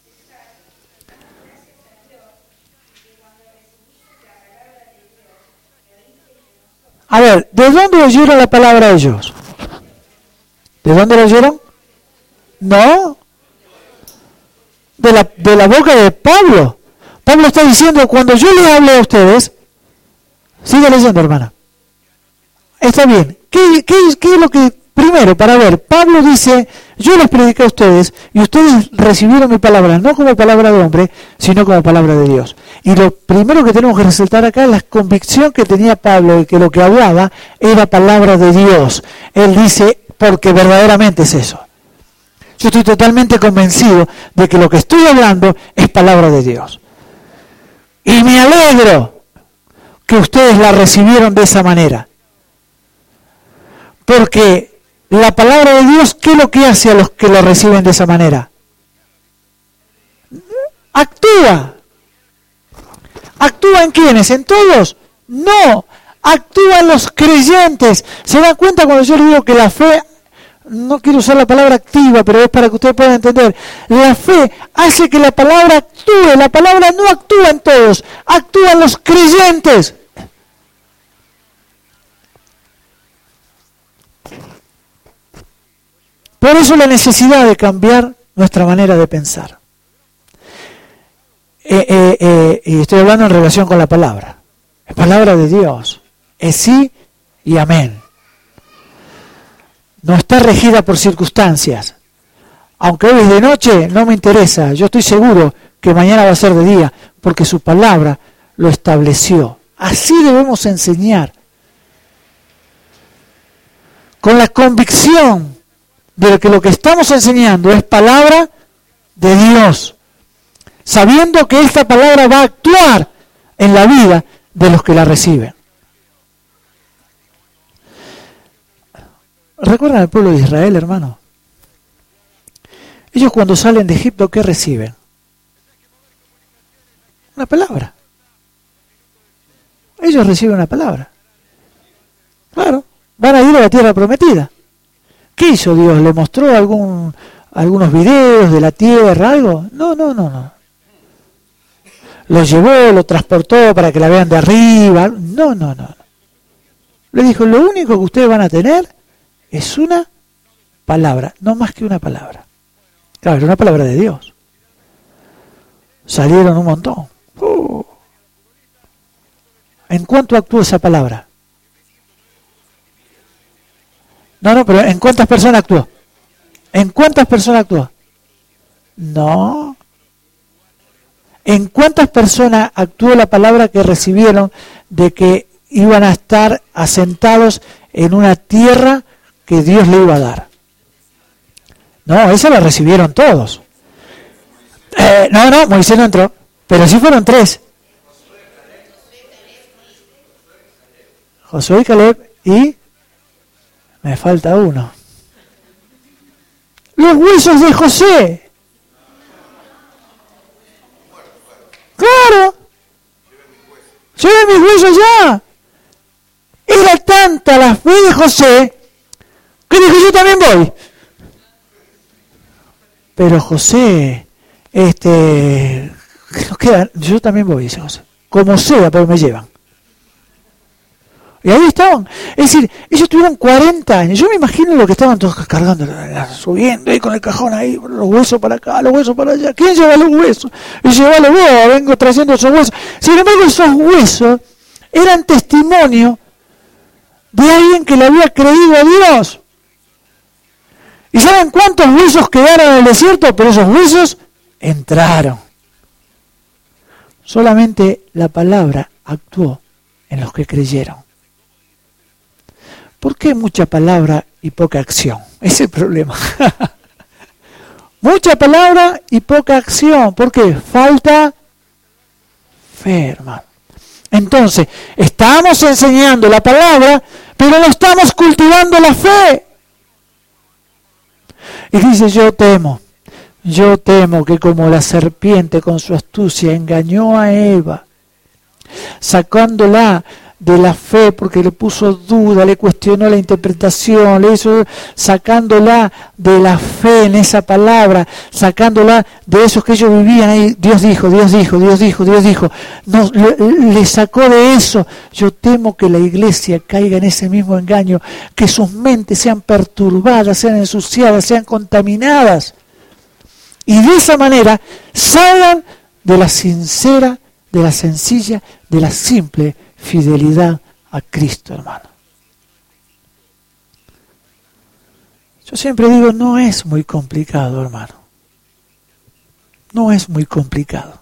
A ver, ¿de dónde oyeron la palabra ellos? ¿De dónde la oyeron? No. De la, de la boca de Pablo. Pablo está diciendo, cuando yo les hablé a ustedes, sigue leyendo, hermana. Está bien. ¿Qué, qué, qué es lo que, primero, para ver, Pablo dice, yo les prediqué a ustedes y ustedes recibieron mi palabra, no como palabra de hombre, sino como palabra de Dios. Y lo primero que tenemos que resaltar acá es la convicción que tenía Pablo de que lo que hablaba era palabra de Dios. Él dice, porque verdaderamente es eso. Yo estoy totalmente convencido de que lo que estoy hablando es palabra de Dios. Y me alegro que ustedes la recibieron de esa manera. Porque la palabra de Dios, ¿qué es lo que hace a los que lo reciben de esa manera? Actúa. ¿Actúa en quiénes? ¿En todos? No. Actúa en los creyentes. ¿Se dan cuenta cuando yo les digo que la fe, no quiero usar la palabra activa, pero es para que ustedes puedan entender, la fe hace que la palabra actúe, la palabra no actúa en todos, actúa en los creyentes. Por eso la necesidad de cambiar nuestra manera de pensar. Eh, eh, eh, y estoy hablando en relación con la palabra. Es palabra de Dios. Es sí y amén. No está regida por circunstancias. Aunque hoy es de noche, no me interesa. Yo estoy seguro que mañana va a ser de día, porque su palabra lo estableció. Así debemos enseñar. Con la convicción de que lo que estamos enseñando es palabra de Dios. Sabiendo que esta palabra va a actuar en la vida de los que la reciben. ¿Recuerdan al pueblo de Israel, hermano? Ellos cuando salen de Egipto, ¿qué reciben? Una palabra. Ellos reciben una palabra. Claro, van a ir a la tierra prometida. ¿Qué hizo Dios? ¿Le mostró algún, algunos videos de la tierra, algo? No, no, no, no. Los llevó, los transportó para que la vean de arriba. No, no, no. Le dijo, lo único que ustedes van a tener es una palabra, no más que una palabra. Claro, era una palabra de Dios. Salieron un montón. Uh. ¿En cuánto actuó esa palabra? No, no, pero ¿en cuántas personas actuó? ¿En cuántas personas actuó? No. ¿En cuántas personas actuó la palabra que recibieron de que iban a estar asentados en una tierra que Dios le iba a dar? No, esa la recibieron todos. Eh, no, no, Moisés no entró, pero sí fueron tres. Josué y Caleb y me falta uno. Los huesos de José. Claro. Lleven mis huesos ya. Era tanta la fe de José que dijo, yo también voy. Pero José, este, nos queda, yo también voy, dice José. Como sea, pero me llevan. Y ahí estaban. Es decir, ellos tuvieron cuarenta años. Yo me imagino lo que estaban todos cargando, subiendo ahí con el cajón ahí, los huesos para acá, los huesos para allá. ¿Quién lleva los huesos? Y llévalo vos, vengo trayendo esos huesos. Sin embargo, esos huesos eran testimonio de alguien que le había creído a Dios. ¿Y saben cuántos huesos quedaron en el desierto? Pero esos huesos entraron. Solamente la palabra actuó en los que creyeron. ¿Por qué mucha palabra y poca acción? Ese es el problema. Mucha palabra y poca acción. ¿Por qué? Falta fe, hermano. Entonces, estamos enseñando la palabra, pero no estamos cultivando la fe. Y dice, yo temo, yo temo que como la serpiente con su astucia engañó a Eva, sacándola de la fe porque le puso duda, le cuestionó la interpretación, le hizo, sacándola de la fe en esa palabra, sacándola de esos que ellos vivían ahí, Dios dijo, Dios dijo, Dios dijo, Dios dijo, no, le, le sacó de eso. Yo temo que la iglesia caiga en ese mismo engaño, que sus mentes sean perturbadas, sean ensuciadas, sean contaminadas, y de esa manera salgan de la sincera, de la sencilla, de la simple fidelidad a Cristo, hermano. Yo siempre digo, no es muy complicado, hermano. No es muy complicado.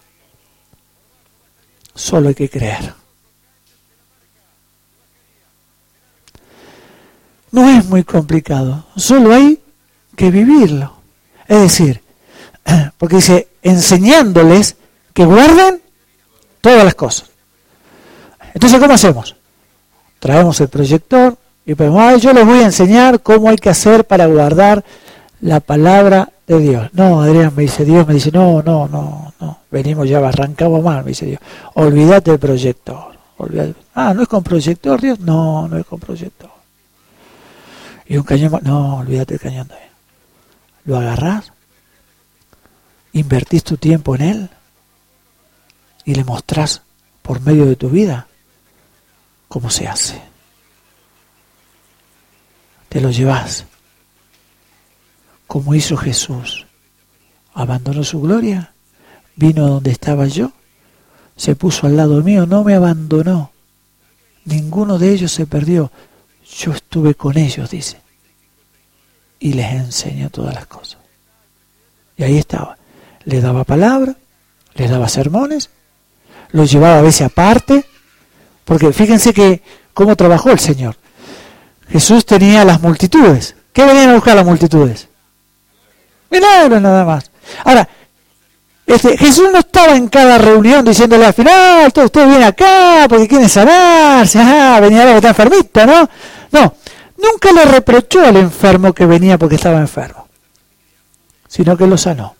Solo hay que creer. no es muy complicado, solo hay que vivirlo. Es decir, porque dice, enseñándoles que guarden todas las cosas. Entonces, ¿cómo hacemos? Traemos el proyector y pues, ah, yo les voy a enseñar cómo hay que hacer para guardar la palabra de Dios. No, Adrián, me dice Dios, me dice, no, no, no, no, venimos ya, arrancamos mal, me dice Dios. Olvídate del proyector. Olvídate. Ah, ¿no es con proyector, Dios? No, no es con proyector. Y un cañón, no, olvídate del cañón también. Lo agarrás, invertís tu tiempo en él y le mostrás por medio de tu vida cómo se hace. Te lo llevas, como hizo Jesús. Abandonó su gloria, vino donde estaba yo, se puso al lado mío, no me abandonó. Ninguno de ellos se perdió. Yo estuve con ellos, dice, y les enseñó todas las cosas. Y ahí estaba. Les daba palabra, les daba sermones, los llevaba a veces aparte, porque fíjense que cómo trabajó el Señor. Jesús tenía las multitudes. ¿Qué venían a buscar las multitudes? Milagros nada más. Ahora, este, Jesús no estaba en cada reunión diciéndole al final, todo usted viene acá porque quieren sanarse, ah, venía que está enfermita, ¿no? No, nunca le reprochó al enfermo que venía porque estaba enfermo, sino que lo sanó.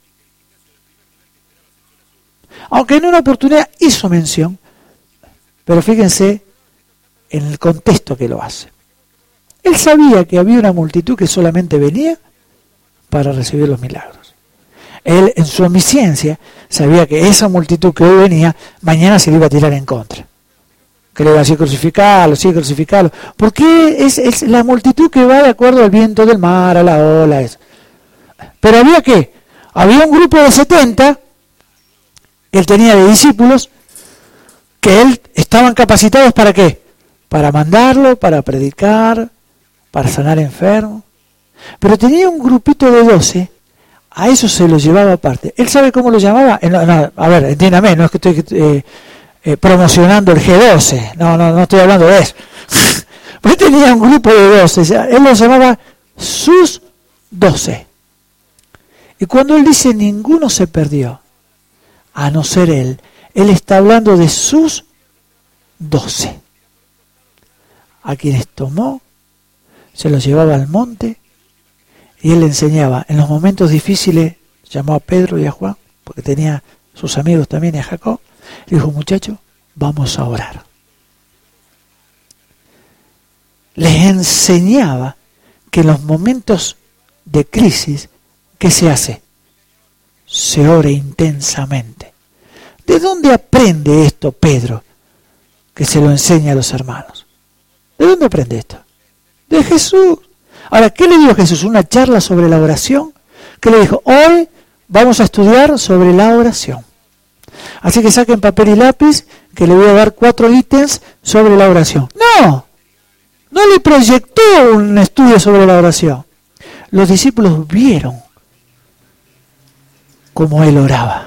Aunque en una oportunidad hizo mención, pero fíjense en el contexto que lo hace. Él sabía que había una multitud que solamente venía para recibir los milagros. Él, en su omnisciencia, sabía que esa multitud que hoy venía, mañana se le iba a tirar en contra. Que le iba a decir crucificarlo, sí, crucificarlo. Porque es, es la multitud que va de acuerdo al viento del mar, a la ola. Eso. Pero había ¿qué? Había un grupo de setenta que él tenía de discípulos que él estaban capacitados para ¿qué? Para mandarlo, para predicar, para sanar enfermos. Pero tenía un grupito de doce, a eso se lo llevaba aparte. ¿Él sabe cómo lo llamaba? Eh, no, no, a ver, entiéndame, no es que estoy eh, eh, promocionando el G doce, no, no, no estoy hablando de eso. Pues tenía un grupo de doce, él lo llamaba sus doce. Y cuando él dice ninguno se perdió, a no ser él, él está hablando de sus doce, a quienes tomó, se los llevaba al monte y él le enseñaba. En los momentos difíciles llamó a Pedro y a Juan, porque tenía sus amigos también y a Jacob, le dijo, muchachos, vamos a orar. Les enseñaba que en los momentos de crisis, ¿qué se hace? Se ora intensamente. ¿De dónde aprende esto Pedro? Que se lo enseña a los hermanos. ¿De dónde aprende esto? De Jesús. Ahora, ¿qué le dio Jesús? Una charla sobre la oración. ¿Qué le dijo? Hoy vamos a estudiar sobre la oración. Así que saquen papel y lápiz, que le voy a dar cuatro ítems sobre la oración. No, no le proyectó un estudio sobre la oración. Los discípulos vieron cómo él oraba.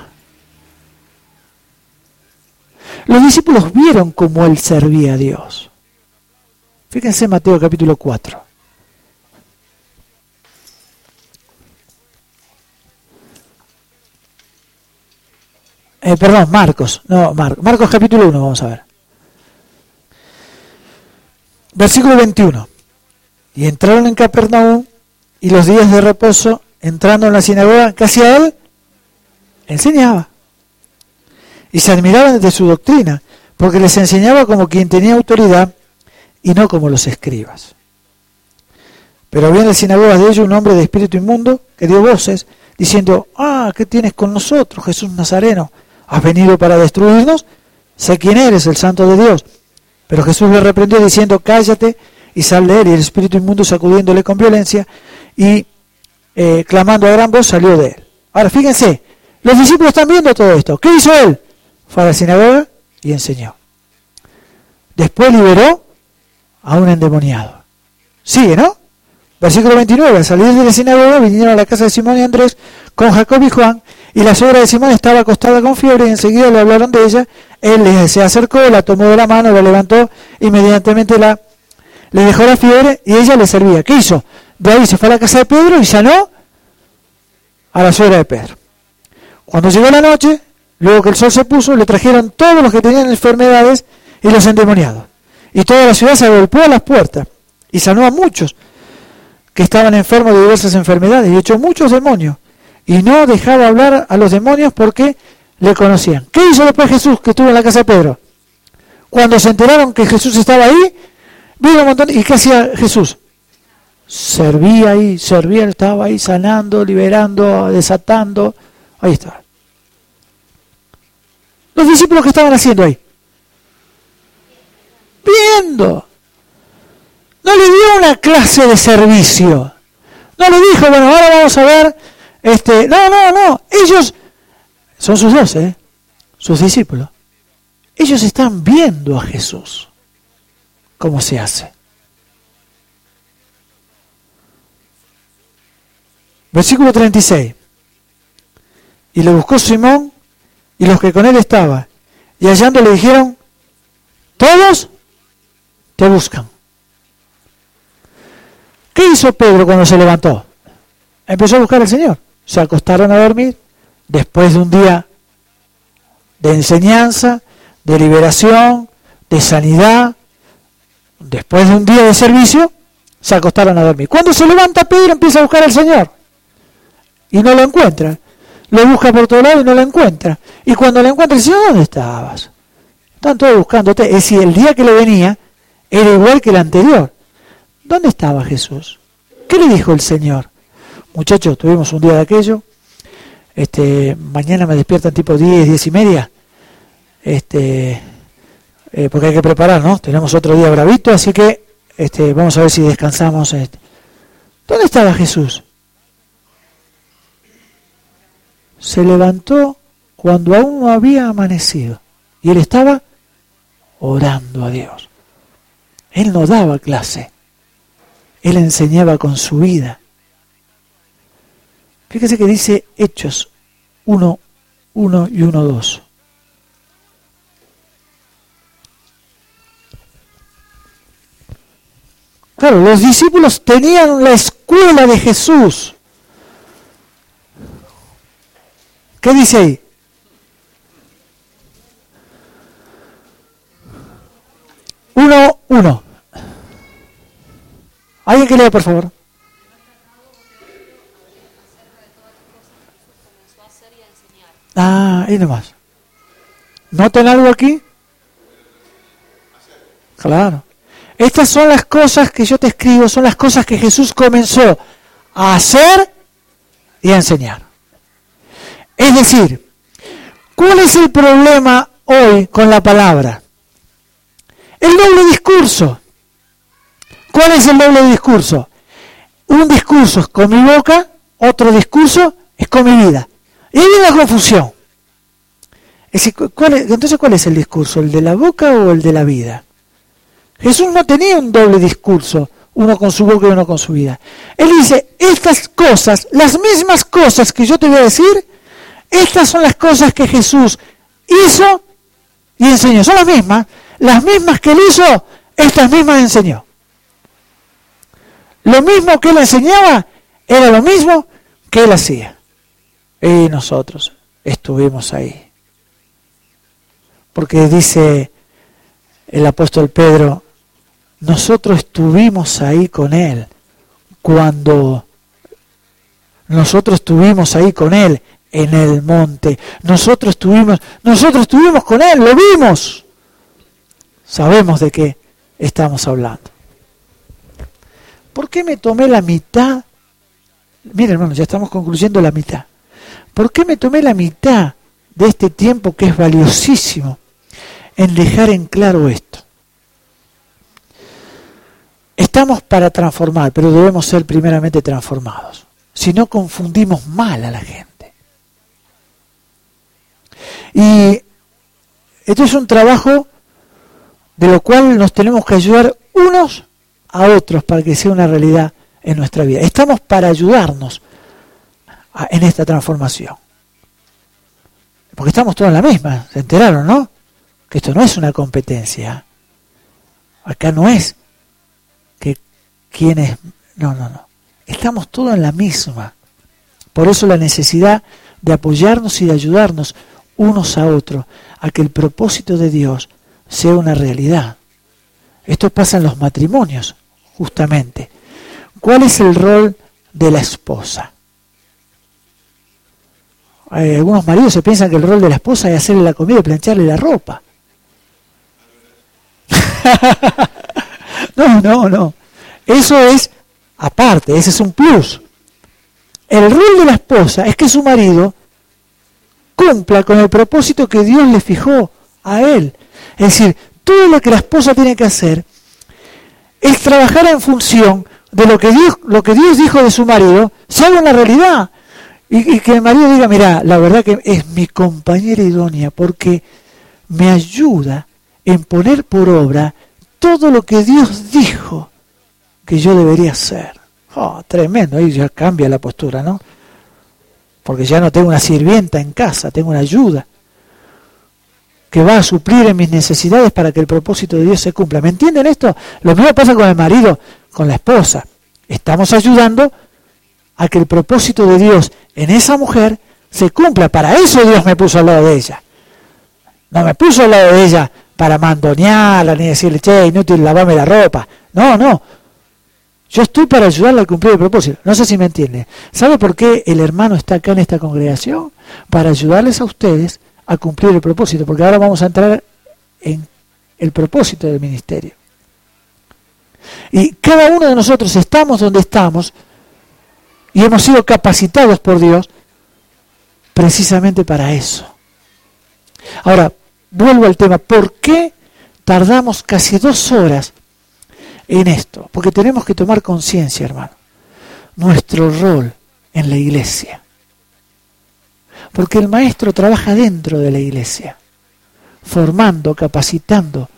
Los discípulos vieron cómo él servía a Dios. Fíjense en Mateo capítulo cuatro. Eh, perdón, Marcos. No, Mar- Marcos capítulo uno, vamos a ver. Versículo veintiuno. Y entraron en Capernaum, y los días de reposo, entrando en la sinagoga, ¿qué hacía él? Enseñaba. Y se admiraban de su doctrina, porque les enseñaba como quien tenía autoridad, y no como los escribas. Pero había en las sinagogas de ellos un hombre de espíritu inmundo, que dio voces, diciendo, ah, ¿qué tienes con nosotros, Jesús Nazareno? ¿Has venido para destruirnos? Sé quién eres, el santo de Dios. Pero Jesús le reprendió diciendo, cállate y sal de él. Y el espíritu inmundo, sacudiéndole con violencia y eh, clamando a gran voz, salió de él. Ahora fíjense, los discípulos están viendo todo esto. ¿Qué hizo él? Fue a la sinagoga y enseñó. Después liberó a un endemoniado. Sigue, ¿no? Versículo veintinueve. Al salir de la sinagoga vinieron a la casa de Simón y Andrés con Jacob y Juan, y la suegra de Simón estaba acostada con fiebre, y enseguida le hablaron de ella. Él se acercó, la tomó de la mano, la levantó, inmediatamente la le dejó la fiebre y ella le servía. ¿Qué hizo? De ahí se fue a la casa de Pedro y sanó a la suegra de Pedro. Cuando llegó la noche, luego que el sol se puso, le trajeron todos los que tenían enfermedades y los endemoniados. Y toda la ciudad se agolpó a las puertas y sanó a muchos que estaban enfermos de diversas enfermedades y echó muchos demonios. Y no dejaba hablar a los demonios porque le conocían. ¿Qué hizo después Jesús que estuvo en la casa de Pedro? Cuando se enteraron que Jesús estaba ahí, vino un montón. ¿Y qué hacía Jesús? Servía ahí, servía, estaba ahí sanando, liberando, desatando. Ahí estaba. Los discípulos, ¿qué estaban haciendo ahí? Viendo. No le dio una clase de servicio. No le dijo, bueno, ahora vamos a ver. Este, no, no, no. Ellos son sus doce, ¿eh? Sus discípulos. Ellos están viendo a Jesús. ¿Cómo se hace? Versículo treinta y seis. Y le buscó Simón y los que con él estaban. Y hallando le dijeron, todos te buscan. ¿Qué hizo Pedro cuando se levantó? Empezó a buscar al Señor. Se acostaron a dormir después de un día de enseñanza, de liberación, de sanidad, después de un día de servicio, se acostaron a dormir. Cuando se levanta Pedro empieza a buscar al Señor y no lo encuentra. Lo busca por todos lados y no lo encuentra. Y cuando lo encuentra, dice, ¿dónde estabas? Están todos buscándote. Es decir, el día que le venía era igual que el anterior. ¿Dónde estaba Jesús? ¿Qué le dijo el Señor? Muchachos, tuvimos un día de aquello. Este, mañana me despiertan tipo diez, diez y media. Este, eh, porque hay que preparar, ¿no? Tenemos otro día bravito, así que este, vamos a ver si descansamos. Este. ¿Dónde estaba Jesús? Se levantó cuando aún no había amanecido. Y él estaba orando a Dios. Él no daba clase. Él enseñaba con su vida. Fíjese que dice Hechos uno, uno y uno, dos. Claro, los discípulos tenían la escuela de Jesús. ¿Qué dice ahí? Uno, uno. ¿Alguien que lea, por favor? Ah, y nomás. ¿Notan algo aquí? Claro. Estas son las cosas que yo te escribo, son las cosas que Jesús comenzó a hacer y a enseñar. Es decir, ¿cuál es el problema hoy con la palabra? El doble discurso. ¿Cuál es el doble discurso? Un discurso es con mi boca, otro discurso es con mi vida. Y hay una confusión. Es decir, ¿cuál es, entonces, ¿cuál es el discurso? ¿El de la boca o el de la vida? Jesús no tenía un doble discurso, uno con su boca y uno con su vida. Él dice, estas cosas, las mismas cosas que yo te voy a decir, estas son las cosas que Jesús hizo y enseñó. Son las mismas, las mismas que él hizo, estas mismas enseñó. Lo mismo que él enseñaba, era lo mismo que él hacía. Y nosotros estuvimos ahí. Porque dice el apóstol Pedro, nosotros estuvimos ahí con él cuando nosotros estuvimos ahí con él en el monte. Nosotros estuvimos, nosotros estuvimos con él, lo vimos. Sabemos de qué estamos hablando. ¿Por qué me tomé la mitad? Miren, hermanos, ya estamos concluyendo la mitad. ¿Por qué me tomé la mitad de este tiempo que es valiosísimo en dejar en claro esto? Estamos para transformar, pero debemos ser primeramente transformados. Si no, confundimos mal a la gente. Y esto es un trabajo de lo cual nos tenemos que ayudar unos a otros para que sea una realidad en nuestra vida. Estamos para ayudarnos a, en esta transformación. Porque estamos todos en la misma, se enteraron, ¿no? Que esto no es una competencia. Acá no es quién es. No, no, no. Estamos todos en la misma. Por eso la necesidad de apoyarnos y de ayudarnos unos a otros a que el propósito de Dios sea una realidad. Esto pasa en los matrimonios, justamente. ¿Cuál es el rol de la esposa? Eh, algunos maridos se piensan que el rol de la esposa es hacerle la comida y plancharle la ropa. No, no, no. Eso es aparte, ese es un plus. El rol de la esposa es que su marido cumpla con el propósito que Dios le fijó a él. Es decir, todo lo que la esposa tiene que hacer es trabajar en función de lo que Dios, lo que Dios dijo de su marido, se haga una realidad. Y, y que el marido diga, mira, la verdad que es mi compañera idónea porque me ayuda en poner por obra todo lo que Dios dijo que yo debería hacer. Oh, tremendo, ahí ya cambia la postura, ¿no? Porque ya no tengo una sirvienta en casa, tengo una ayuda que va a suplir en mis necesidades para que el propósito de Dios se cumpla. ¿Me entienden esto? Lo mismo pasa con el marido, con la esposa. Estamos ayudando a que el propósito de Dios en esa mujer se cumpla. Para eso Dios me puso al lado de ella. No me puso al lado de ella para mandonearla, ni decirle, che, inútil, lavame la ropa. No, no. Yo estoy para ayudarle a cumplir el propósito. No sé si me entiende. ¿Sabe por qué el hermano está acá en esta congregación? Para ayudarles a ustedes a cumplir el propósito. Porque ahora vamos a entrar en el propósito del ministerio. Y cada uno de nosotros estamos donde estamos y hemos sido capacitados por Dios precisamente para eso. Ahora, vuelvo al tema. ¿Por qué tardamos casi dos horas en esto? Porque tenemos que tomar conciencia, hermano, nuestro rol en la iglesia. Porque el maestro trabaja dentro de la iglesia, formando, capacitando.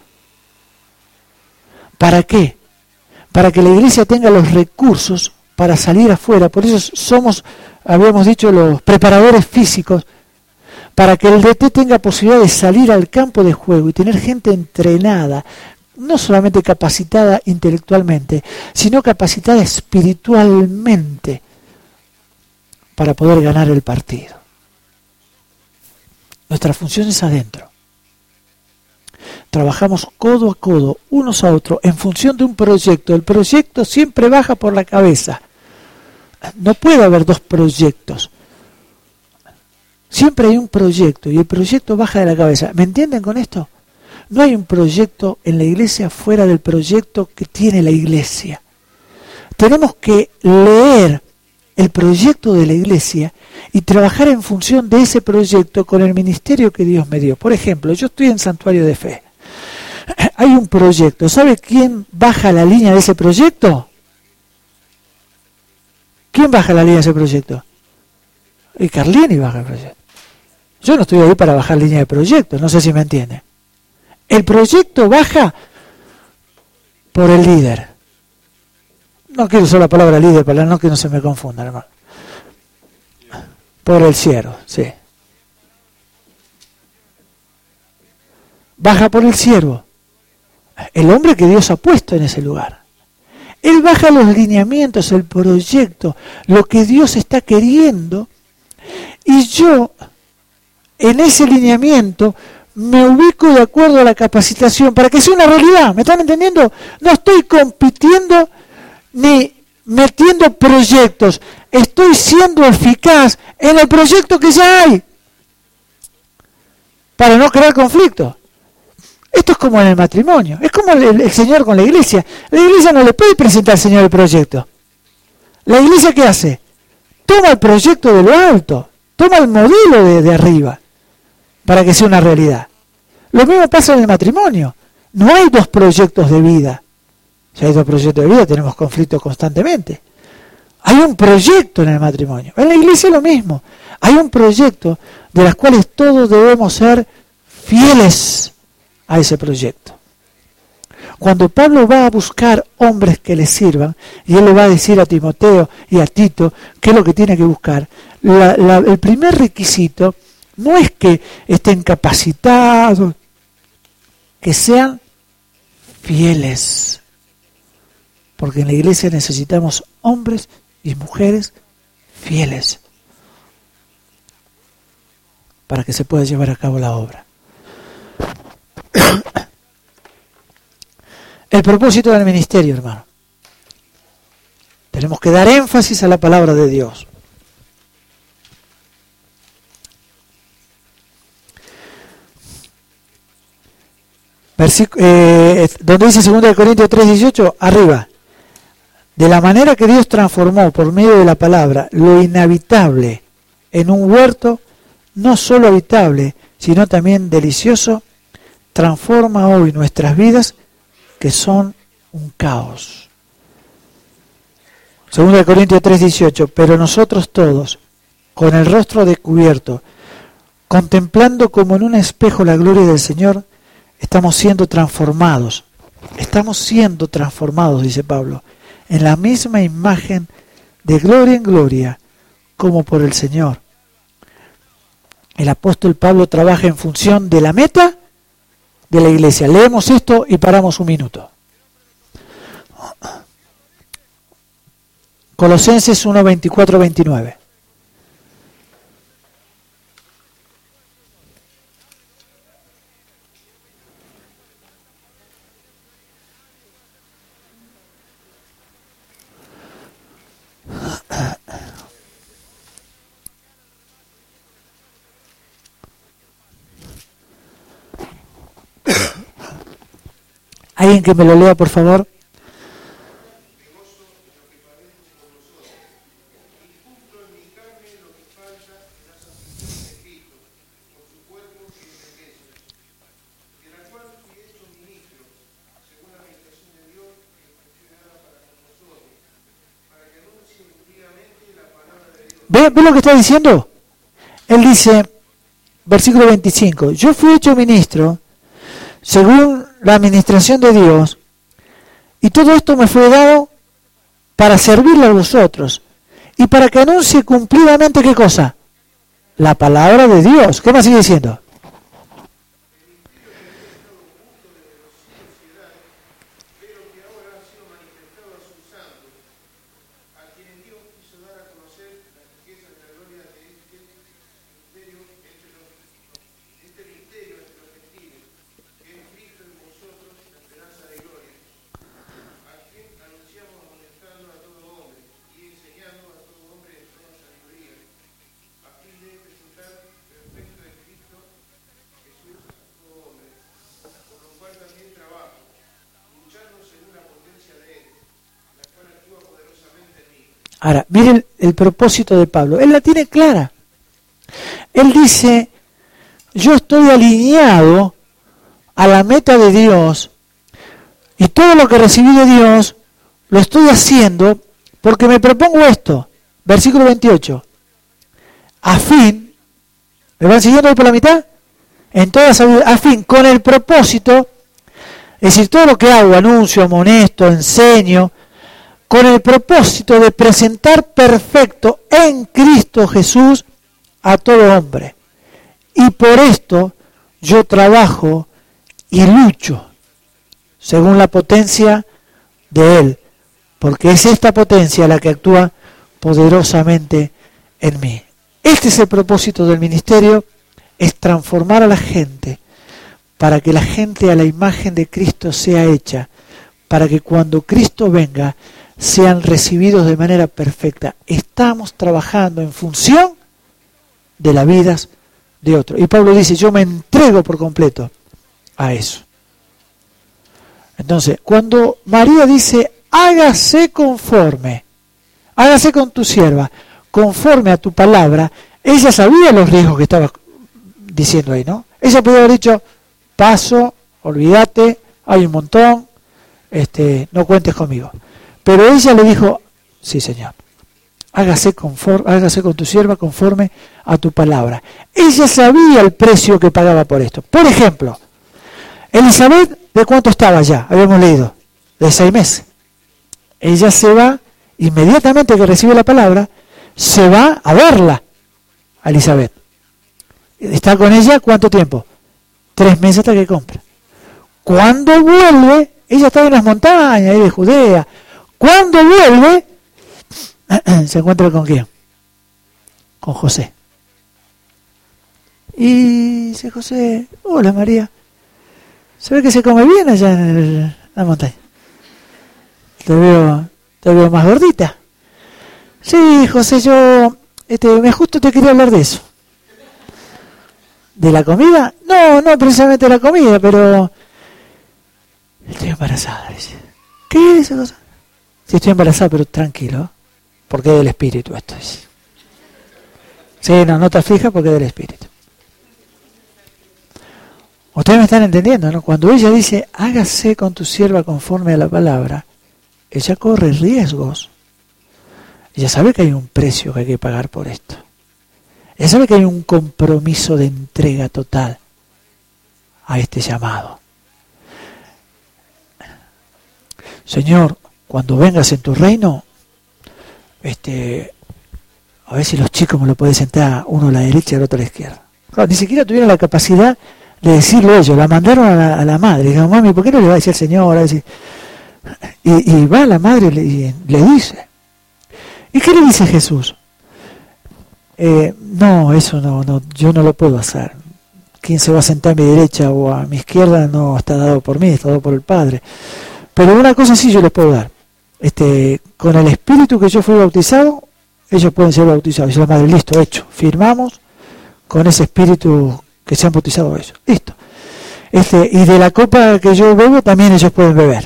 ¿Para qué? Para que la iglesia tenga los recursos para salir afuera. Por eso somos, habíamos dicho, los preparadores físicos, para que el D T tenga posibilidad de salir al campo de juego y tener gente entrenada, no solamente capacitada intelectualmente, sino capacitada espiritualmente para poder ganar el partido. Nuestra función es adentro. Trabajamos codo a codo, unos a otros, en función de un proyecto. El proyecto siempre baja por la cabeza. No puede haber dos proyectos. Siempre hay un proyecto y el proyecto baja de la cabeza. ¿Me entienden con esto? No hay un proyecto en la iglesia fuera del proyecto que tiene la iglesia. Tenemos que leer el proyecto de la iglesia y trabajar en función de ese proyecto con el ministerio que Dios me dio. Por ejemplo, yo estoy en Santuario de Fe. Hay un proyecto. ¿Sabe quién baja la línea de ese proyecto? ¿Quién baja la línea de ese proyecto? Y Carlini baja el proyecto. Yo no estoy ahí para bajar línea de proyectos, no sé si me entiende. El proyecto baja por el líder. No quiero usar la palabra líder para no que no se me confunda, hermano. Por el siervo, sí. Baja por el siervo. El hombre que Dios ha puesto en ese lugar. Él baja los lineamientos, el proyecto, lo que Dios está queriendo. Y yo, en ese lineamiento, me ubico de acuerdo a la capacitación para que sea una realidad. ¿Me están entendiendo? No estoy compitiendo ni metiendo proyectos. Estoy siendo eficaz en el proyecto que ya hay para no crear conflicto. Esto es como en el matrimonio. Es como el, el Señor con la iglesia. La iglesia no le puede presentar al Señor el proyecto. ¿La iglesia qué hace? Toma el proyecto de lo alto. Toma el modelo de, de arriba para que sea una realidad. Lo mismo pasa en el matrimonio. No hay dos proyectos de vida. Si hay dos proyectos de vida, tenemos conflictos constantemente. Hay un proyecto en el matrimonio. En la iglesia lo mismo. Hay un proyecto de los cuales todos debemos ser fieles a ese proyecto. Cuando Pablo va a buscar hombres que le sirvan, y él le va a decir a Timoteo y a Tito qué es lo que tiene que buscar, la, la, el primer requisito no es que estén capacitados, que sean fieles. Porque en la iglesia necesitamos hombres y mujeres fieles para que se pueda llevar a cabo la obra. El propósito del ministerio, hermano. Tenemos que dar énfasis a la palabra de Dios. Versic- eh, donde dice segunda de Corintios tres dieciocho, arriba. De la manera que Dios transformó por medio de la palabra lo inhabitable en un huerto, no solo habitable, sino también delicioso, transforma hoy nuestras vidas que son un caos. segunda de Corintios tres dieciocho, pero nosotros todos, con el rostro descubierto, contemplando como en un espejo la gloria del Señor, estamos siendo transformados. Estamos siendo transformados, dice Pablo, en la misma imagen de gloria en gloria, como por el Señor. El apóstol Pablo trabaja en función de la meta de la iglesia. Leemos esto y paramos un minuto. Colosenses uno, veinticuatro, veintinueve. ¿Alguien que me lo lea, por favor? ¿Ve, ¿Ve lo que está diciendo? Él dice, versículo veinticinco, yo fui hecho ministro según la administración de Dios, y todo esto me fue dado para servirle a vosotros, y para que anuncie cumplidamente, ¿qué cosa? La palabra de Dios. ¿Qué más sigue diciendo? Ahora, miren el, el propósito de Pablo. Él la tiene clara. Él dice, yo estoy alineado a la meta de Dios y todo lo que recibí de Dios lo estoy haciendo porque me propongo esto. Versículo veintiocho. A fin, ¿me van siguiendo ahí por la mitad? En toda sabiduría, a fin, con el propósito, es decir, todo lo que hago, anuncio, amonesto, enseño, con el propósito de presentar perfecto en Cristo Jesús a todo hombre. Y por esto yo trabajo y lucho según la potencia de Él, porque es esta potencia la que actúa poderosamente en mí. Este es el propósito del ministerio, es transformar a la gente, para que la gente a la imagen de Cristo sea hecha, para que cuando Cristo venga, sean recibidos de manera perfecta. Estamos trabajando en función de las vidas de otros. Y Pablo dice, yo me entrego por completo a eso. Entonces, cuando María dice, hágase conforme, hágase con tu sierva, conforme a tu palabra, ella sabía los riesgos que estaba diciendo ahí, ¿no? Ella podía haber dicho, paso, olvídate, hay un montón, este, no cuentes conmigo. Pero ella le dijo, sí, Señor, hágase, conforme, hágase con tu sierva conforme a tu palabra. Ella sabía el precio que pagaba por esto. Por ejemplo, Elizabeth, ¿de cuánto estaba ya? Habíamos leído, de seis meses. Ella se va, inmediatamente que recibe la palabra, se va a verla, a Elizabeth. ¿Está con ella cuánto tiempo? Tres meses hasta que compra. Cuando vuelve, ella estaba en las montañas, ahí de Judea. Cuando vuelve, se encuentra con quién? Con José. Y dice José, hola María, se ve que se come bien allá en el, la montaña. Te veo, te veo más gordita. Sí, José, yo este, me justo te quería hablar de eso. ¿De la comida? No, no precisamente de la comida, pero estoy embarazada, dice. ¿Qué es esa cosa? Sí, estoy embarazada, pero tranquilo, porque es del espíritu esto, dice. Sí, no, no te aflijas porque es del espíritu. Ustedes me están entendiendo, ¿no? Cuando ella dice, hágase con tu sierva conforme a la palabra, ella corre riesgos. Ella sabe que hay un precio que hay que pagar por esto. Ella sabe que hay un compromiso de entrega total a este llamado. Señor, cuando vengas en tu reino, este, a ver si los chicos me lo pueden sentar uno a la derecha y el otro a la izquierda. Claro, ni siquiera tuvieron la capacidad de decirlo ellos, la mandaron a la, a la madre. Dijeron, mami, ¿por qué no le va a decir al Señor? A decir, y, y va la madre y le, le dice. ¿Y qué le dice Jesús? Eh, no, eso no, no, yo no lo puedo hacer. Quien se va a sentar a mi derecha o a mi izquierda no está dado por mí, está dado por el Padre. Pero una cosa sí yo les puedo dar. Este, con el espíritu que yo fui bautizado, ellos pueden ser bautizados. Dice la madre, listo, hecho. Firmamos con ese espíritu que se han bautizado ellos. Listo. Este, y de la copa que yo bebo también ellos pueden beber.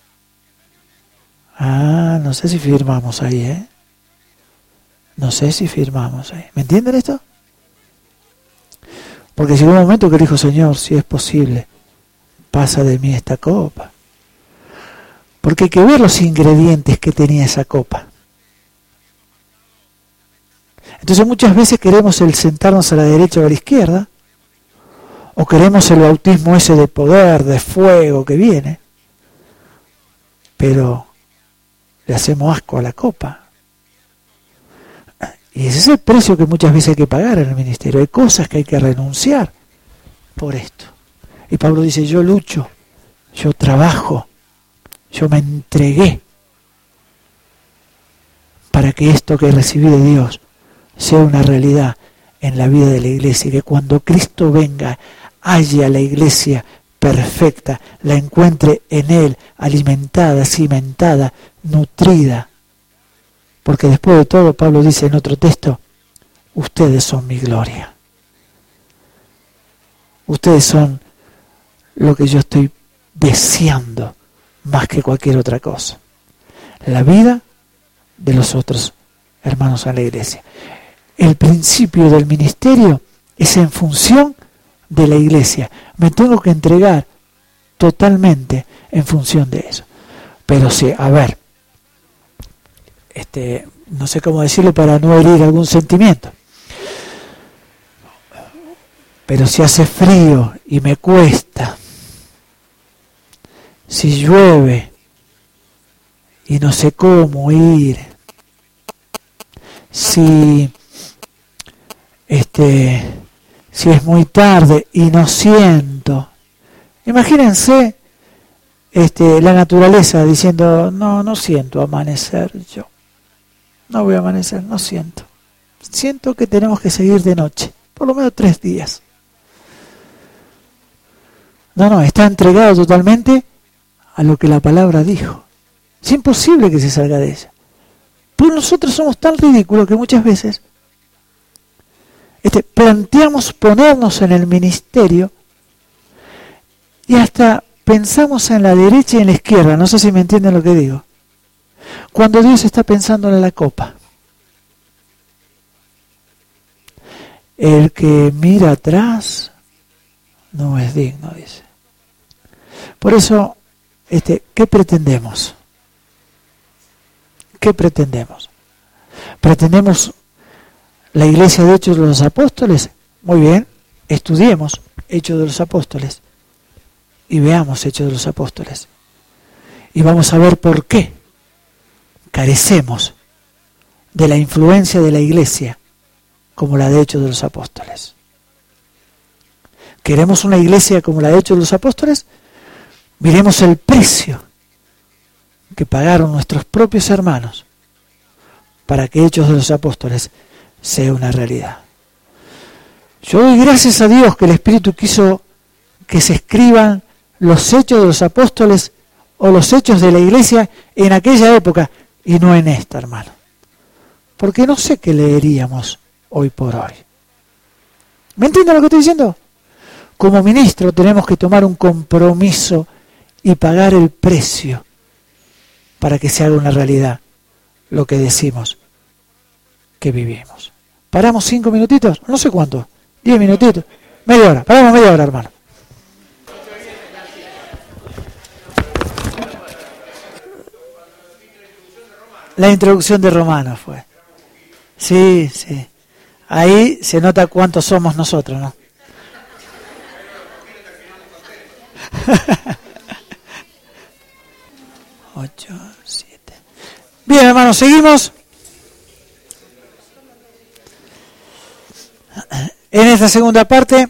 Ah, no sé si firmamos ahí, ¿eh? No sé si firmamos ahí. ¿Me entienden esto? Porque llegó un momento que dijo, Señor, si es posible, pasa de mí esta copa. Porque hay que ver los ingredientes que tenía esa copa. Entonces muchas veces queremos el sentarnos a la derecha o a la izquierda, o queremos el bautismo ese de poder, de fuego que viene, pero le hacemos asco a la copa. Y ese es el precio que muchas veces hay que pagar en el ministerio. Hay cosas que hay que renunciar por esto. Y Pablo dice, yo lucho, yo trabajo, yo me entregué para que esto que recibí de Dios sea una realidad en la vida de la iglesia, y que cuando Cristo venga haya la iglesia perfecta, la encuentre en Él, alimentada, cimentada, nutrida. Porque después de todo, Pablo dice en otro texto, ustedes son mi gloria. Ustedes son lo que yo estoy deseando más que cualquier otra cosa. La vida de los otros hermanos en la iglesia. El principio del ministerio es en función de la iglesia. Me tengo que entregar totalmente en función de eso. Pero sí, a ver, este, no sé cómo decirlo para no herir algún sentimiento. Pero si hace frío y me cuesta, si llueve y no sé cómo ir, si este si es muy tarde y no siento, imagínense este la naturaleza diciendo, no, no siento amanecer yo, no voy a amanecer, no siento, siento que tenemos que seguir de noche, por lo menos tres días. No, no, está entregado totalmente a lo que la palabra dijo. Es imposible que se salga de ella. Pero nosotros somos tan ridículos que muchas veces este, planteamos ponernos en el ministerio y hasta pensamos en la derecha y en la izquierda. No sé si me entienden lo que digo. Cuando Dios está pensando en la copa. El que mira atrás no es digno, dice. Por eso, este, ¿qué pretendemos? ¿Qué pretendemos? ¿Pretendemos la iglesia de Hechos de los Apóstoles? Muy bien, estudiemos Hechos de los Apóstoles y veamos Hechos de los Apóstoles. Y vamos a ver por qué carecemos de la influencia de la iglesia como la de Hechos de los Apóstoles. ¿Queremos una iglesia como la de Hechos de los Apóstoles? Miremos el precio que pagaron nuestros propios hermanos para que Hechos de los Apóstoles sea una realidad. Yo doy gracias a Dios que el Espíritu quiso que se escriban los Hechos de los Apóstoles o los Hechos de la Iglesia en aquella época y no en esta, hermano. Porque no sé qué leeríamos hoy por hoy. ¿Me entienden lo que estoy diciendo? Como ministro tenemos que tomar un compromiso y pagar el precio para que se haga una realidad lo que decimos que vivimos. ¿Paramos cinco minutitos? No sé cuánto. Diez minutitos. Media hora. Paramos media hora, hermano. La introducción de Romanos fue. Sí, sí. Ahí se nota cuántos somos nosotros, ¿no? Ocho, siete. Bien, hermanos, seguimos. En esta segunda parte,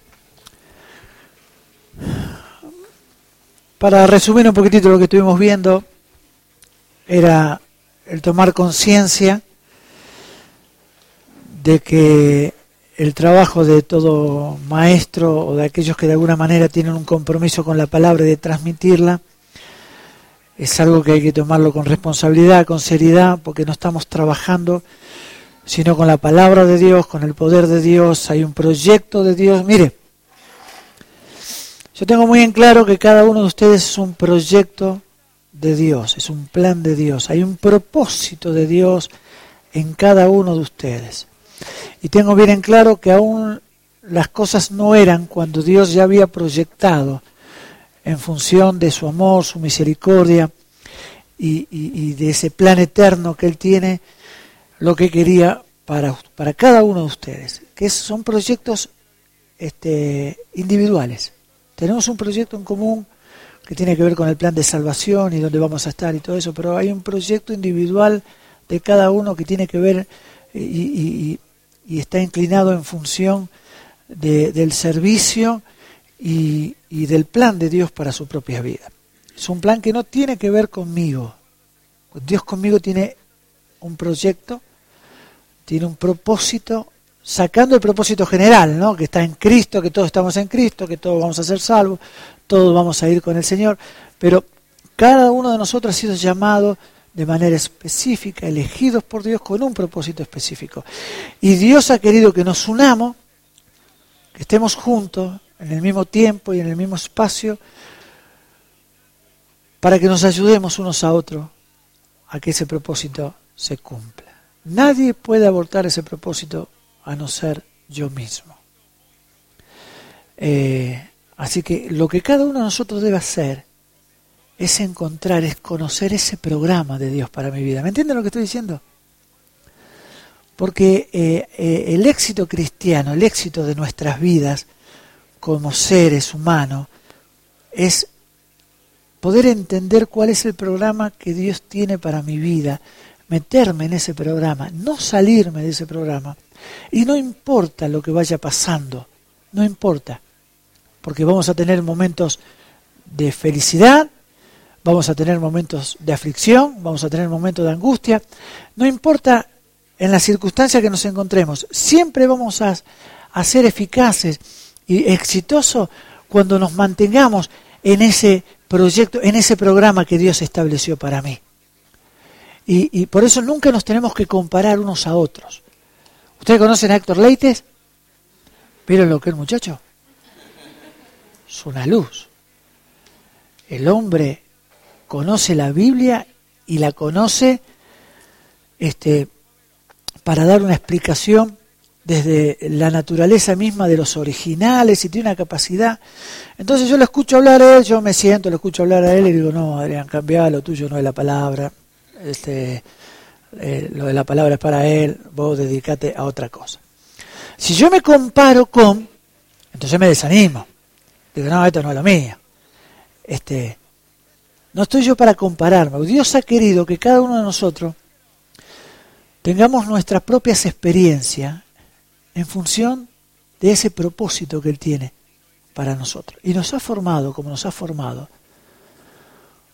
para resumir un poquitito lo que estuvimos viendo, era el tomar conciencia de que el trabajo de todo maestro o de aquellos que de alguna manera tienen un compromiso con la palabra y de transmitirla, es algo que hay que tomarlo con responsabilidad, con seriedad, porque no estamos trabajando sino con la palabra de Dios, con el poder de Dios. Hay un proyecto de Dios. Mire, yo tengo muy en claro que cada uno de ustedes es un proyecto de Dios, es un plan de Dios. Hay un propósito de Dios en cada uno de ustedes. Y tengo bien en claro que aún las cosas no eran cuando Dios ya había proyectado en función de su amor, su misericordia y, y, y de ese plan eterno que Él tiene, lo que quería para, para cada uno de ustedes, que son proyectos este, individuales. Tenemos un proyecto en común que tiene que ver con el plan de salvación y dónde vamos a estar y todo eso, pero hay un proyecto individual de cada uno que tiene que ver y, y, y está inclinado en función de, del servicio y, y del plan de Dios para su propia vida. Es un plan que no tiene que ver conmigo. Dios conmigo tiene un proyecto, tiene un propósito, sacando el propósito general, ¿no? Que está en Cristo, que todos estamos en Cristo, que todos vamos a ser salvos, todos vamos a ir con el Señor, pero cada uno de nosotros ha sido llamado de manera específica, elegidos por Dios con un propósito específico. Y Dios ha querido que nos unamos, que estemos juntos en el mismo tiempo y en el mismo espacio, para que nos ayudemos unos a otros a que ese propósito se cumpla. Nadie puede abortar ese propósito a no ser yo mismo. Eh, así que lo que cada uno de nosotros debe hacer es encontrar, es conocer ese programa de Dios para mi vida. ¿Me entienden lo que estoy diciendo? Porque eh, eh, el éxito cristiano, el éxito de nuestras vidas como seres humanos, es poder entender cuál es el programa que Dios tiene para mi vida, meterme en ese programa, no salirme de ese programa. Y no importa lo que vaya pasando, no importa, porque vamos a tener momentos de felicidad, vamos a tener momentos de aflicción, vamos a tener momentos de angustia, no importa en las circunstancias que nos encontremos, siempre vamos a, a ser eficaces y exitosos cuando nos mantengamos en ese proyecto, en ese programa que Dios estableció para mí. Y, y por eso nunca nos tenemos que comparar unos a otros. ¿Ustedes conocen a Héctor Leites? ¿Vieron lo que es el muchacho? Es una luz. El hombre conoce la Biblia y la conoce este, para dar una explicación desde la naturaleza misma de los originales y tiene una capacidad. Entonces yo lo escucho hablar a él, yo me siento, lo escucho hablar a él y digo, no, Adrián, cambia, lo tuyo no es la palabra. Este, eh, lo de la palabra es para él, vos dedicate a otra cosa. Si yo me comparo con, entonces me desanimo, digo, no, esto no es lo mío. Este, no estoy yo para compararme. Dios ha querido que cada uno de nosotros tengamos nuestras propias experiencias en función de ese propósito que Él tiene para nosotros. Y nos ha formado como nos ha formado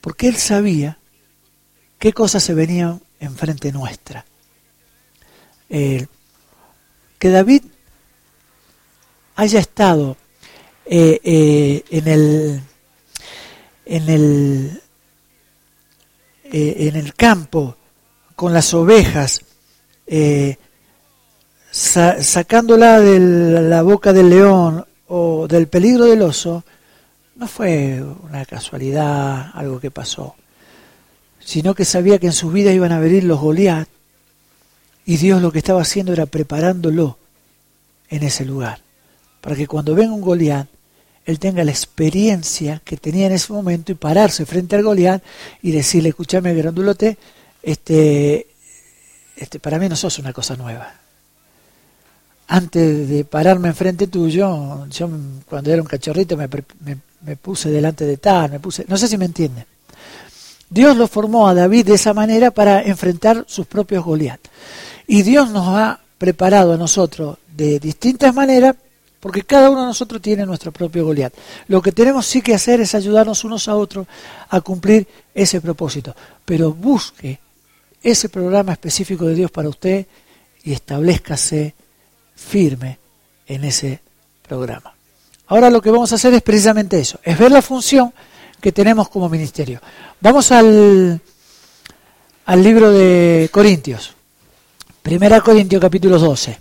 Porque él sabía qué cosas se venían enfrente nuestra. Eh, que David haya estado eh, eh, en el en el eh, en el campo con las ovejas, eh, sa- sacándola de la boca del león o del peligro del oso, no fue una casualidad, algo que pasó, sino que sabía que en sus vidas iban a venir los Goliat, y Dios lo que estaba haciendo era preparándolo en ese lugar, para que cuando venga un Goliat, él tenga la experiencia que tenía en ese momento y pararse frente al Goliat y decirle: escúchame, grandulote, este, este, para mí no sos una cosa nueva. Antes de pararme enfrente tuyo, yo cuando era un cachorrito me, me, me puse delante de tal, me puse, no sé si me entienden. Dios lo formó a David de esa manera para enfrentar sus propios Goliat. Y Dios nos ha preparado a nosotros de distintas maneras, porque cada uno de nosotros tiene nuestro propio Goliat. Lo que tenemos sí que hacer es ayudarnos unos a otros a cumplir ese propósito. Pero busque ese programa específico de Dios para usted y establezcase firme en ese programa. Ahora lo que vamos a hacer es precisamente eso, es ver la función que tenemos como ministerio. Vamos al, al libro de Corintios, Primera Corintios capítulo doce,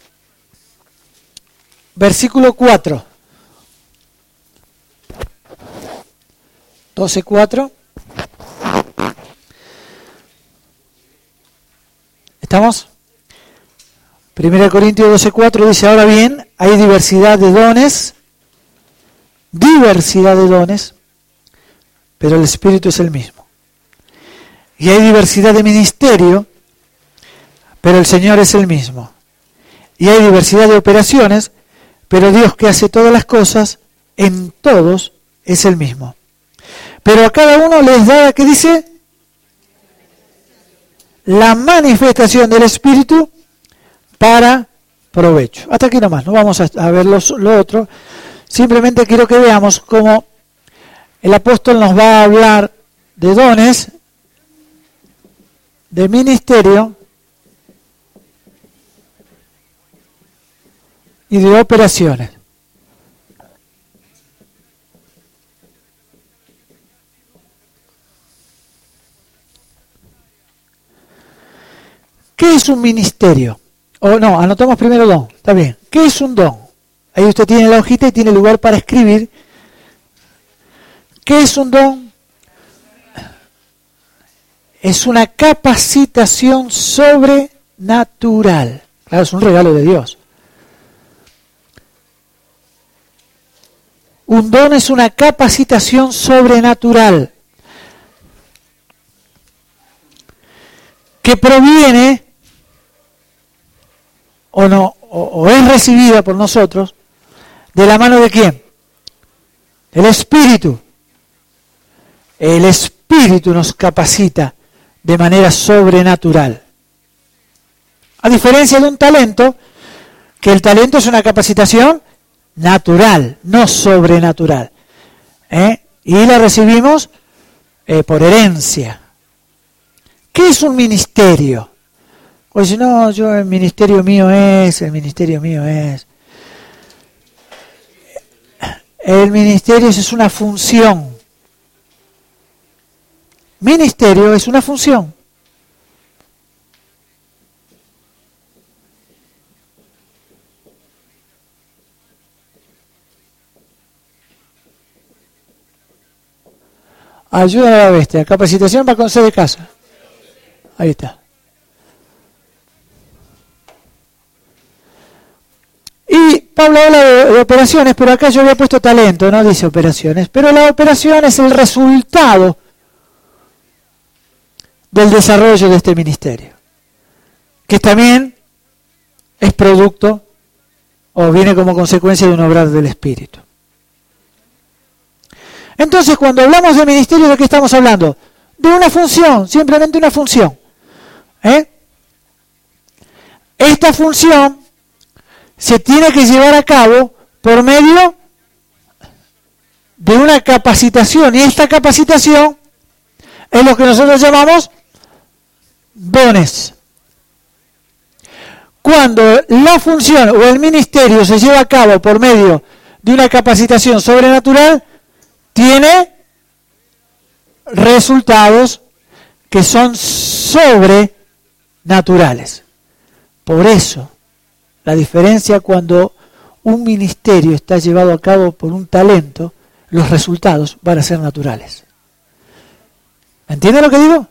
versículo cuatro. doce cuatro. ¿Estamos? Primera Corintios doce cuatro dice: ahora bien, hay diversidad de dones, diversidad de dones, pero el Espíritu es el mismo. Y hay diversidad de ministerio, pero el Señor es el mismo. Y hay diversidad de operaciones, pero Dios, que hace todas las cosas en todos, es el mismo. Pero a cada uno les da, ¿qué dice? La manifestación del Espíritu para provecho. Hasta aquí nomás, no vamos a, a ver los, lo otro. Simplemente quiero que veamos cómo el apóstol nos va a hablar de dones, de ministerio y de operaciones. ¿Qué es un ministerio? O no, anotamos primero don, está bien. ¿Qué es un don? Ahí usted tiene la hojita y tiene lugar para escribir. ¿Qué es un don? Es una capacitación sobrenatural. Claro, es un regalo de Dios. Un don es una capacitación sobrenatural que proviene o no o, o es recibida por nosotros de la mano de quién? El Espíritu. El Espíritu nos capacita de manera sobrenatural. A diferencia de un talento, que el talento es una capacitación natural, no sobrenatural. ¿Eh? Y la recibimos eh, por herencia. ¿Qué es un ministerio? Pues si no, yo el ministerio mío es, el ministerio mío es. El ministerio es una función. Ministerio es una función. Ayuda a la bestia, capacitación para consejo de casa. Ahí está. Y Pablo habla de, de operaciones, pero acá yo había puesto talento, no dice operaciones. Pero la operación es el resultado del desarrollo de este ministerio, que también es producto o viene como consecuencia de un obrar del Espíritu. Entonces, cuando hablamos de ministerio, ¿de qué estamos hablando? De una función, simplemente una función. ¿Eh? Esta función se tiene que llevar a cabo por medio de una capacitación, y esta capacitación Es lo que nosotros llamamos dones. Cuando la función o el ministerio se lleva a cabo por medio de una capacitación sobrenatural, tiene resultados que son sobrenaturales. Por eso, la diferencia cuando un ministerio está llevado a cabo por un talento, los resultados van a ser naturales. ¿Entienden lo que digo?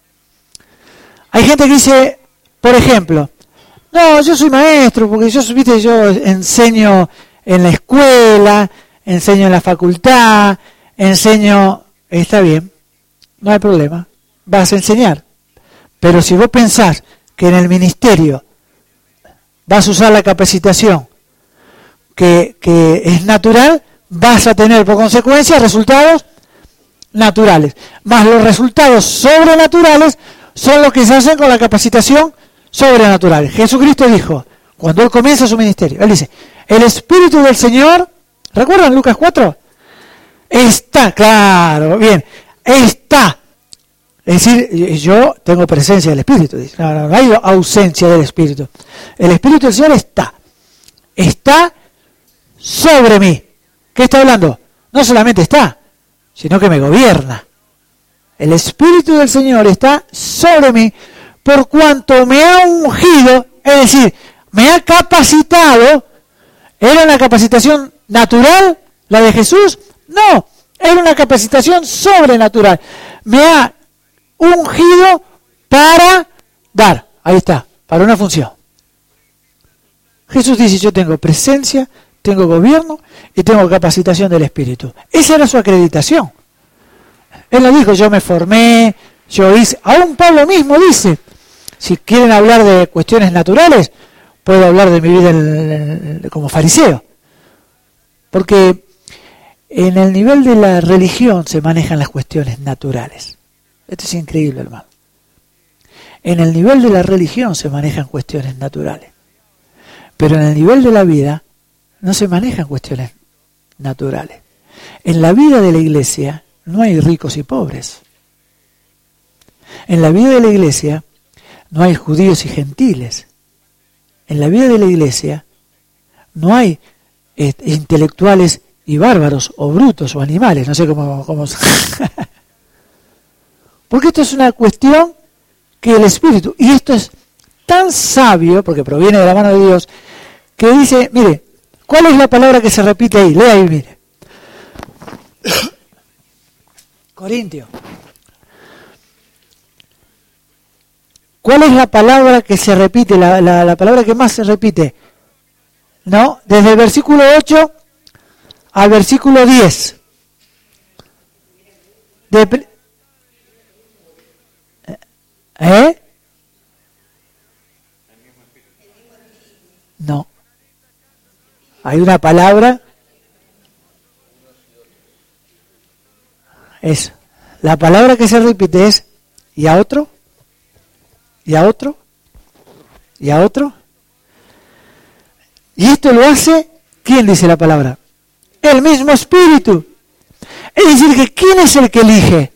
Hay gente que dice, por ejemplo, no, yo soy maestro porque yo, viste, yo enseño en la escuela, enseño en la facultad, enseño, está bien, no hay problema, vas a enseñar. Pero si vos pensás que en el ministerio vas a usar la capacitación que, que es natural, vas a tener por consecuencia resultados naturales. Más los resultados sobrenaturales son los que se hacen con la capacitación sobrenatural. Jesucristo dijo, cuando Él comienza su ministerio, Él dice, el Espíritu del Señor, ¿recuerdan Lucas cuatro? Está, claro, bien, está. Es decir, yo tengo presencia del Espíritu. No, no, no hay ausencia del Espíritu. El Espíritu del Señor está. Está sobre mí. ¿Qué está hablando? No solamente está, sino que me gobierna. El Espíritu del Señor está sobre mí por cuanto me ha ungido, es decir, me ha capacitado. ¿Era una capacitación natural la de Jesús? No, era una capacitación sobrenatural. Me ha ungido para dar, ahí está, para una función. Jesús dice, yo tengo presencia, tengo gobierno y tengo capacitación del Espíritu. Esa era su acreditación. Él no dijo, yo me formé, yo hice. Aún Pablo mismo dice, si quieren hablar de cuestiones naturales, puedo hablar de mi vida en, en, como fariseo. Porque en el nivel de la religión se manejan las cuestiones naturales. Esto es increíble, hermano. En el nivel de la religión se manejan cuestiones naturales. Pero en el nivel de la vida no se manejan cuestiones naturales. En la vida de la iglesia no hay ricos y pobres. En la vida de la iglesia no hay judíos y gentiles. En la vida de la iglesia no hay eh, intelectuales y bárbaros, o brutos, o animales, no sé cómo... cómo... Porque esto es una cuestión que el Espíritu, y esto es tan sabio, porque proviene de la mano de Dios, que dice, mire, ¿cuál es la palabra que se repite ahí? Lea ahí, mire. Corintio. ¿Cuál es la palabra que se repite? La, la, la palabra que más se repite. ¿No? Desde el versículo ocho al versículo diez. De, ¿Eh? No. Hay una palabra. Es. La palabra que se repite es ¿y a otro? ¿Y a otro? ¿Y a otro? Y esto lo hace, ¿quién dice la palabra? El mismo Espíritu. Es decir, que ¿quién es el que elige?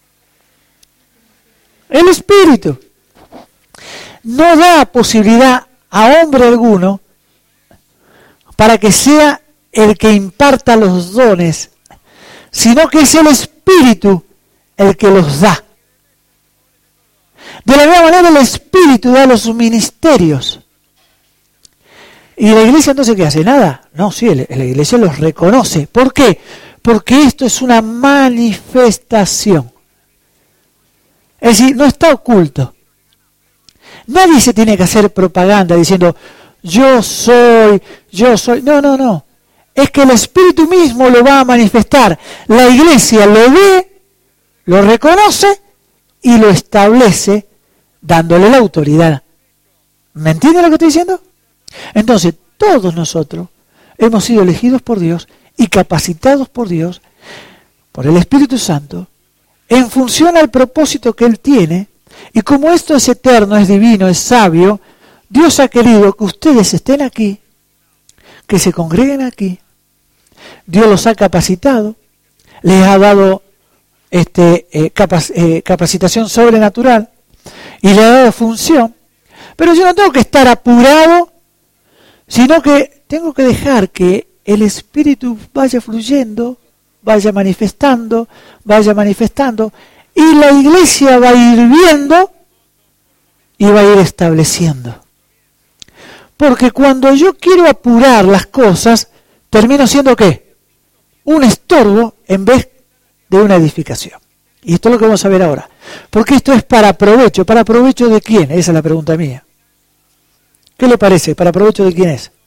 El Espíritu. No da posibilidad a hombre alguno para que sea el que imparta los dones, sino que es el Espíritu el que los da. De la misma manera el Espíritu da los ministerios. ¿Y la iglesia entonces qué hace? Nada. No, sí, la iglesia los reconoce. ¿Por qué? Porque esto es una manifestación. Es decir, no está oculto. Nadie se tiene que hacer propaganda diciendo, yo soy, yo soy. No, no, no. Es que el Espíritu mismo lo va a manifestar. La iglesia lo ve, lo reconoce y lo establece dándole la autoridad. ¿Me entiende lo que estoy diciendo? Entonces, todos nosotros hemos sido elegidos por Dios y capacitados por Dios, por el Espíritu Santo, en función al propósito que Él tiene, y como esto es eterno, es divino, es sabio, Dios ha querido que ustedes estén aquí, que se congreguen aquí. Dios los ha capacitado, les ha dado este, eh, capac- eh, capacitación sobrenatural y le ha dado función, pero yo no tengo que estar apurado, sino que tengo que dejar que el Espíritu vaya fluyendo, vaya manifestando, vaya manifestando, y la iglesia va a ir viendo y va a ir estableciendo. Porque cuando yo quiero apurar las cosas, termino siendo ¿qué? Un estorbo en vez de una edificación. Y esto es lo que vamos a ver ahora. Porque esto es para provecho. ¿Para provecho de quién? Esa es la pregunta mía. ¿Qué le parece? ¿Para provecho de quién es?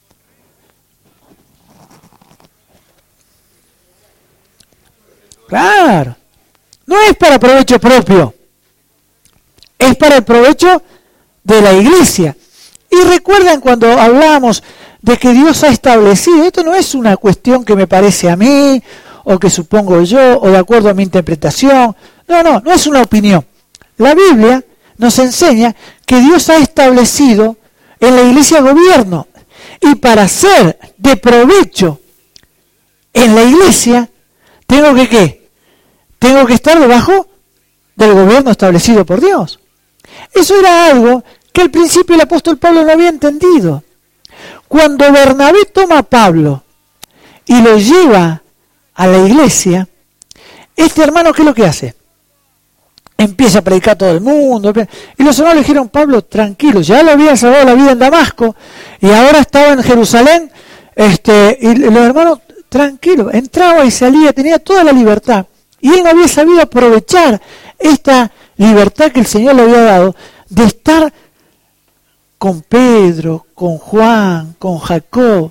Claro. No es para provecho propio. Es para el provecho de la iglesia. Y recuerdan cuando hablamos de que Dios ha establecido, esto no es una cuestión que me parece a mí, o que supongo yo, o de acuerdo a mi interpretación. No, no, no es una opinión. La Biblia nos enseña que Dios ha establecido en la iglesia gobierno. Y para ser de provecho en la iglesia, tengo que ¿qué? Tengo que estar debajo del gobierno establecido por Dios. Eso era algo que al principio el apóstol Pablo no había entendido. Cuando Bernabé toma a Pablo y lo lleva a la iglesia, este hermano, ¿qué es lo que hace? Empieza a predicar a todo el mundo. Y los hermanos le dijeron, Pablo, tranquilo, ya le habían salvado la vida en Damasco y ahora estaba en Jerusalén. Este, y los hermanos, tranquilo, entraba y salía, tenía toda la libertad. Y él no había sabido aprovechar esta libertad que el Señor le había dado de estar con Pedro, con Juan, con Jacob.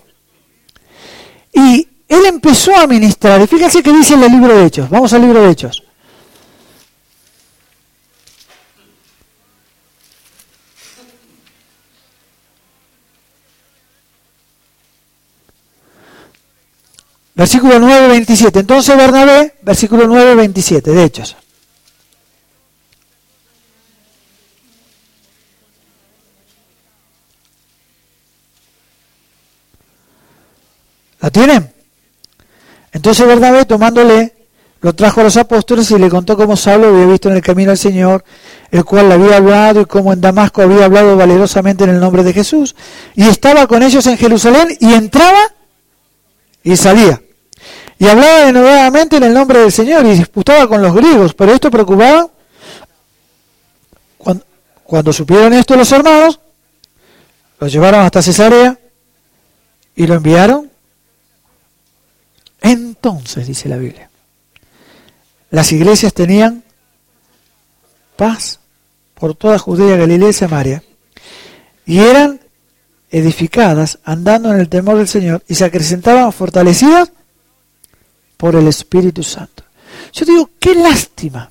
Y él empezó a ministrar. Y fíjense que dice en el libro de Hechos. Vamos al libro de Hechos. Versículo nueve, veintisiete. Entonces Bernabé, versículo nueve, veintisiete, de Hechos. ¿La tienen? Entonces Bernabé, tomándole, lo trajo a los apóstoles y le contó cómo Saulo había visto en el camino al Señor, el cual le había hablado, y cómo en Damasco había hablado valerosamente en el nombre de Jesús. Y estaba con ellos en Jerusalén, y entraba y salía. Y hablaba nuevamente en el nombre del Señor, y disputaba con los griegos. Pero esto preocupaba. Cuando, cuando supieron esto los hermanos, lo llevaron hasta Cesarea y lo enviaron. Entonces, dice la Biblia, las iglesias tenían paz por toda Judea, Galilea y Samaria, y eran edificadas andando en el temor del Señor, y se acrecentaban fortalecidas por el Espíritu Santo. Yo digo, qué lástima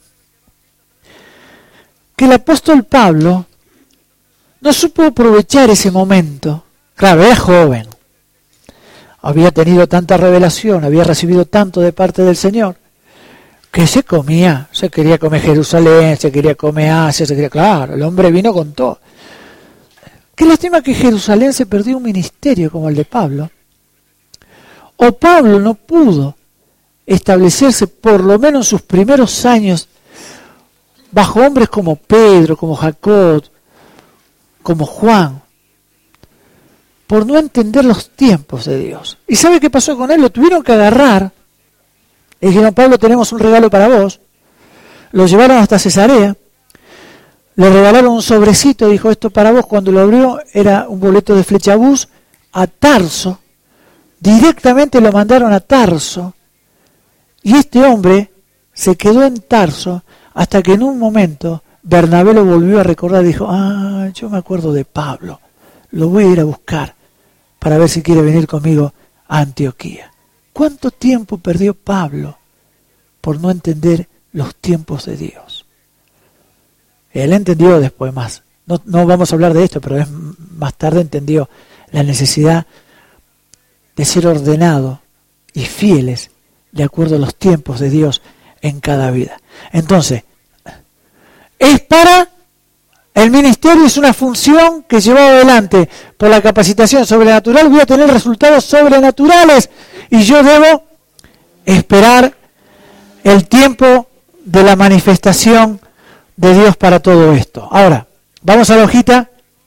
que el apóstol Pablo no supo aprovechar ese momento. Claro, era joven, había tenido tanta revelación, había recibido tanto de parte del Señor, que se comía, se quería comer Jerusalén, se quería comer Asia, se quería, claro, el hombre vino con todo. Qué lástima que Jerusalén se perdió un ministerio como el de Pablo. O Pablo no pudo establecerse por lo menos en sus primeros años bajo hombres como Pedro, como Jacob, como Juan, por no entender los tiempos de Dios. ¿Y sabe qué pasó con él? Lo tuvieron que agarrar. Le dijeron, Pablo, tenemos un regalo para vos. Lo llevaron hasta Cesarea. Le regalaron un sobrecito, dijo, esto para vos. Cuando lo abrió, era un boleto de Flechabús a Tarso. Directamente lo mandaron a Tarso. Y este hombre se quedó en Tarso hasta que en un momento Bernabé lo volvió a recordar y dijo, ah, yo me acuerdo de Pablo. Lo voy a ir a buscar para ver si quiere venir conmigo a Antioquía. ¿Cuánto tiempo perdió Pablo por no entender los tiempos de Dios? Él entendió después más. No, no vamos a hablar de esto, pero es, más tarde entendió la necesidad de ser ordenado y fieles de acuerdo a los tiempos de Dios en cada vida. Entonces, es para el ministerio, es una función que llevado adelante por la capacitación sobrenatural, voy a tener resultados sobrenaturales y yo debo esperar el tiempo de la manifestación de Dios para todo esto. Ahora, vamos a la hojita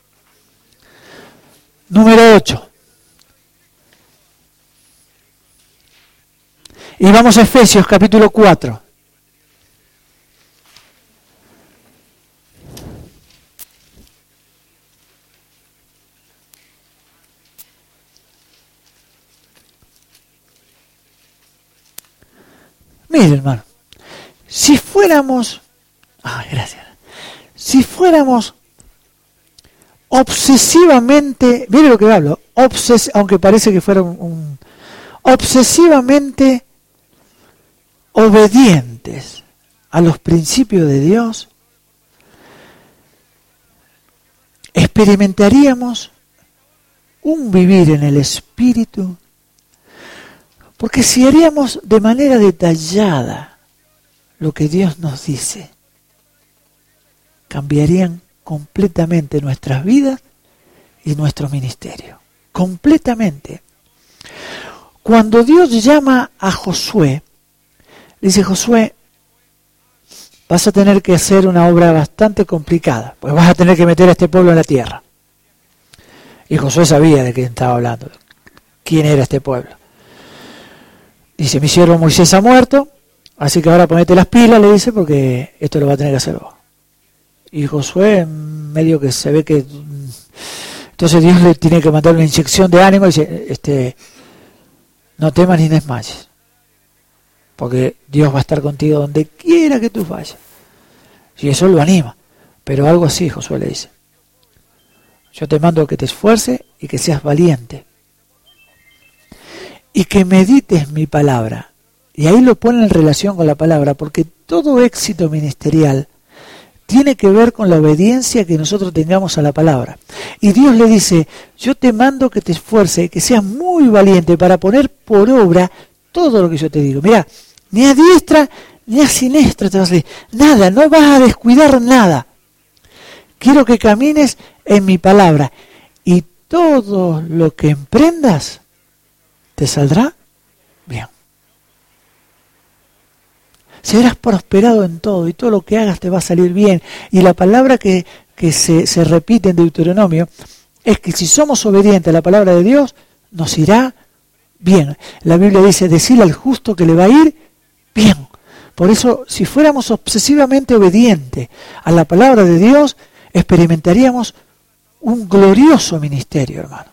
número ocho. Y vamos a Efesios capítulo cuatro. Mire, hermano, si fuéramos, ah, gracias, si fuéramos obsesivamente, mire lo que hablo, obses, aunque parece que fuera un, un obsesivamente obedientes a los principios de Dios, experimentaríamos un vivir en el Espíritu. Porque si haríamos de manera detallada lo que Dios nos dice, cambiarían completamente nuestras vidas y nuestro ministerio. Completamente. Cuando Dios llama a Josué, dice: Josué, vas a tener que hacer una obra bastante complicada, pues vas a tener que meter a este pueblo en la tierra. Y Josué sabía de quién estaba hablando, quién era este pueblo. Dice: mi siervo Moisés ha muerto, así que ahora ponete las pilas, le dice, porque esto lo va a tener que hacer vos. Y Josué, medio que se ve que... Entonces Dios le tiene que mandar una inyección de ánimo y dice: este, no temas ni desmayes, porque Dios va a estar contigo donde quiera que tú vayas. Y eso lo anima. Pero algo así Josué le dice: yo te mando que te esfuerces y que seas valiente. Y que medites mi palabra. Y ahí lo pone en relación con la palabra, porque todo éxito ministerial tiene que ver con la obediencia que nosotros tengamos a la palabra. Y Dios le dice: yo te mando que te esfuerces, que seas muy valiente para poner por obra todo lo que yo te digo. Mirá, ni a diestra ni a siniestra te vas a decir, nada, no vas a descuidar nada. Quiero que camines en mi palabra y todo lo que emprendas te saldrá bien. Serás prosperado en todo y todo lo que hagas te va a salir bien. Y la palabra que, que se, se repite en Deuteronomio es que si somos obedientes a la palabra de Dios, nos irá bien. La Biblia dice: decirle al justo que le va a ir bien. Por eso, si fuéramos obsesivamente obedientes a la palabra de Dios, experimentaríamos un glorioso ministerio, hermano.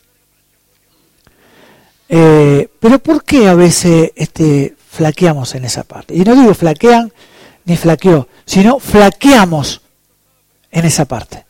Eh, pero ¿por qué a veces este, flaqueamos en esa parte? Y no digo flaquean ni flaqueó, sino flaqueamos en esa parte.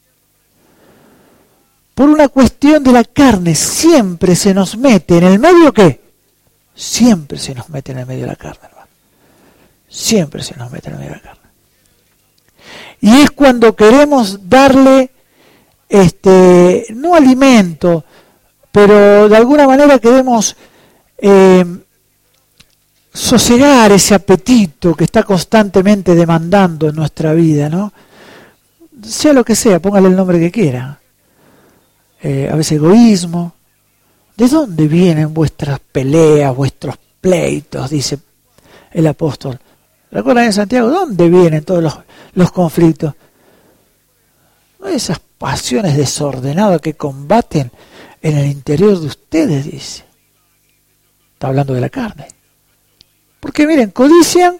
Por una cuestión de la carne, siempre se nos mete en el medio, ¿qué? Siempre se nos mete en el medio de la carne, hermano. Siempre se nos mete en el medio de la carne. Y es cuando queremos darle, este, no alimento, pero de alguna manera queremos eh, sosegar ese apetito que está constantemente demandando en nuestra vida, ¿no? Sea lo que sea, póngale el nombre que quiera. Eh, a veces egoísmo. ¿De dónde vienen vuestras peleas, vuestros pleitos? Dice el apóstol. ¿Recuerdan en Santiago? ¿Dónde vienen todos los, los conflictos? ¿No? Esas pasiones desordenadas que combaten en el interior de ustedes, dice. Está hablando de la carne. Porque miren, codician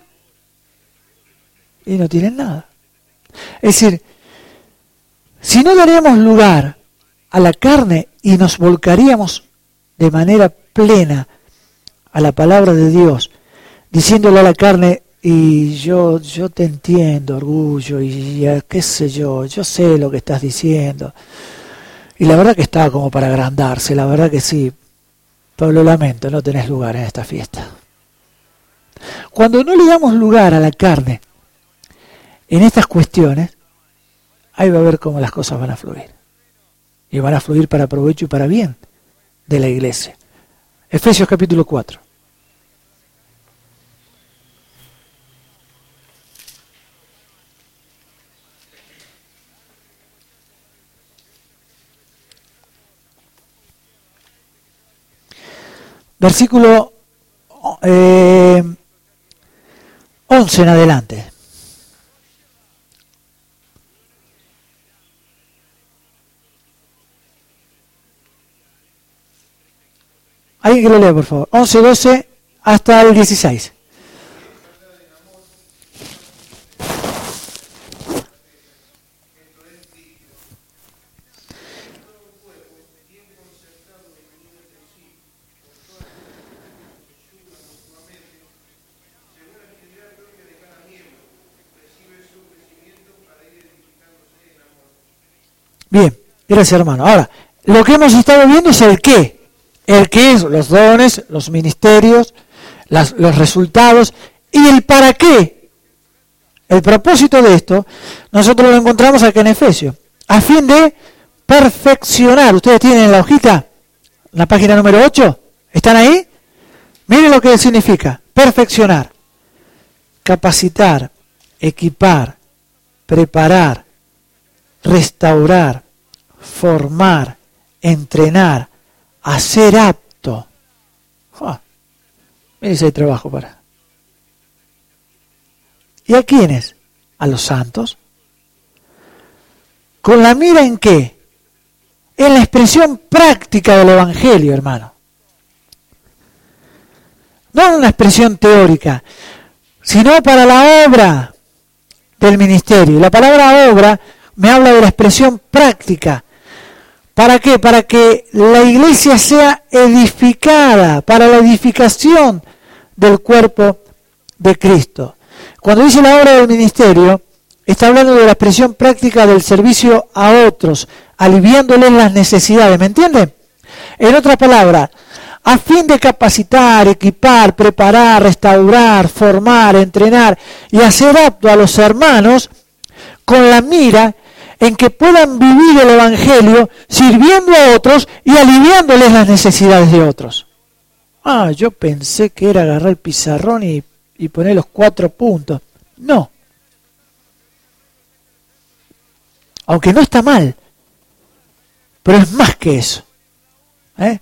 y no tienen nada. Es decir, si no daríamos lugar a la carne y nos volcaríamos de manera plena a la palabra de Dios, diciéndole a la carne: y yo, yo te entiendo, orgullo, y ya, qué sé yo, yo sé lo que estás diciendo. Y la verdad que estaba como para agrandarse, la verdad que sí, pero lo lamento, no tenés lugar en esta fiesta. Cuando no le damos lugar a la carne en estas cuestiones, ahí va a ver cómo las cosas van a fluir. Y van a fluir para provecho y para bien de la iglesia. Efesios capítulo cuatro. Versículo eh, once en adelante. Alguien que lo lea, por favor. once, doce hasta el dieciséis. Bien, gracias hermano. Ahora, lo que hemos estado viendo es el qué. El qué es los dones, los ministerios, las, los resultados y el para qué. El propósito de esto, nosotros lo encontramos acá en Efesios. A fin de perfeccionar. Ustedes tienen la hojita, la página número ocho. ¿Están ahí? Miren lo que significa. Perfeccionar. Capacitar, equipar, preparar, restaurar, formar, entrenar, hacer apto. Oh, miren si hay trabajo para. ¿Y a quiénes? A los santos. ¿Con la mira en qué? En la expresión práctica del Evangelio, hermano. No en una expresión teórica, sino para la obra del ministerio. La palabra obra me habla de la expresión práctica. ¿Para qué? Para que la iglesia sea edificada, para la edificación del cuerpo de Cristo. Cuando dice la obra del ministerio, está hablando de la expresión práctica del servicio a otros, aliviándoles las necesidades, ¿me entienden? En otras palabras, a fin de capacitar, equipar, preparar, restaurar, formar, entrenar y hacer apto a los hermanos con la mira en que puedan vivir el Evangelio sirviendo a otros y aliviándoles las necesidades de otros. Ah, yo pensé que era agarrar el pizarrón y, y poner los cuatro puntos. No. Aunque no está mal, pero es más que eso. ¿Eh?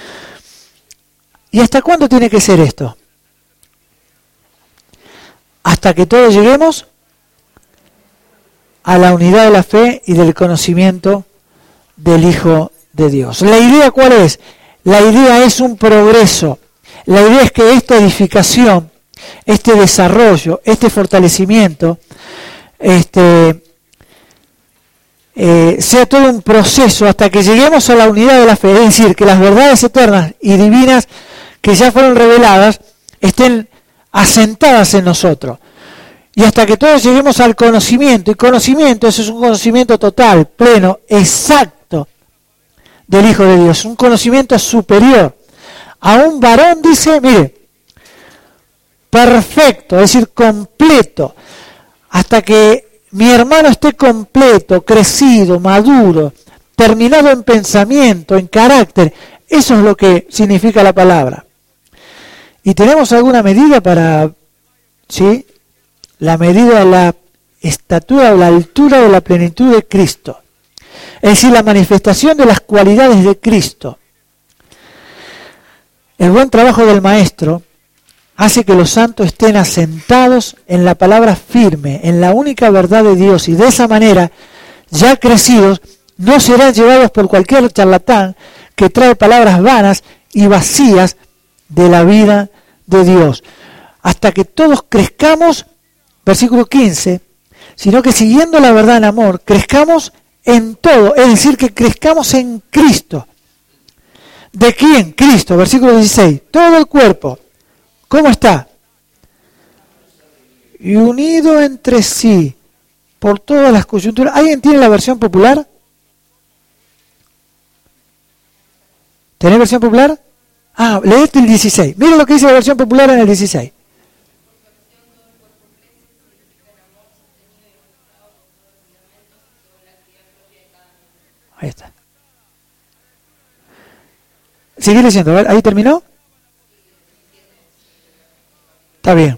¿Y hasta cuándo tiene que ser esto? Hasta que todos lleguemos a la unidad de la fe y del conocimiento del Hijo de Dios. ¿La idea cuál es? La idea es un progreso. La idea es que esta edificación, este desarrollo, este fortalecimiento, este, eh, sea todo un proceso hasta que lleguemos a la unidad de la fe. Es decir, que las verdades eternas y divinas que ya fueron reveladas estén asentadas en nosotros. Y hasta que todos lleguemos al conocimiento, y conocimiento, eso es un conocimiento total, pleno, exacto del Hijo de Dios, un conocimiento superior. A un varón dice, mire, perfecto, es decir, completo, hasta que mi hermano esté completo, crecido, maduro, terminado en pensamiento, en carácter. Eso es lo que significa la palabra. ¿Y tenemos alguna medida para, sí? La medida de la estatura o la altura de la plenitud de Cristo. Es decir, la manifestación de las cualidades de Cristo. El buen trabajo del maestro hace que los santos estén asentados en la palabra firme, en la única verdad de Dios, y de esa manera, ya crecidos, no serán llevados por cualquier charlatán que trae palabras vanas y vacías de la vida de Dios. Hasta que todos crezcamos, versículo quince, sino que siguiendo la verdad en amor, crezcamos en todo, es decir, que crezcamos en Cristo. ¿De quién? Cristo, versículo dieciséis. Todo el cuerpo, ¿cómo está? Y unido entre sí por todas las coyunturas. ¿Alguien tiene la versión popular? ¿Tenés versión popular? Ah, leete el dieciséis. Mira lo que dice la versión popular en el dieciséis. Ahí está. Sigue leyendo, a ver, ¿ahí terminó? Está bien.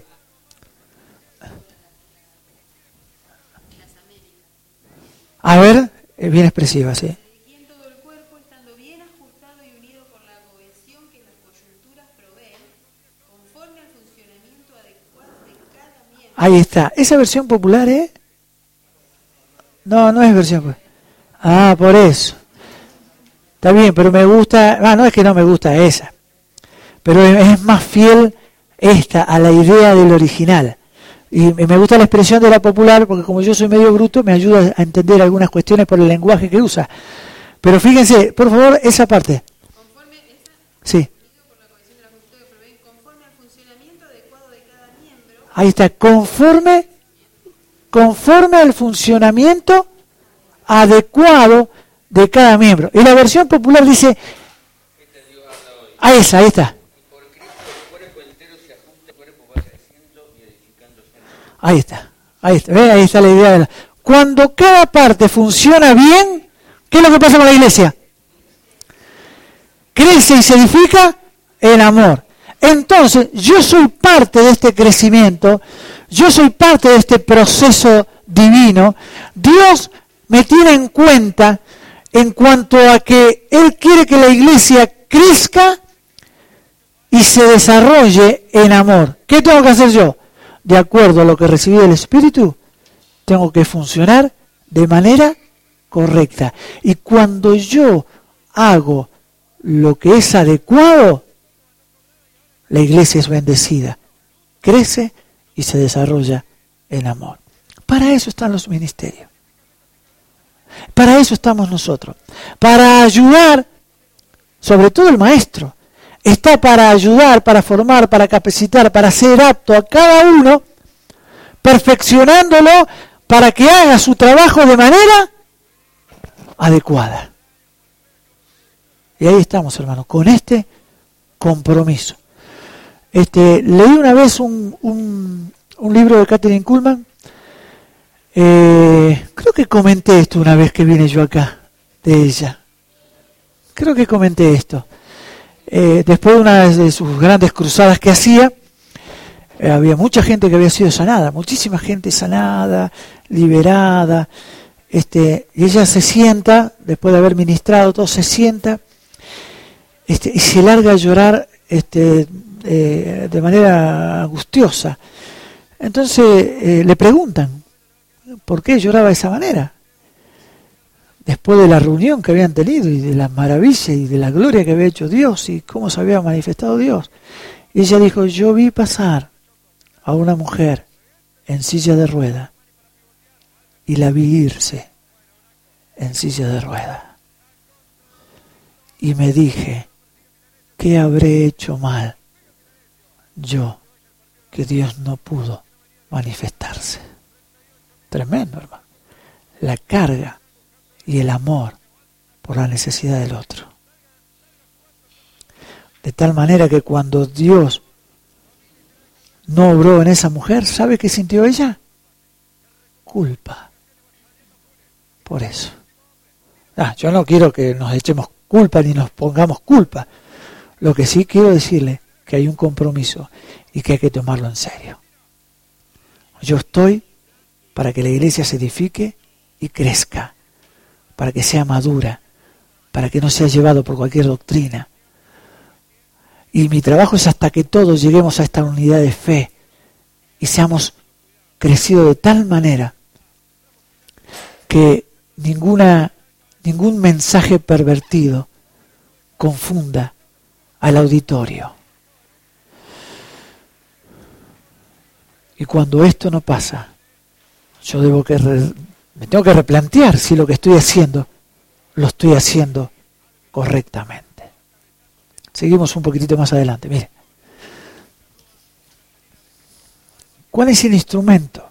A ver, es bien expresiva, sí. Todo el cuerpo estando bien ajustado y unido por la cohesión que las coyunturas proveen, conforme al funcionamiento adecuado de cada miembro. Ahí está. ¿Esa versión popular es? ¿eh? No, no es versión popular. Ah, por eso. Está bien, pero me gusta... Ah, no es que no me gusta esa. Pero es más fiel esta a la idea del original. Y me gusta la expresión de la popular porque como yo soy medio bruto me ayuda a entender algunas cuestiones por el lenguaje que usa. Pero fíjense, por favor, esa parte. Conforme esa, Sí. por la Comisión de la Justicia que proveen, conforme al funcionamiento adecuado de cada miembro. Ahí está, conforme, conforme al funcionamiento adecuado de cada miembro. Y la versión popular dice, ahí está, ahí está. Ahí está, ahí está, ¿ve? Ahí está la idea de la... Cuando cada parte funciona bien, ¿qué es lo que pasa con la iglesia? Crece y se edifica en amor. Entonces, yo soy parte de este crecimiento, yo soy parte de este proceso divino. Dios me tiene en cuenta en cuanto a que Él quiere que la iglesia crezca y se desarrolle en amor. ¿Qué tengo que hacer yo? De acuerdo a lo que recibí del Espíritu, tengo que funcionar de manera correcta. Y cuando yo hago lo que es adecuado, la iglesia es bendecida, crece y se desarrolla en amor. Para eso están los ministerios. Para eso estamos nosotros. Para ayudar, sobre todo el maestro, está para ayudar, para formar, para capacitar, para ser apto a cada uno, perfeccionándolo para que haga su trabajo de manera adecuada. Y ahí estamos, hermanos, con este compromiso. Este, leí una vez un, un, un libro de Kathryn Kuhlman. Eh, creo que comenté esto una vez que vine yo acá, de ella. Creo que comenté esto. Eh, después de una de sus grandes cruzadas que hacía, eh, había mucha gente que había sido sanada, muchísima gente sanada, liberada, este, y ella se sienta, después de haber ministrado todo, se sienta este, y se larga a llorar este, eh, de manera angustiosa. Entonces eh, le preguntan, ¿por qué lloraba de esa manera? Después de la reunión que habían tenido y de la maravilla y de la gloria que había hecho Dios y cómo se había manifestado Dios. Y ella dijo, yo vi pasar a una mujer en silla de rueda y la vi irse en silla de rueda. Y me dije, ¿qué habré hecho mal yo que Dios no pudo manifestarse? Tremendo, hermano. La carga y el amor por la necesidad del otro. De tal manera que cuando Dios no obró en esa mujer, ¿sabe qué sintió ella? Culpa. Por eso. Ah, yo no quiero que nos echemos culpa ni nos pongamos culpa. Lo que sí quiero decirle que hay un compromiso y que hay que tomarlo en serio. Yo estoy para que la iglesia se edifique y crezca, para que sea madura, para que no sea llevado por cualquier doctrina. Y mi trabajo es hasta que todos lleguemos a esta unidad de fe y seamos crecidos de tal manera que ninguna, ningún mensaje pervertido confunda al auditorio. Y cuando esto no pasa, yo debo que re, me tengo que replantear si lo que estoy haciendo lo estoy haciendo correctamente. Seguimos un poquitito más adelante. Mire, ¿cuál es el instrumento?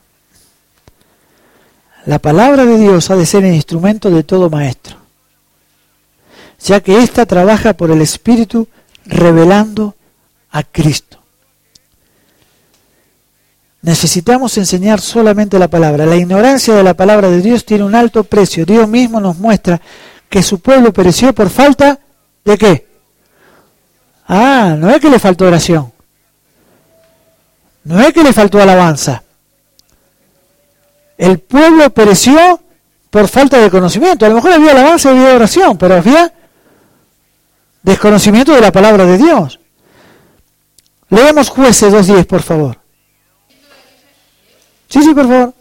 La palabra de Dios ha de ser el instrumento de todo maestro, ya que ésta trabaja por el Espíritu revelando a Cristo. Necesitamos enseñar solamente la palabra. La ignorancia de la palabra de Dios tiene un alto precio. Dios mismo nos muestra que su pueblo pereció por falta ¿de qué? Ah, no es que le faltó oración. No es que le faltó alabanza. El pueblo pereció por falta de conocimiento. A lo mejor había alabanza y había oración, pero había desconocimiento de la palabra de Dios. Leemos Jueces dos diez, por favor. Sí, sí, por favor.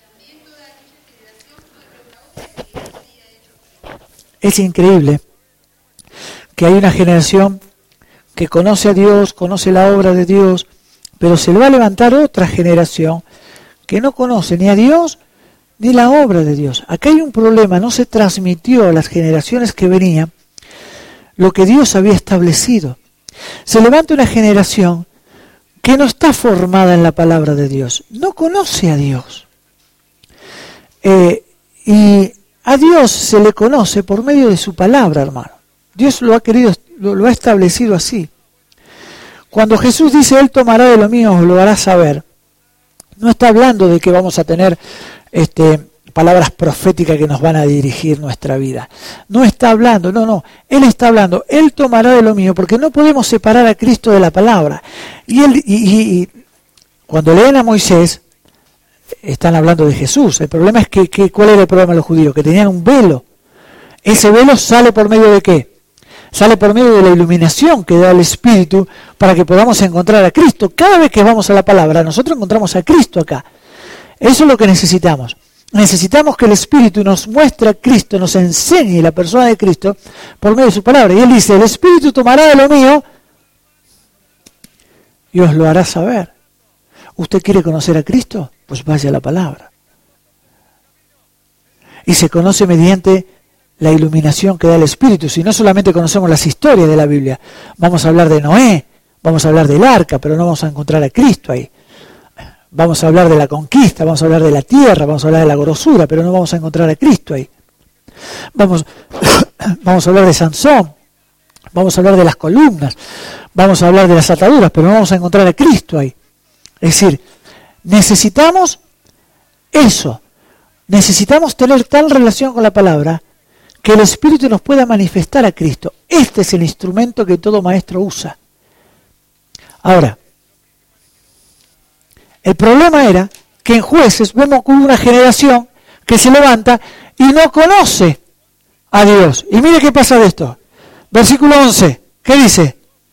Es increíble que hay una generación que conoce a Dios, conoce la obra de Dios, pero se le va a levantar otra generación que no conoce ni a Dios ni la obra de Dios. Acá hay un problema, no se transmitió a las generaciones que venían lo que Dios había establecido. Se levanta una generación que no está formada en la palabra de Dios, no conoce a Dios. Eh, y a Dios se le conoce por medio de su palabra, hermano. Dios lo ha querido, lo, lo ha establecido así. Cuando Jesús dice, Él tomará de lo mío, os lo hará saber, no está hablando de que vamos a tener este, palabras proféticas que nos van a dirigir nuestra vida. No está hablando, no, no. Él está hablando, Él tomará de lo mío, porque no podemos separar a Cristo de la palabra. Y, él, y, y, y cuando leen a Moisés, están hablando de Jesús. El problema es que, que, ¿cuál era el problema de los judíos? Que tenían un velo. Ese velo sale por medio de ¿qué? Sale por medio de la iluminación que da el Espíritu para que podamos encontrar a Cristo. Cada vez que vamos a la palabra, nosotros encontramos a Cristo acá. Eso es lo que necesitamos. Necesitamos que el Espíritu nos muestre a Cristo, nos enseñe la persona de Cristo por medio de su palabra. Y Él dice, el Espíritu tomará de lo mío y os lo hará saber. ¿Usted quiere conocer a Cristo? Pues vaya a la palabra. Y se conoce mediante la iluminación que da el Espíritu. Si no solamente conocemos las historias de la Biblia, vamos a hablar de Noé, vamos a hablar del arca, pero no vamos a encontrar a Cristo ahí. Vamos a hablar de la conquista, vamos a hablar de la tierra, vamos a hablar de la grosura, pero no vamos a encontrar a Cristo ahí. Vamos, vamos a hablar de Sansón, vamos a hablar de las columnas, vamos a hablar de las ataduras, pero no vamos a encontrar a Cristo ahí. Es decir, necesitamos eso, necesitamos tener tal relación con la palabra que el Espíritu nos pueda manifestar a Cristo. Este es el instrumento que todo maestro usa. Ahora, el problema era que en Jueces vemos que hubo una generación que se levanta y no conoce a Dios. Y mire qué pasa de esto. Versículo once, ¿qué dice?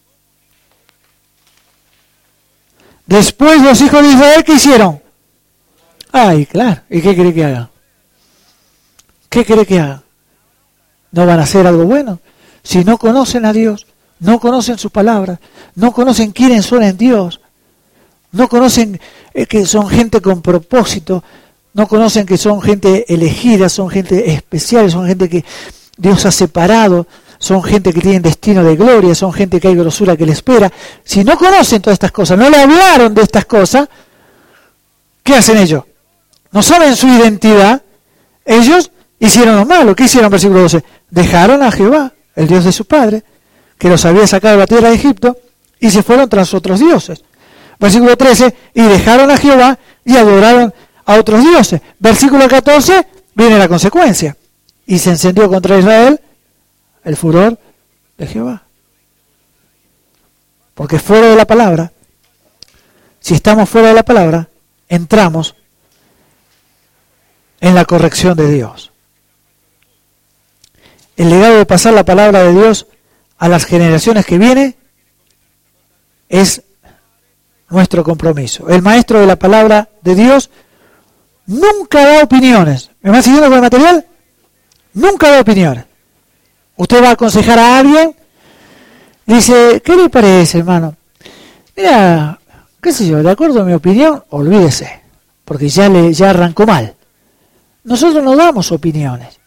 Después los hijos de Israel, ¿qué hicieron? Ay, claro. ¿Y qué cree que hagan? ¿Qué cree que hagan? ¿No van a hacer algo bueno? Si no conocen a Dios, no conocen sus palabras, no conocen quiénes son en Dios, no conocen eh, que son gente con propósito, no conocen que son gente elegida, son gente especial, son gente que Dios ha separado, son gente que tienen destino de gloria, son gente que hay grosura que le espera. Si no conocen todas estas cosas, no le hablaron de estas cosas, ¿qué hacen ellos? No saben su identidad, ellos hicieron lo malo. ¿Qué hicieron? Versículo doce. Dejaron a Jehová, el Dios de su padre, que los había sacado de la tierra de Egipto, y se fueron tras otros dioses. Versículo trece, y dejaron a Jehová y adoraron a otros dioses. Versículo catorce, viene la consecuencia. Y se encendió contra Israel el furor de Jehová. Porque fuera de la palabra, si estamos fuera de la palabra, entramos en la corrección de Dios. El legado de pasar la palabra de Dios a las generaciones que vienen es nuestro compromiso. El maestro de la palabra de Dios nunca da opiniones. ¿Me va siguiendo con el material? Nunca da opiniones. Usted va a aconsejar a alguien, dice, ¿qué le parece, hermano? Mira, qué sé yo, de acuerdo a mi opinión, olvídese, porque ya le ya arrancó mal. Nosotros no damos opiniones.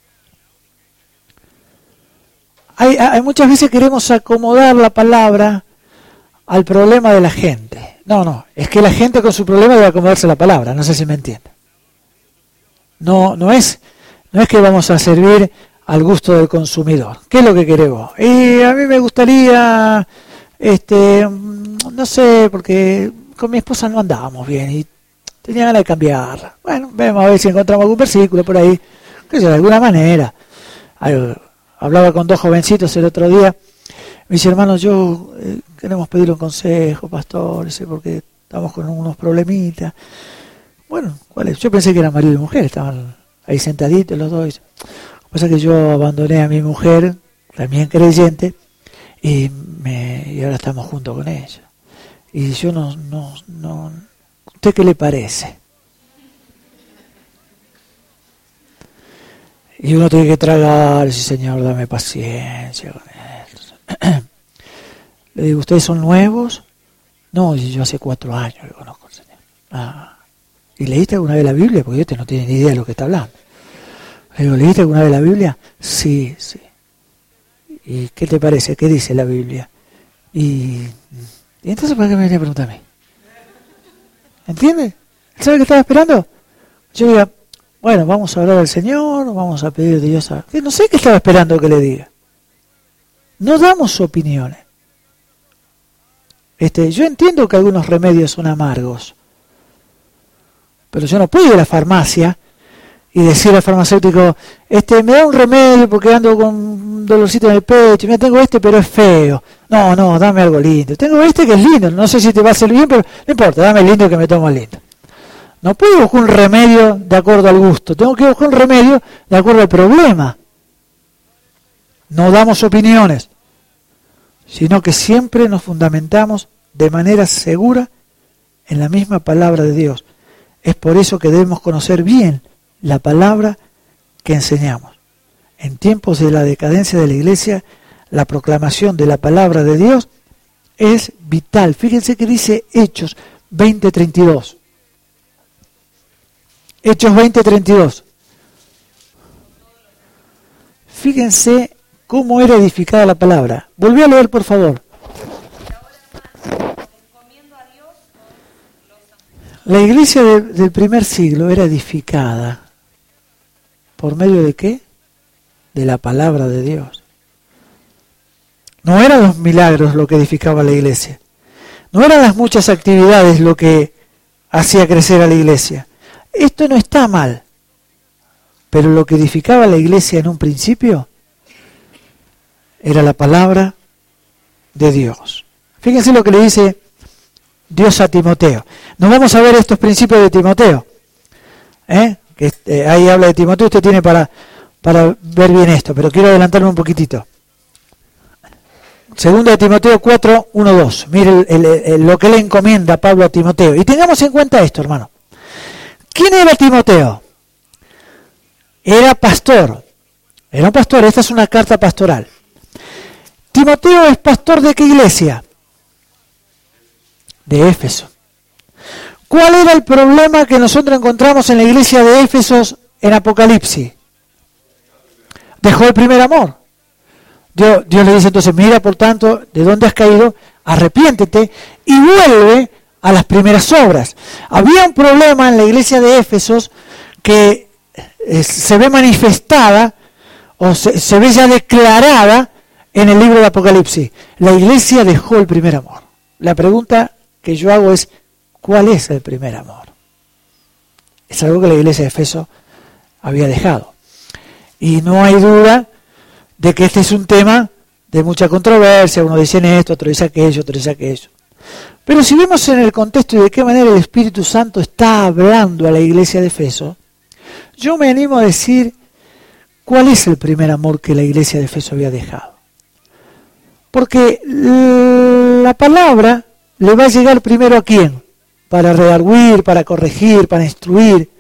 Hay, hay muchas veces queremos acomodar la palabra al problema de la gente. No, no, es que la gente con su problema debe acomodarse a la palabra, no sé si me entiende. No, no es, no es que vamos a servir al gusto del consumidor. ¿Qué es lo que queremos? Y a mí me gustaría, este, no sé, porque con mi esposa no andábamos bien y tenía ganas de cambiarla. Bueno, vemos a ver si encontramos algún versículo por ahí, que sea de alguna manera. Ay, hablaba con dos jovencitos el otro día. Me dice, hermano, yo eh, queremos pedirle un consejo, pastor, ese, porque estamos con unos problemitas. Bueno, ¿cuál es? Yo pensé que eran marido y mujer, estaban ahí sentaditos los dos. Lo que pasa es que yo abandoné a mi mujer, también creyente, y, me, y ahora estamos juntos con ella. Y yo no, no, no, ¿usted qué le parece? Y uno tiene que tragar, sí, Señor, dame paciencia con esto. Le digo, ¿ustedes son nuevos? No, yo hace cuatro años que conozco al Señor. Ah. ¿Y leíste alguna vez la Biblia? Porque este no tiene ni idea de lo que está hablando. Le digo, ¿leíste alguna vez la Biblia? Sí, sí. ¿Y qué te parece? ¿Qué dice la Biblia? Y, ¿y entonces para qué me venía a preguntar a mí? ¿Entiendes? ¿Sabe qué estaba esperando? Yo diga, bueno, vamos a hablar al Señor, vamos a pedir a Dios a... No sé qué estaba esperando que le diga. No damos opiniones. Este, yo entiendo que algunos remedios son amargos, pero yo no puedo ir a la farmacia y decir al farmacéutico, este, me da un remedio porque ando con un dolorcito en el pecho, mira, tengo este pero es feo. No, no, dame algo lindo. Tengo este que es lindo, no sé si te va a hacer bien, pero no importa, dame el lindo que me tomo lindo. No puedo buscar un remedio de acuerdo al gusto, tengo que buscar un remedio de acuerdo al problema. No damos opiniones, sino que siempre nos fundamentamos de manera segura en la misma palabra de Dios. Es por eso que debemos conocer bien la palabra que enseñamos. En tiempos de la decadencia de la iglesia, la proclamación de la palabra de Dios es vital. Fíjense que dice Hechos veinte treinta y dos. Hechos veinte treinta y dos. Fíjense cómo era edificada la palabra. Volví a leer, por favor. La iglesia de, del primer siglo era edificada ¿por medio de qué? De la palabra de Dios. No eran los milagros lo que edificaba la iglesia. No eran las muchas actividades lo que hacía crecer a la iglesia. Esto no está mal. Pero lo que edificaba la iglesia en un principio era la palabra de Dios. Fíjense lo que le dice Dios a Timoteo. Nos vamos a ver estos principios de Timoteo. ¿Eh? Que eh, ahí habla de Timoteo, usted tiene para, para ver bien esto, pero quiero adelantarme un poquitito. Segunda de Timoteo cuatro, uno, dos. Mire el, el, el, lo que le encomienda Pablo a Timoteo. Y tengamos en cuenta esto, hermano. ¿Quién era Timoteo? Era pastor. Era un pastor, esta es una carta pastoral. Timoteo es pastor de qué iglesia? De Éfeso. ¿Cuál era el problema que nosotros encontramos en la iglesia de Éfesos en Apocalipsis? Dejó el primer amor. Dios, Dios le dice entonces, mira por tanto, de dónde has caído, arrepiéntete y vuelve a las primeras obras. Había un problema en la iglesia de Éfesos que eh, se ve manifestada o se, se ve ya declarada en el libro de Apocalipsis. La iglesia dejó el primer amor. La pregunta que yo hago es, ¿cuál es el primer amor? Es algo que la iglesia de Éfeso había dejado. Y no hay duda de que este es un tema de mucha controversia. Uno dice esto, otro dice aquello, otro dice aquello. Pero si vemos en el contexto y de qué manera el Espíritu Santo está hablando a la iglesia de Éfeso, yo me animo a decir cuál es el primer amor que la iglesia de Éfeso había dejado. Porque la palabra le va a llegar primero a quién, para redarguir, para corregir, para instruir,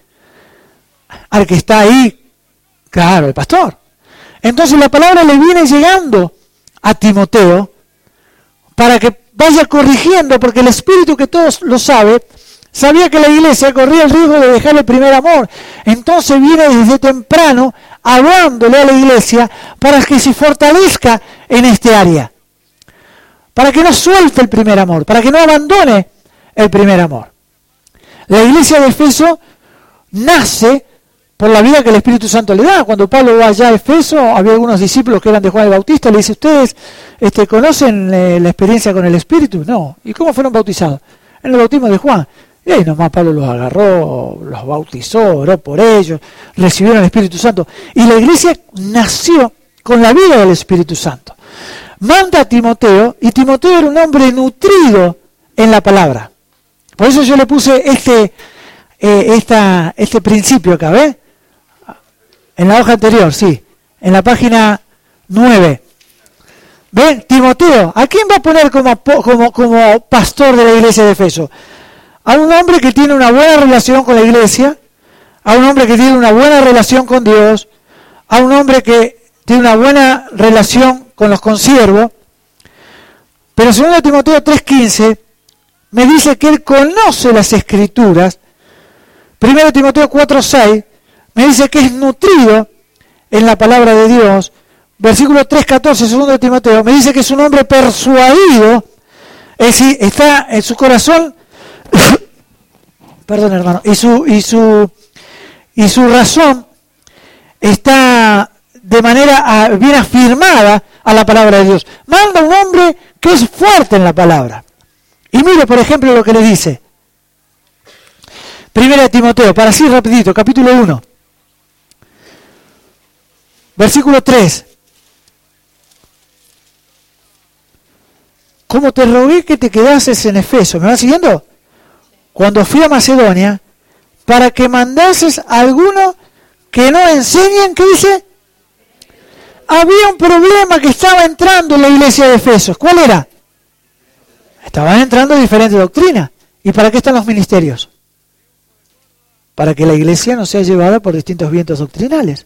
al que está ahí, claro, el pastor. Entonces la palabra le viene llegando a Timoteo para que vaya corrigiendo, porque el Espíritu, que todos lo sabe, sabía que la iglesia corría el riesgo de dejar el primer amor. Entonces viene desde temprano hablándole a la iglesia para que se fortalezca en este área, para que no suelte el primer amor, para que no abandone el primer amor. La iglesia de Éfeso nace por la vida que el Espíritu Santo le da. Cuando Pablo va allá a Éfeso, había algunos discípulos que eran de Juan el Bautista, le dice, ¿ustedes este, conocen eh, la experiencia con el Espíritu? No. ¿Y cómo fueron bautizados? En el bautismo de Juan. Y ahí nomás Pablo los agarró, los bautizó, oró por ellos, recibieron el Espíritu Santo. Y la iglesia nació con la vida del Espíritu Santo. Manda a Timoteo, y Timoteo era un hombre nutrido en la palabra. Por eso yo le puse este, eh, esta, este principio acá, ¿ves? En la hoja anterior, sí, en la página nueve. ¿Ven? Timoteo, ¿a quién va a poner como, como, como pastor de la iglesia de Éfeso? A un hombre que tiene una buena relación con la iglesia, a un hombre que tiene una buena relación con Dios, a un hombre que tiene una buena relación con los consiervos, pero segundo Timoteo tres quince me dice que él conoce las Escrituras. primero Timoteo cuatro seis me dice que es nutrido en la palabra de Dios. Versículo tres catorce, segundo Timoteo, me dice que es un hombre persuadido, es decir, está en su corazón, perdón hermano, y su, y su, y su razón está de manera bien afirmada a la palabra de Dios. Manda un hombre que es fuerte en la palabra. Y mire, por ejemplo, lo que le dice. Primera de Timoteo, para así rapidito, capítulo uno. Versículo tres. Como te rogué que te quedases en Efeso, ¿me vas siguiendo? Cuando fui a Macedonia, para que mandases a alguno que no enseñen, ¿qué dice? Había un problema que estaba entrando en la iglesia de Efesos. ¿Cuál era? Estaban entrando diferentes doctrinas. ¿Y para qué están los ministerios? Para que la iglesia no sea llevada por distintos vientos doctrinales.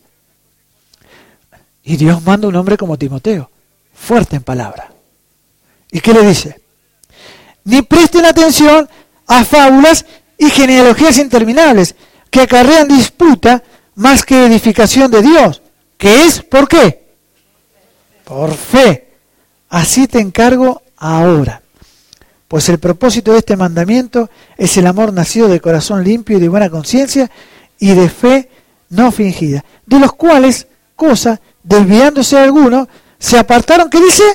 Y Dios manda un hombre como Timoteo, fuerte en palabra. ¿Y qué le dice? Ni presten atención a fábulas y genealogías interminables que acarrean disputa más que edificación de Dios. ¿Qué es? ¿Por qué? Por fe. Así te encargo ahora. Pues el propósito de este mandamiento es el amor nacido de corazón limpio y de buena conciencia y de fe no fingida, de los cuales, cosa, desviándose algunos, se apartaron, ¿qué dice?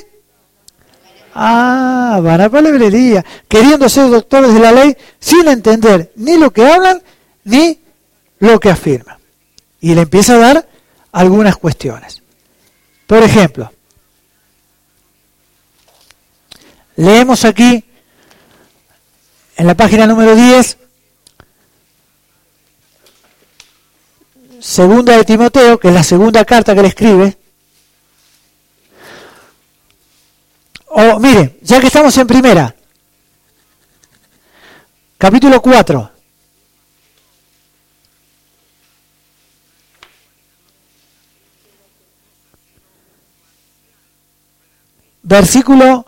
Ah, van a palabrería, queriendo ser doctores de la ley sin entender ni lo que hablan ni lo que afirman. Y le empieza a dar algunas cuestiones. Por ejemplo, leemos aquí en la página número diez, segunda de Timoteo, que es la segunda carta que le escribe. O mire, ya que estamos en primera, capítulo cuatro. Versículo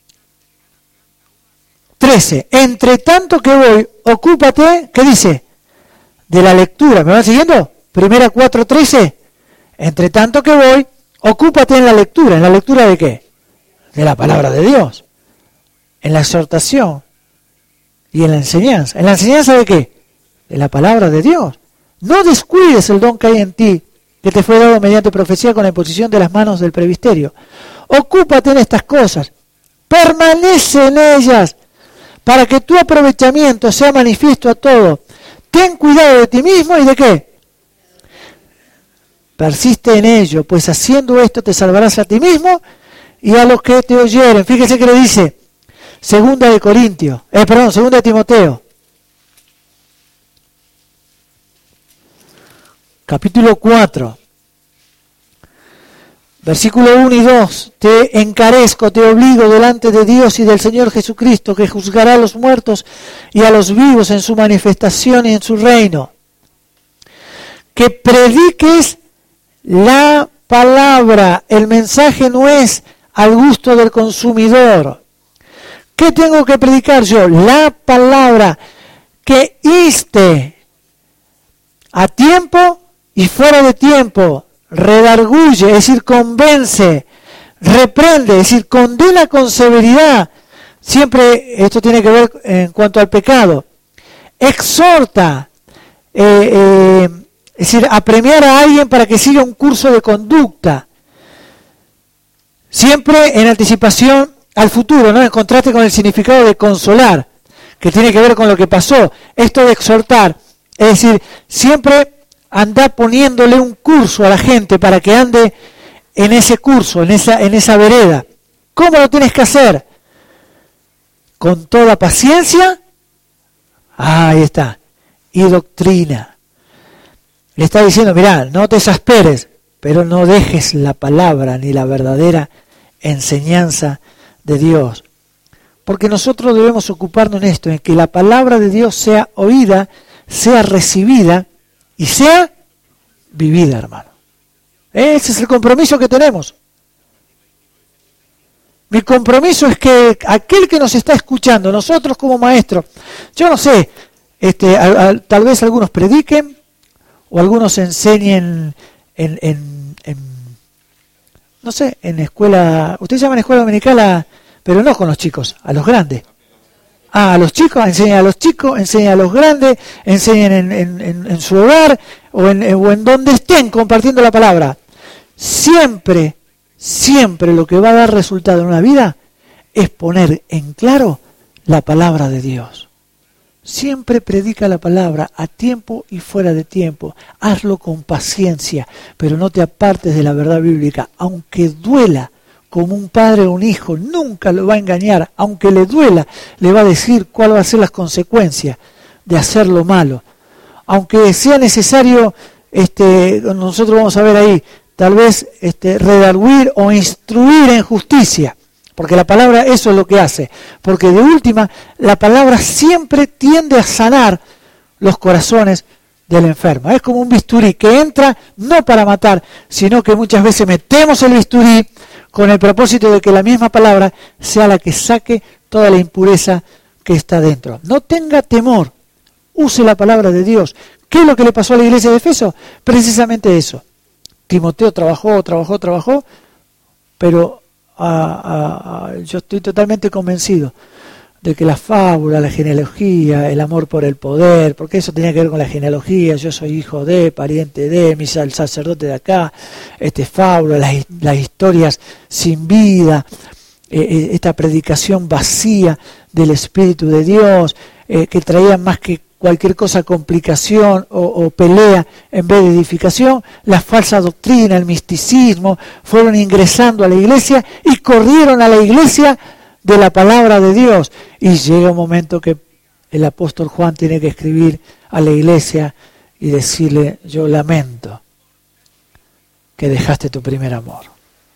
trece. Entre tanto que voy, ocúpate, ¿qué dice? De la lectura. ¿Me van siguiendo? Primera cuatro trece. Entre tanto que voy, ocúpate en la lectura. ¿En la lectura de qué? De la palabra de Dios. En la exhortación y en la enseñanza. ¿En la enseñanza de qué? De la palabra de Dios. No descuides el don que hay en ti, que te fue dado mediante profecía con la imposición de las manos del presbiterio. Ocúpate en estas cosas. Permanece en ellas, para que tu aprovechamiento sea manifiesto a todos. Ten cuidado de ti mismo y de qué. Persiste en ello, pues haciendo esto te salvarás a ti mismo y a los que te oyeren. Fíjese que le dice, segunda de Corintios, eh, perdón, segunda de Timoteo, capítulo cuatro, versículo uno y dos, te encarezco, te obligo delante de Dios y del Señor Jesucristo, que juzgará a los muertos y a los vivos en su manifestación y en su reino, que prediques la palabra. El mensaje no es al gusto del consumidor. ¿Qué tengo que predicar yo? La palabra, que inste a tiempo y fuera de tiempo, redarguye, es decir, convence, reprende, es decir, condena con severidad. Siempre esto tiene que ver en cuanto al pecado. Exhorta, eh, eh, es decir, apremiar a alguien para que siga un curso de conducta. Siempre en anticipación al futuro, ¿no? En contraste con el significado de consolar, que tiene que ver con lo que pasó. Esto de exhortar, es decir, siempre andar poniéndole un curso a la gente para que ande en ese curso, en esa, en esa vereda. ¿Cómo lo tienes que hacer? Con toda paciencia. Ah, ahí está. Y doctrina. Le está diciendo, mirá, no te exasperes, pero no dejes la palabra ni la verdadera enseñanza de Dios. Porque nosotros debemos ocuparnos en esto, en que la palabra de Dios sea oída, sea recibida y sea vivida, hermano. Ese es el compromiso que tenemos. Mi compromiso es que aquel que nos está escuchando, nosotros como maestros, yo no sé, este, a, a, tal vez algunos prediquen o algunos enseñen en, en, en, no sé, en escuela, ustedes llaman escuela dominical, a, pero no con los chicos, a los grandes. Ah, a los chicos, enseñan a los chicos, enseñan a los grandes, enseñan en, en, en, en su hogar o en, en, o en donde estén compartiendo la palabra. Siempre, siempre lo que va a dar resultado en una vida es poner en claro la palabra de Dios. Siempre predica la palabra a tiempo y fuera de tiempo. Hazlo con paciencia, pero no te apartes de la verdad bíblica. Aunque duela, como un padre o un hijo, nunca lo va a engañar. Aunque le duela, le va a decir cuáles van a ser las consecuencias de hacer lo malo. Aunque sea necesario, este, nosotros vamos a ver ahí, tal vez este, redarguir o instruir en justicia. Porque la palabra eso es lo que hace. Porque de última, la palabra siempre tiende a sanar los corazones del enfermo. Es como un bisturí que entra no para matar, sino que muchas veces metemos el bisturí con el propósito de que la misma palabra sea la que saque toda la impureza que está dentro. No tenga temor, use la palabra de Dios. ¿Qué es lo que le pasó a la iglesia de Efeso? Precisamente eso. Timoteo trabajó, trabajó, trabajó, pero a, a, a, yo estoy totalmente convencido de que la fábula, la genealogía, el amor por el poder, porque eso tenía que ver con la genealogía, yo soy hijo de, pariente de, mi el sacerdote de acá, este fábula, las, las historias sin vida, eh, esta predicación vacía del Espíritu de Dios, eh, que traían más que cualquier cosa complicación o, o pelea en vez de edificación, la falsa doctrina, el misticismo, fueron ingresando a la iglesia y corrieron a la iglesia de la palabra de Dios. Y llega un momento que el apóstol Juan tiene que escribir a la iglesia y decirle, yo lamento que dejaste tu primer amor.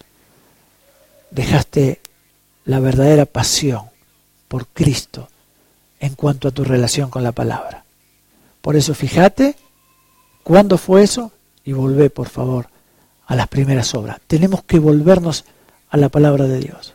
Dejaste la verdadera pasión por Cristo en cuanto a tu relación con la palabra. Por eso fíjate cuándo fue eso y volvé, por favor, a las primeras obras. Tenemos que volvernos a la palabra de Dios.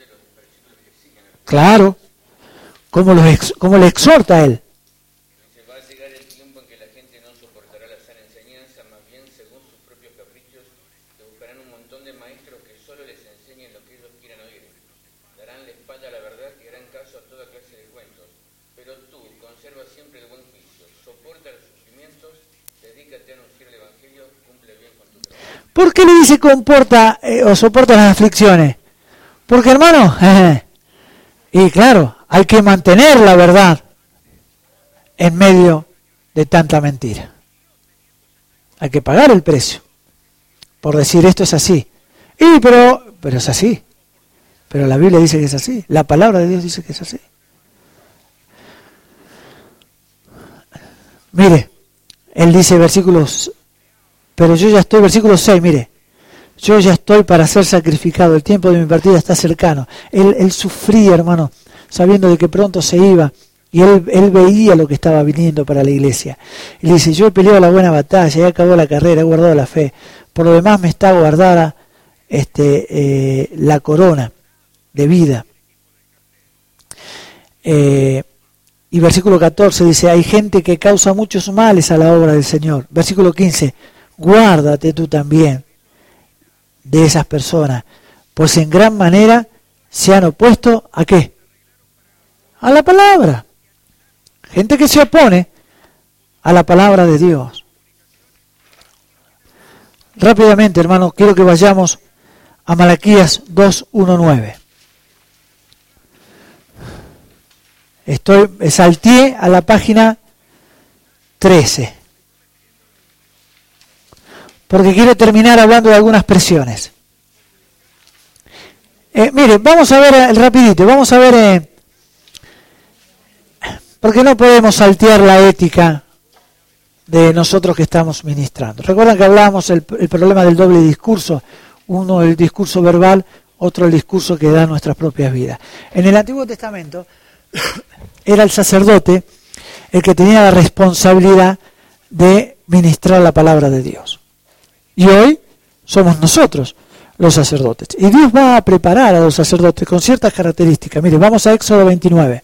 Claro, ¿cómo, los ex, cómo le exhorta a él? Dice, va a llegar el tiempo en que la gente no soportará la sana enseñanza, más bien según sus propios caprichos, que buscarán un montón de maestros que solo les enseñen lo que ellos quieran oír. Darán la espalda a la verdad y harán caso a toda clase de cuentos. Pero tú, conserva siempre el buen juicio, soporta los sufrimientos, dedícate a anunciar el Evangelio, cumple bien con tu trabajo. ¿Por qué le dice comporta eh, o soporta las aflicciones? Porque, hermano, eh, y claro, hay que mantener la verdad en medio de tanta mentira. Hay que pagar el precio por decir esto es así. Y pero, pero es así. Pero la Biblia dice que es así. La palabra de Dios dice que es así. Mire, él dice versículos, pero yo ya estoy, versículo seis, mire. Yo ya estoy para ser sacrificado, el tiempo de mi partida está cercano. Él, él sufría, hermano, sabiendo de que pronto se iba, y él, él veía lo que estaba viniendo para la iglesia. Y le dice, yo he peleado la buena batalla, he acabado la carrera, he guardado la fe. Por lo demás me está guardada este, eh, la corona de vida. Eh, y versículo catorce dice, hay gente que causa muchos males a la obra del Señor. Versículo quince, guárdate tú también de esas personas, pues en gran manera se han opuesto ¿a qué? A la palabra. Gente que se opone a la palabra de Dios. Rápidamente, hermano, quiero que vayamos a Malaquías dos, uno, nueve. Estoy, salté a la página trece. Porque quiero terminar hablando de algunas presiones. Eh, mire, vamos a ver eh, rapidito, vamos a ver, eh, porque no podemos saltear la ética de nosotros que estamos ministrando. Recuerdan que hablábamos el, el problema del doble discurso, uno el discurso verbal, otro el discurso que da nuestras propias vidas. En el Antiguo Testamento era el sacerdote el que tenía la responsabilidad de ministrar la palabra de Dios. Y hoy somos nosotros los sacerdotes. Y Dios va a preparar a los sacerdotes con ciertas características. Mire, vamos a Éxodo veintinueve.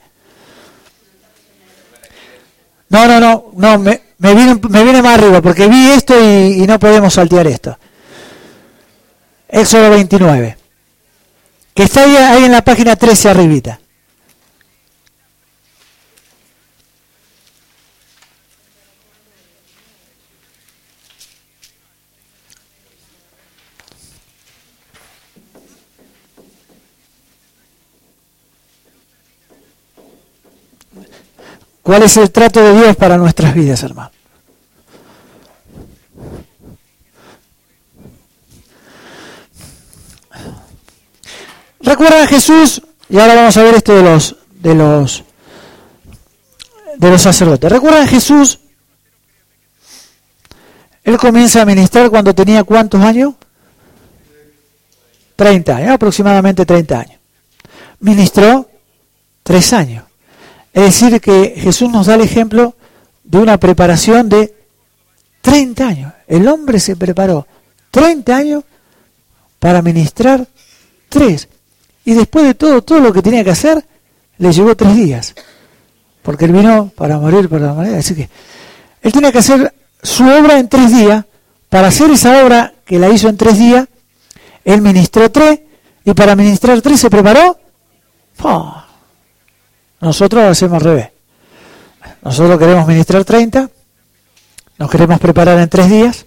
No, no, no, no me, me, viene, me viene más arriba porque vi esto y, y no podemos saltear esto. Éxodo veintinueve. Que está ahí, ahí en la página trece arribita. ¿Cuál es el trato de Dios para nuestras vidas, hermano? Recuerdan a Jesús, y ahora vamos a ver esto de los de los de los sacerdotes. Recuerdan a Jesús, él comienza a ministrar cuando tenía ¿cuántos años? treinta años, aproximadamente treinta años. Ministró tres años. Es decir, que Jesús nos da el ejemplo de una preparación de treinta años. El hombre se preparó treinta años para ministrar tres. Y después de todo, todo lo que tenía que hacer, le llevó tres días. Porque él vino para morir por la humanidad. Así que él tenía que hacer su obra en tres días. Para hacer esa obra que la hizo en tres días, él ministró tres. Y para ministrar tres se preparó. ¡Oh! Nosotros lo hacemos al revés. Nosotros queremos ministrar treinta, nos queremos preparar en tres días.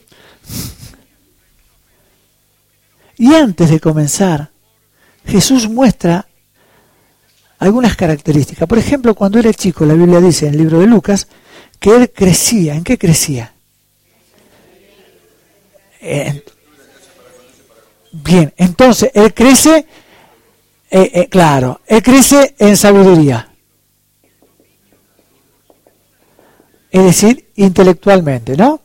Y antes de comenzar, Jesús muestra algunas características. Por ejemplo, cuando era chico, la Biblia dice en el libro de Lucas, que él crecía. ¿En qué crecía? En... Bien, entonces, él crece, eh, eh, claro, él crece en sabiduría. Es decir, intelectualmente, ¿no?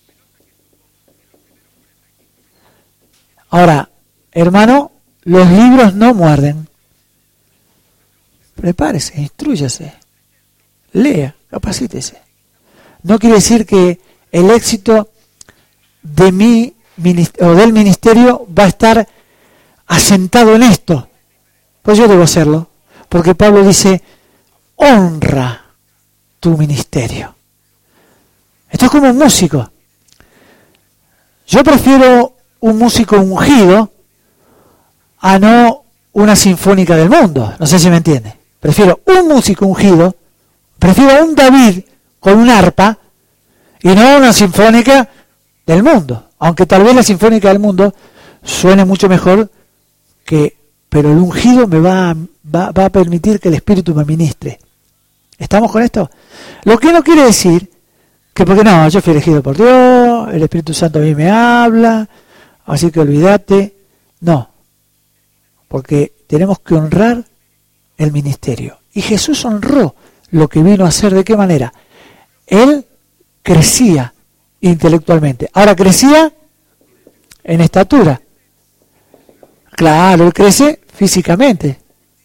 Ahora, hermano, los libros no muerden. Prepárese, instrúyase, lea, capacítese. No quiere decir que el éxito de mi o del ministerio va a estar asentado en esto. Pues yo debo hacerlo, porque Pablo dice, honra tu ministerio. Esto es como un músico. Yo prefiero un músico ungido a no una sinfónica del mundo. No sé si me entiende. Prefiero un músico ungido, prefiero a un David con un arpa y no una sinfónica del mundo. Aunque tal vez la sinfónica del mundo suene mucho mejor, que, pero el ungido me va, va, va a permitir que el Espíritu me ministre. ¿Estamos con esto? Lo que no quiere decir que porque no, yo fui elegido por Dios, el Espíritu Santo a mí me habla, así que olvídate. No, porque tenemos que honrar el ministerio. Y Jesús honró lo que vino a hacer. ¿De qué manera? Él crecía intelectualmente. Ahora crecía en estatura. Claro, él crece físicamente.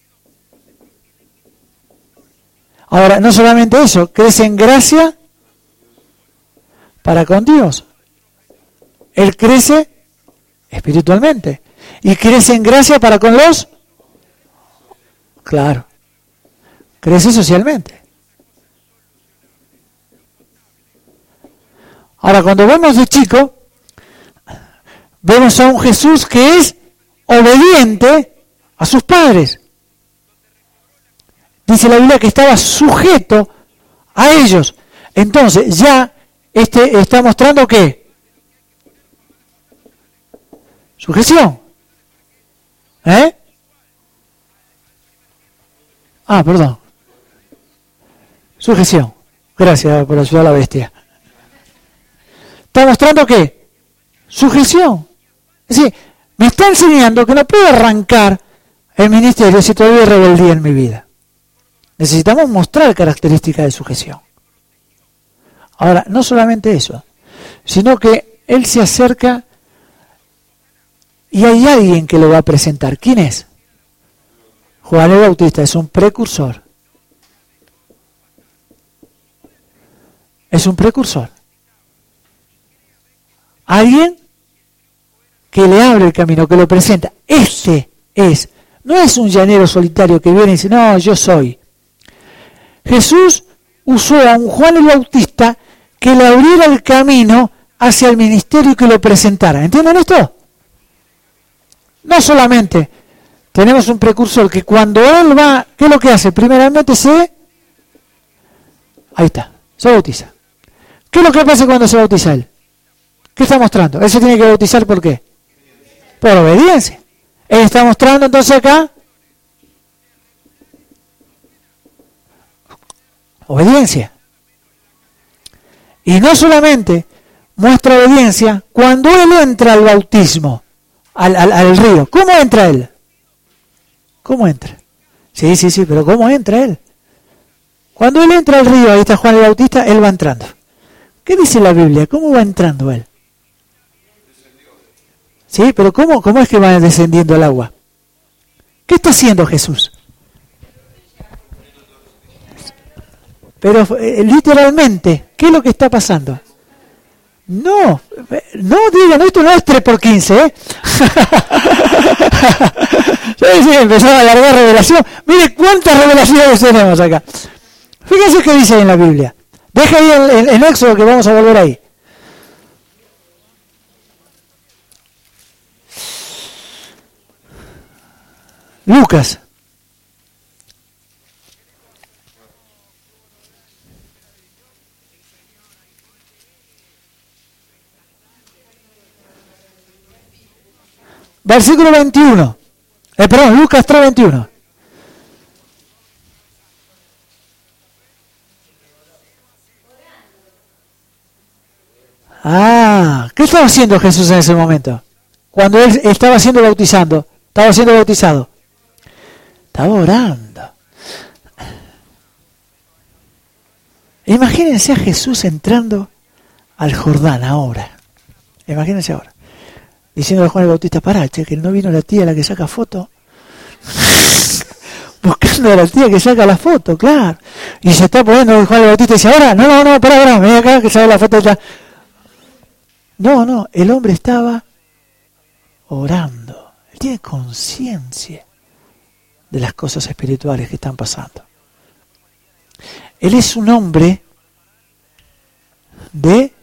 Ahora, no solamente eso, crece en gracia para con Dios. Él crece espiritualmente. Y crece en gracia para con los... Claro. Crece socialmente. Ahora, cuando vemos de chico, vemos a un Jesús que es obediente a sus padres. Dice la Biblia que estaba sujeto a ellos. Entonces, ya este está mostrando ¿qué? Sujeción. ¿Eh? Ah, perdón. Sujeción. Gracias por ayudar a la bestia. Está mostrando ¿qué? Sujeción. Es decir, me está enseñando que no puedo arrancar el ministerio si todavía hay rebeldía en mi vida. Necesitamos mostrar características de sujeción. Ahora, no solamente eso, sino que él se acerca y hay alguien que lo va a presentar. ¿Quién es? Juan el Bautista es un precursor. Es un precursor. Alguien que le abre el camino, que lo presenta. Este es, no es un llanero solitario que viene y dice, no, yo soy. Jesús usó a un Juan el Bautista que le abriera el camino hacia el ministerio y que lo presentara. ¿Entienden esto? No solamente tenemos un precursor que cuando él va, ¿qué es lo que hace? Primeramente se... Ahí está, se bautiza. ¿Qué es lo que pasa cuando se bautiza él? ¿Qué está mostrando? Él se tiene que bautizar ¿por qué? Por obediencia. Él está mostrando entonces acá obediencia. Y no solamente muestra obediencia cuando él entra al bautismo, al, al, al río. ¿Cómo entra él? ¿Cómo entra? Sí, sí, sí, pero ¿cómo entra él? Cuando él entra al río, ahí está Juan el Bautista, él va entrando. ¿Qué dice la Biblia? ¿Cómo va entrando él? Sí, pero ¿cómo, cómo es que va descendiendo el agua? ¿Qué está haciendo Jesús? Pero eh, literalmente, ¿qué es lo que está pasando? No, no digan, esto no es tres por quince, ¿eh? Sí, sí, empezó a alargar revelación. Mire cuántas revelaciones tenemos acá. Fíjense qué dice en la Biblia. Deja ahí el, el, el Éxodo que vamos a volver ahí. Lucas. Versículo veintiuno. Eh, perdón, Lucas tres veintiuno. Ah, ¿qué estaba haciendo Jesús en ese momento? Cuando él estaba siendo bautizando, estaba siendo bautizado. Estaba orando. Imagínense a Jesús entrando al Jordán ahora. Imagínense ahora. Diciendo a Juan el Bautista, pará, che, que no vino la tía la que saca foto. Buscando a la tía que saca la foto, claro. Y se está poniendo Juan el Bautista y dice, ahora, no, no, no, pará, pará, ven acá que saca la foto ya. No, no, el hombre estaba orando. Él tiene conciencia de las cosas espirituales que están pasando. Él es un hombre de,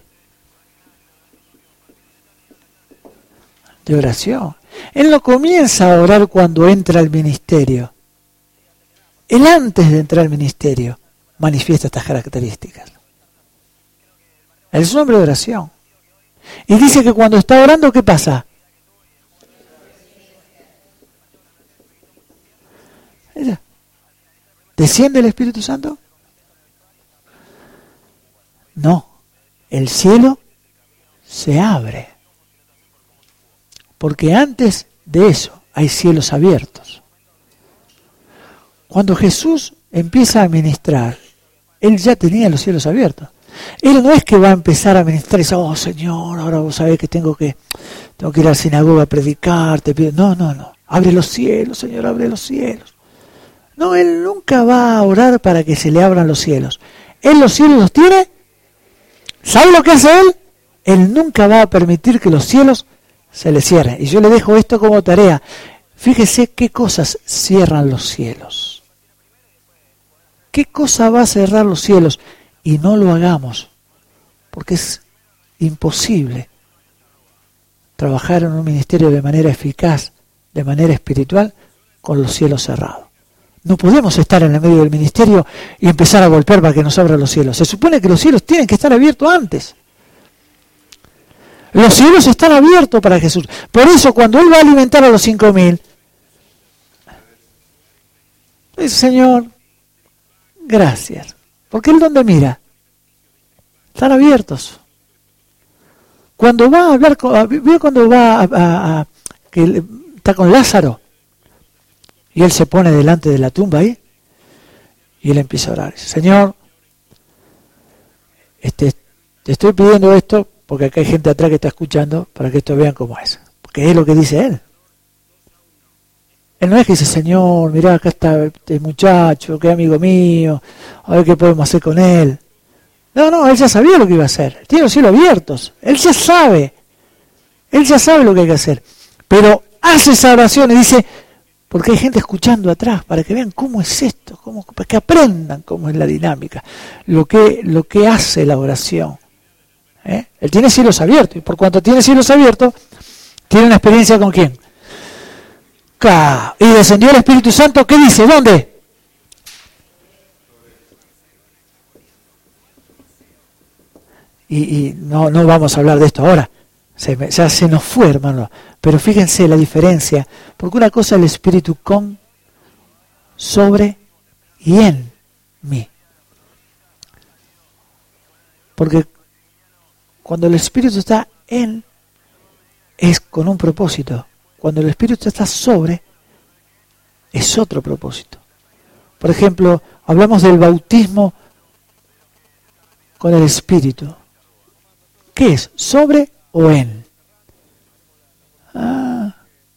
de oración. Él no comienza a orar cuando entra al ministerio. Él antes de entrar al ministerio manifiesta estas características. Él es un hombre de oración. Y dice que cuando está orando, ¿qué pasa? ¿Desciende el Espíritu Santo? No, el cielo se abre. Porque antes de eso hay cielos abiertos. Cuando Jesús empieza a ministrar, Él ya tenía los cielos abiertos. Él no es que va a empezar a ministrar y dice, oh Señor, ahora vos sabés que tengo que, tengo que ir a la sinagoga a predicar. Te pido. No, no, no. Abre los cielos, Señor, abre los cielos. No, Él nunca va a orar para que se le abran los cielos. Él los cielos los tiene. ¿Sabe lo que hace Él? Él nunca va a permitir que los cielos se le cierren. Y yo le dejo esto como tarea. Fíjese qué cosas cierran los cielos. ¿Qué cosa va a cerrar los cielos? Y no lo hagamos, porque es imposible trabajar en un ministerio de manera eficaz, de manera espiritual, con los cielos cerrados. No podemos estar en el medio del ministerio y empezar a golpear para que nos abran los cielos. Se supone que los cielos tienen que estar abiertos antes. Los cielos están abiertos para Jesús. Por eso cuando Él va a alimentar a los cinco mil, dice, Señor, gracias. Porque Él donde mira, están abiertos. Cuando va a hablar, con, ¿vio cuando va a, a, a que está con Lázaro? Y Él se pone delante de la tumba ahí, y Él empieza a orar. Dice, Señor, este, te estoy pidiendo esto, porque acá hay gente atrás que está escuchando, para que esto vean cómo es. Porque es lo que dice Él. Él no es que dice, Señor, mirá, acá está este muchacho, que es amigo mío, a ver qué podemos hacer con él. No, no, Él ya sabía lo que iba a hacer. Él tiene los cielos abiertos. Él ya sabe Él ya sabe lo que hay que hacer, pero hace esa oración y dice, porque hay gente escuchando atrás, para que vean cómo es esto, cómo, para que aprendan cómo es la dinámica, lo que, lo que hace la oración. ¿Eh? Él tiene cielos abiertos, y por cuanto tiene cielos abiertos, tiene una experiencia con quién. Y descendió el Espíritu Santo, ¿qué dice? ¿Dónde? Y, y no, no vamos a hablar de esto ahora, se, ya se nos fue, hermano. Pero fíjense la diferencia, porque una cosa es el Espíritu con, sobre y en mí. Porque cuando el Espíritu está en, es con un propósito. Cuando el Espíritu está sobre, es otro propósito. Por ejemplo, hablamos del bautismo con el Espíritu. ¿Qué es? ¿Sobre o en? Ah.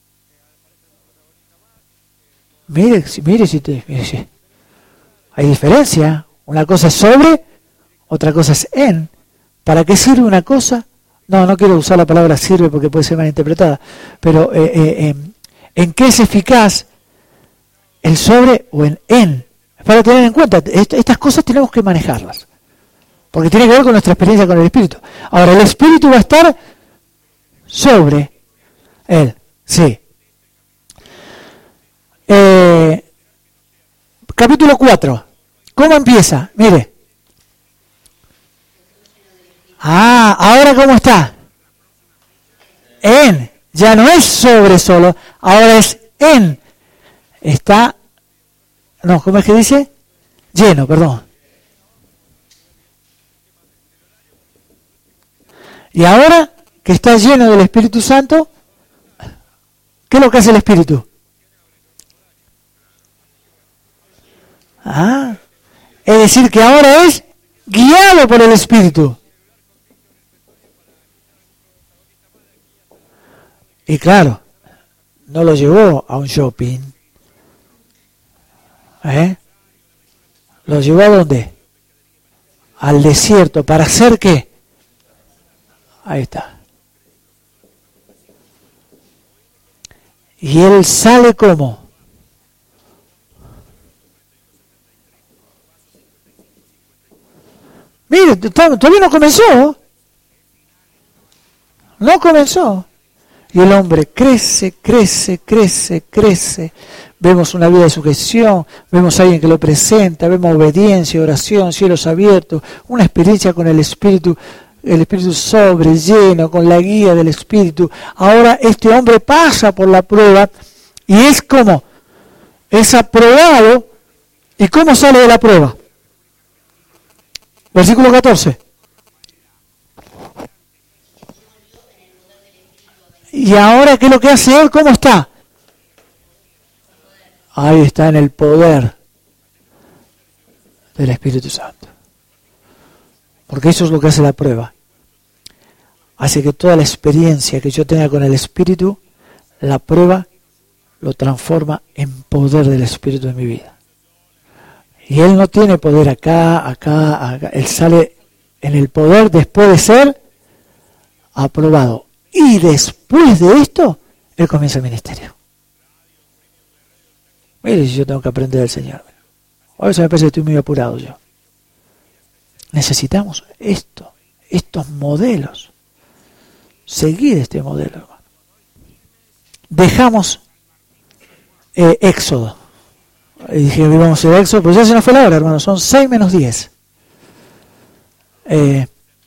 Mire, mire si te... Mire, si. Hay diferencia. Una cosa es sobre, otra cosa es en. ¿Para qué sirve una cosa? No, no quiero usar la palabra sirve porque puede ser malinterpretada. Pero eh, eh, eh, ¿en qué es eficaz el sobre o en en? Para tener en cuenta, est- estas cosas tenemos que manejarlas. Porque tiene que ver con nuestra experiencia con el Espíritu. Ahora, el Espíritu va a estar sobre él. Sí. Eh, capítulo cuatro. ¿Cómo empieza? Mire. Ah, ahora ¿cómo está? En. Ya no es sobre solo, ahora es en. Está, no, ¿cómo es que dice? Lleno, perdón. Y ahora que está lleno del Espíritu Santo, ¿qué es lo que hace el Espíritu? Ah, es decir que ahora es guiado por el Espíritu. Y claro, no lo llevó a un shopping. ¿Eh? ¿Lo llevó a dónde? Al desierto. ¿Para hacer qué? Ahí está. Y él sale como. Mire, todavía no comenzó. No comenzó. Y el hombre crece, crece, crece, crece. Vemos una vida de sujeción, vemos a alguien que lo presenta, vemos obediencia, oración, cielos abiertos, una experiencia con el Espíritu, el Espíritu sobre, lleno, con la guía del Espíritu. Ahora este hombre pasa por la prueba y es como, es aprobado. ¿Y cómo sale de la prueba? Versículo catorce. Y ahora, ¿qué es lo que hace él? ¿Cómo está? Ahí está, en el poder del Espíritu Santo. Porque eso es lo que hace la prueba. Hace que toda la experiencia que yo tenga con el Espíritu, la prueba lo transforma en poder del Espíritu en mi vida. Y él no tiene poder acá, acá, acá. Él sale en el poder después de ser aprobado. Y después de esto, él comienza el ministerio. Mire si yo tengo que aprender del Señor. A veces me parece que estoy muy apurado yo. Necesitamos esto, estos modelos. Seguir este modelo, hermano. Dejamos eh, Éxodo. Y dije, vamos a ir a Éxodo, pero ya se nos fue la hora, hermano. Son seis menos diez. Eh,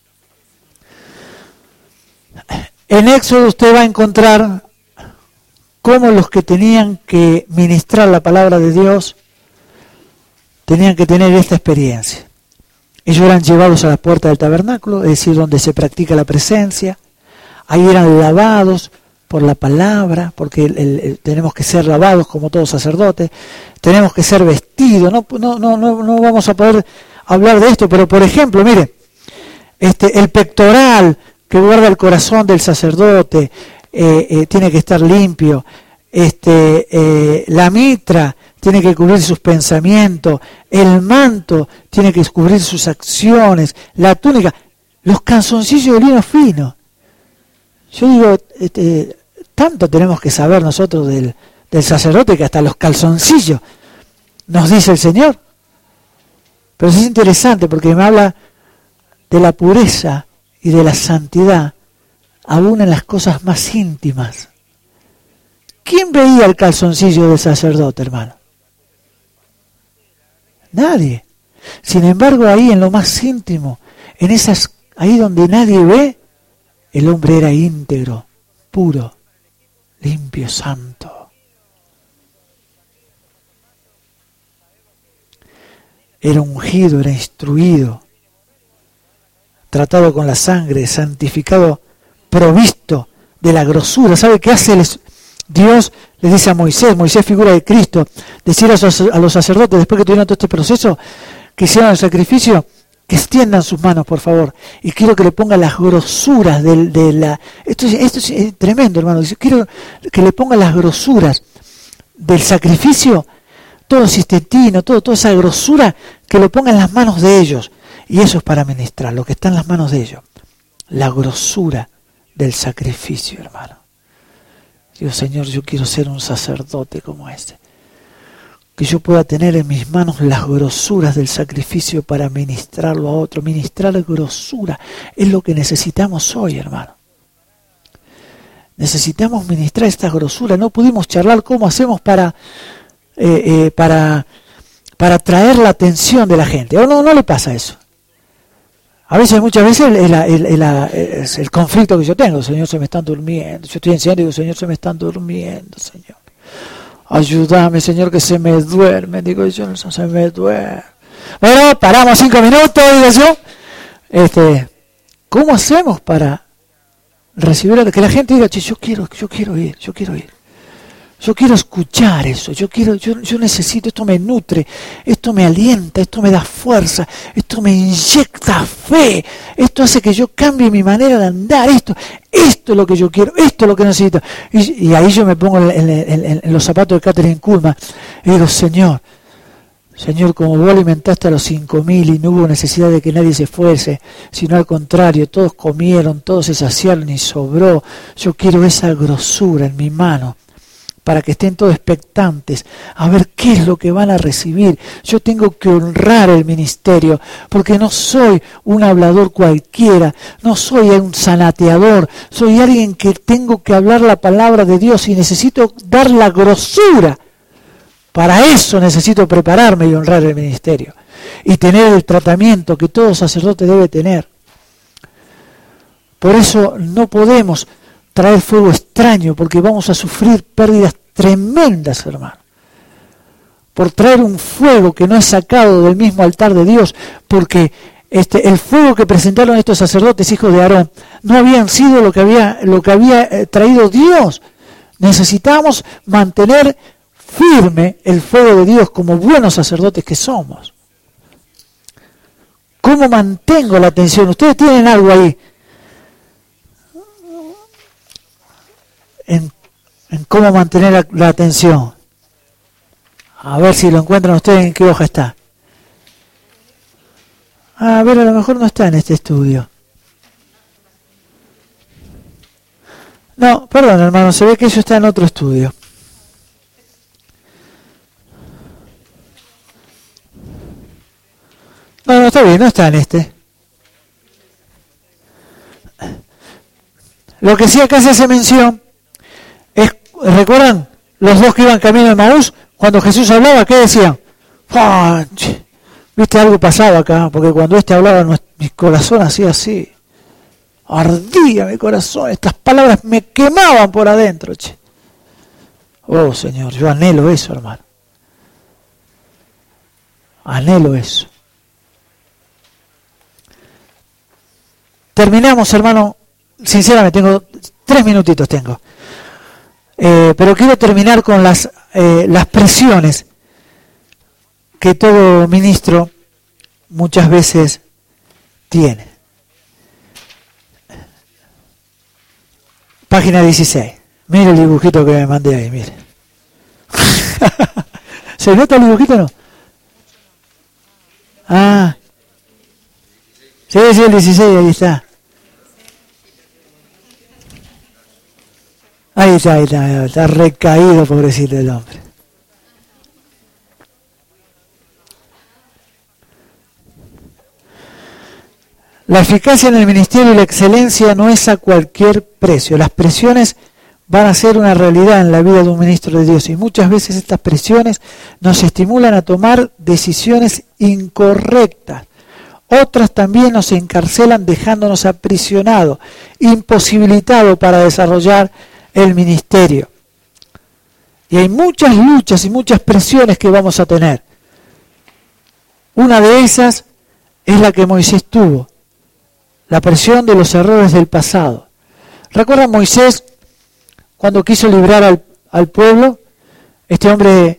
En Éxodo usted va a encontrar cómo los que tenían que ministrar la palabra de Dios tenían que tener esta experiencia. Ellos eran llevados a la puerta del tabernáculo, es decir, donde se practica la presencia. Ahí eran lavados por la palabra, porque el, el, el, tenemos que ser lavados como todos sacerdotes. Tenemos que ser vestidos. No, no, no, no, no vamos a poder hablar de esto, pero por ejemplo, mire, este, el pectoral que guarda el corazón del sacerdote, eh, eh, tiene que estar limpio. Este, eh, la mitra tiene que cubrir sus pensamientos. El manto tiene que cubrir sus acciones. La túnica, los calzoncillos de lino fino. Yo digo, este, tanto tenemos que saber nosotros del, del sacerdote que hasta los calzoncillos nos dice el Señor. Pero es interesante porque me habla de la pureza y de la santidad, aún en las cosas más íntimas. ¿Quién veía el calzoncillo del sacerdote, hermano? Nadie. Sin embargo, ahí en lo más íntimo, en esas, ahí donde nadie ve, el hombre era íntegro, puro, limpio, santo. Era ungido, era instruido, tratado con la sangre, santificado, provisto de la grosura. ¿Sabe qué hace Dios? Le dice a Moisés, Moisés figura de Cristo, decir a los sacerdotes, después que tuvieron todo este proceso, que hicieron el sacrificio, que extiendan sus manos, por favor, y quiero que le pongan las grosuras de, de la... Esto es, esto es tremendo, hermano. Quiero que le pongan las grosuras del sacrificio, todo cistentino, todo, toda esa grosura, que lo pongan en las manos de ellos. Y eso es para ministrar, lo que está en las manos de ellos. La grosura del sacrificio, hermano. Digo, Señor, yo quiero ser un sacerdote como este. Que yo pueda tener en mis manos las grosuras del sacrificio para ministrarlo a otro. Ministrar grosura es lo que necesitamos hoy, hermano. Necesitamos ministrar esta grosura. No pudimos charlar cómo hacemos para, eh, eh, para, para atraer la atención de la gente. ¿O no, no le pasa eso? A veces, muchas veces, el, el, el, el, es el conflicto que yo tengo. Señor, se me están durmiendo. Yo estoy enseñando y digo, Señor, se me están durmiendo, Señor. Ayúdame, Señor, que se me duerme. Digo yo, no se me duerme. Bueno, paramos cinco minutos, digo yo. Este, ¿cómo hacemos para recibir, que la gente diga, che, yo quiero, yo quiero ir, yo quiero ir. Yo quiero escuchar eso, yo quiero, yo, yo necesito, esto me nutre, esto me alienta, esto me da fuerza, esto me inyecta fe, esto hace que yo cambie mi manera de andar, esto, esto es lo que yo quiero, esto es lo que necesito. Y, y ahí yo me pongo en, en, en, en los zapatos de Catherine Kuhlman y digo, Señor, Señor, como vos alimentaste a los cinco mil y no hubo necesidad de que nadie se fuese, sino al contrario, todos comieron, todos se saciaron y sobró, yo quiero esa grosura en mi mano, para que estén todos expectantes a ver qué es lo que van a recibir. Yo tengo que honrar el ministerio, porque no soy un hablador cualquiera, no soy un sanateador, soy alguien que tengo que hablar la palabra de Dios y necesito dar la grosura. Para eso necesito prepararme y honrar el ministerio y tener el tratamiento que todo sacerdote debe tener. Por eso no podemos traer fuego extraño, porque vamos a sufrir pérdidas tremendas, hermano. Por traer un fuego que no es sacado del mismo altar de Dios, porque este, el fuego que presentaron estos sacerdotes, hijos de Aarón, no habían sido lo que había, lo que había eh, traído Dios. Necesitamos mantener firme el fuego de Dios como buenos sacerdotes que somos. ¿Cómo mantengo la atención? Ustedes tienen algo ahí. En, en cómo mantener la, la atención. A ver si lo encuentran ustedes en qué hoja está. A ver, a lo mejor no está en este estudio. No, perdón, hermano, se ve que eso está en otro estudio. No, no, está bien, no está en este. Lo que sí acá se hace mención es, ¿recuerdan los dos que iban camino de Maús? Cuando Jesús hablaba, ¿qué decían? ¡Oh, viste, algo pasaba acá, porque cuando este hablaba, mi corazón hacía así. Ardía mi corazón, estas palabras me quemaban por adentro, che. Oh, Señor, yo anhelo eso, hermano. Anhelo eso. Terminamos, hermano. Sinceramente, tengo tres minutitos tengo. Eh, pero quiero terminar con las, eh, las presiones que todo ministro muchas veces tiene. Página dieciséis. Mire el dibujito que me mandé ahí, mire. ¿Se nota el dibujito o no? Ah. Sí, sí, el dieciséis, ahí está. Ahí está, ahí está, está recaído, pobrecito el hombre. La eficacia en el ministerio y la excelencia no es a cualquier precio. Las presiones van a ser una realidad en la vida de un ministro de Dios y muchas veces estas presiones nos estimulan a tomar decisiones incorrectas. Otras también nos encarcelan dejándonos aprisionados, imposibilitados para desarrollar el ministerio. Y hay muchas luchas y muchas presiones que vamos a tener. Una de esas es la que Moisés tuvo. La presión de los errores del pasado. ¿Recuerdan Moisés cuando quiso librar al, al pueblo? Este hombre,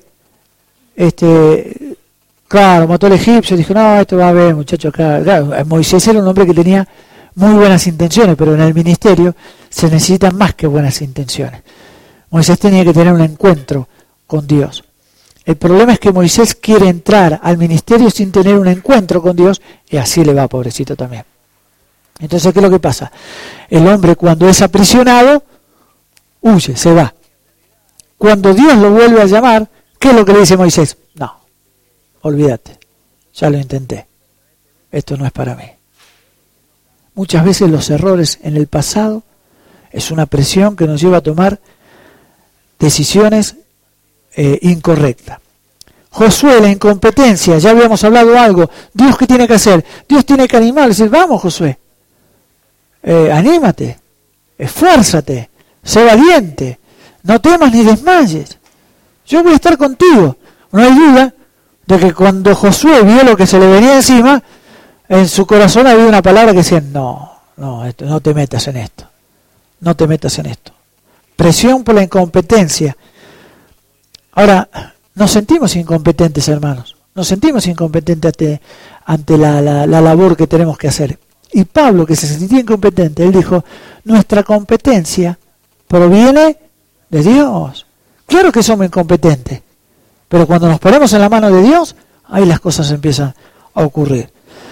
este, claro, mató al egipcio, dijo, no, esto va a ver, muchacho, acá. Claro, Moisés era un hombre que tenía muy buenas intenciones, pero en el ministerio se necesitan más que buenas intenciones. Moisés tenía que tener un encuentro con Dios. El problema es que Moisés quiere entrar al ministerio sin tener un encuentro con Dios, y así le va, pobrecito también. Entonces, ¿qué es lo que pasa? El hombre, cuando es aprisionado, huye, se va. Cuando Dios lo vuelve a llamar, ¿qué es lo que le dice Moisés? No, olvídate, ya lo intenté, esto no es para mí. Muchas veces los errores en el pasado es una presión que nos lleva a tomar decisiones eh, incorrectas. Josué, la incompetencia, ya habíamos hablado algo. Dios, ¿qué tiene que hacer? Dios tiene que animar, decir, vamos Josué, eh, anímate, esfuérzate, sé valiente, no temas ni desmayes, yo voy a estar contigo. No hay duda de que cuando Josué vio lo que se le venía encima, en su corazón había una palabra que decía, no, no, esto, no te metas en esto, no te metas en esto. Presión por la incompetencia. Ahora, nos sentimos incompetentes, hermanos, nos sentimos incompetentes ante, ante la, la, la labor que tenemos que hacer. Y Pablo, que se sentía incompetente, él dijo, nuestra competencia proviene de Dios. Claro que somos incompetentes, pero cuando nos ponemos en la mano de Dios, ahí las cosas empiezan a ocurrir.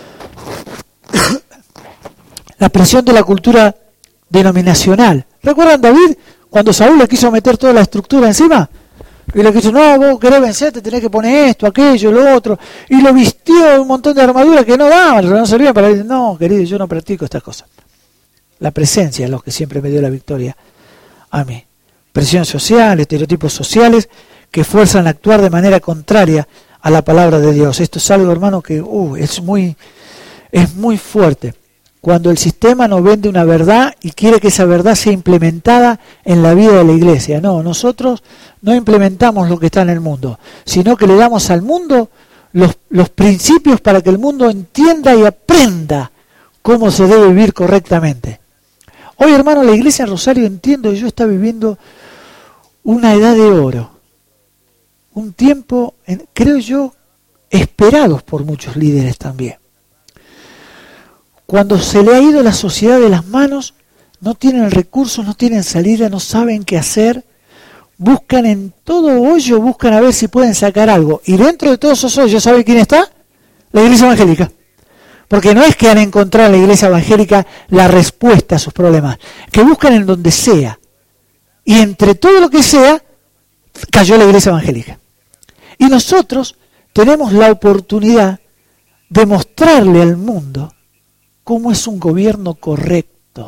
La presión de la cultura denominacional. ¿Recuerdan David cuando Saúl le quiso meter toda la estructura encima? Y le quiso, no, vos querés vencerte, tenés que poner esto, aquello, lo otro. Y lo vistió de un montón de armaduras que no daban, no servían para decir, no, querido, yo no practico estas cosas. La presencia es lo que siempre me dio la victoria a mí. Presión social, estereotipos sociales que fuerzan a actuar de manera contraria a la palabra de Dios. Esto es algo, hermano, que uh, es muy, es muy fuerte. Cuando el sistema nos vende una verdad y quiere que esa verdad sea implementada en la vida de la iglesia. No, nosotros no implementamos lo que está en el mundo, sino que le damos al mundo los, los principios para que el mundo entienda y aprenda cómo se debe vivir correctamente. Hoy, hermano, la iglesia en Rosario, entiendo que yo está viviendo una edad de oro, un tiempo, en, creo yo, esperados por muchos líderes también. Cuando se le ha ido la sociedad de las manos, no tienen recursos, no tienen salida, no saben qué hacer, buscan en todo hoyo, buscan a ver si pueden sacar algo. Y dentro de todos esos hoyos, ¿sabe quién está? La iglesia evangélica. Porque no es que han encontrado en la iglesia evangélica la respuesta a sus problemas, que buscan en donde sea. Y entre todo lo que sea, cayó la iglesia evangélica. Y nosotros tenemos la oportunidad de mostrarle al mundo cómo es un gobierno correcto,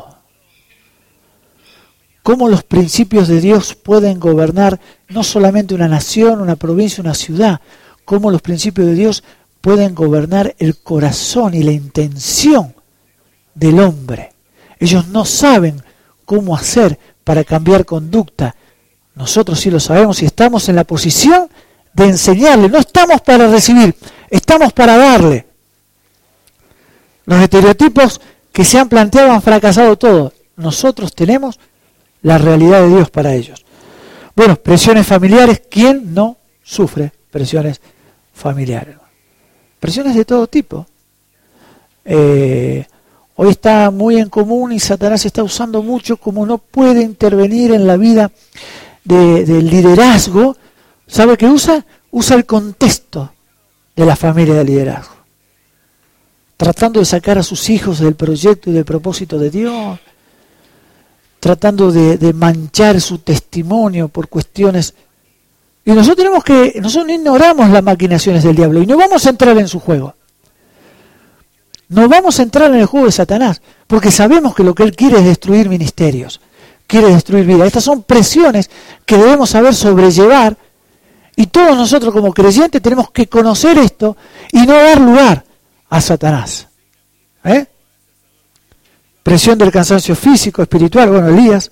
cómo los principios de Dios pueden gobernar no solamente una nación, una provincia, una ciudad, cómo los principios de Dios pueden gobernar el corazón y la intención del hombre. Ellos no saben cómo hacer para cambiar conducta. Nosotros sí lo sabemos y estamos en la posición de enseñarle. No estamos para recibir, estamos para darle. Los estereotipos que se han planteado han fracasado todos. Nosotros tenemos la realidad de Dios para ellos. Bueno, presiones familiares. ¿Quién no sufre presiones familiares? Presiones de todo tipo. Eh, hoy está muy en común y Satanás está usando mucho, como no puede intervenir en la vida de, del liderazgo. ¿Sabe qué usa? Usa el contexto de la familia de liderazgo, tratando de sacar a sus hijos del proyecto y del propósito de Dios, tratando de, de manchar su testimonio por cuestiones. Y nosotros tenemos que, nosotros no ignoramos las maquinaciones del diablo y no vamos a entrar en su juego. No vamos a entrar en el juego de Satanás, porque sabemos que lo que él quiere es destruir ministerios, quiere destruir vida. Estas son presiones que debemos saber sobrellevar, y todos nosotros como creyentes tenemos que conocer esto y no dar lugar a Satanás. ¿Eh? Presión del cansancio físico, espiritual, bueno, Elías.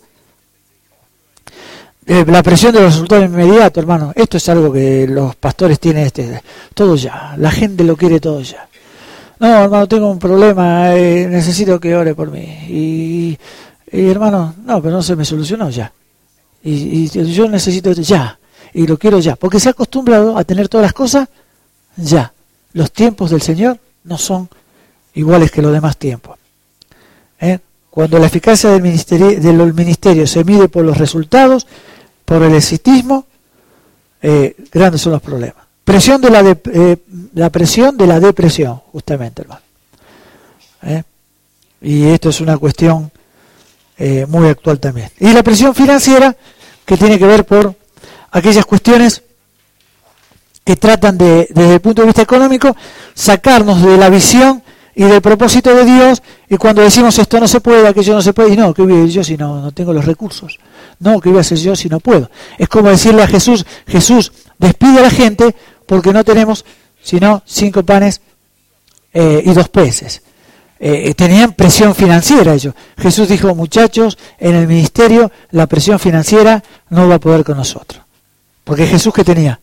Eh, la presión de los resultados inmediatos, hermano. Esto es algo que los pastores tienen, este, todo ya. La gente lo quiere todo ya. No, hermano, tengo un problema, eh, necesito que ore por mí. Y, y hermano, no, pero no se me solucionó ya. Y, y yo necesito ya. Y lo quiero ya. Porque se ha acostumbrado a tener todas las cosas ya. Los tiempos del Señor no son iguales que los demás tiempos. ¿Eh? Cuando la eficacia del ministerio, del ministerio se mide por los resultados, por el exitismo, eh, grandes son los problemas. Presión de la, de, eh, la presión de la depresión, justamente, hermano. ¿Eh? Y esto es una cuestión eh, muy actual también. Y la presión financiera, que tiene que ver por aquellas cuestiones que tratan de, desde el punto de vista económico, sacarnos de la visión y del propósito de Dios, y cuando decimos esto no se puede, aquello no se puede, y no, ¿qué voy a ir yo si no, no tengo los recursos? No, ¿qué voy a hacer yo si no puedo? Es como decirle a Jesús, Jesús, despide a la gente porque no tenemos sino cinco panes eh, y dos peces. Eh, tenían presión financiera ellos. Jesús dijo, muchachos, en el ministerio la presión financiera no va a poder con nosotros. Porque Jesús, ¿qué tenía?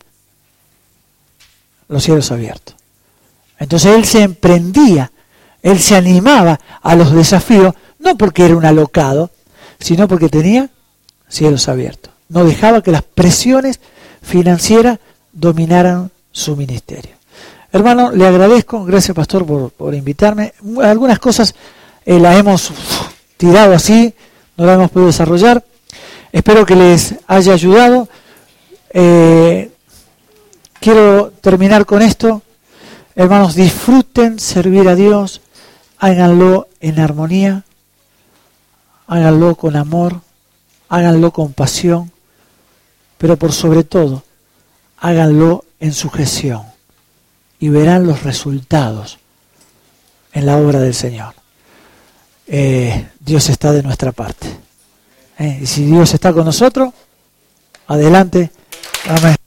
Los cielos abiertos. Entonces él se emprendía, él se animaba a los desafíos, no porque era un alocado, sino porque tenía cielos abiertos. No dejaba que las presiones financieras dominaran su ministerio. Hermano, le agradezco, gracias pastor por, por invitarme. Algunas cosas eh, las hemos uf, tirado así, no las hemos podido desarrollar. Espero que les haya ayudado. Eh, quiero terminar con esto. Hermanos, disfruten servir a Dios, háganlo en armonía, háganlo con amor, háganlo con pasión, pero por sobre todo, háganlo en sujeción y verán los resultados en la obra del Señor. Eh, Dios está de nuestra parte. Eh, y si Dios está con nosotros, adelante. Amén.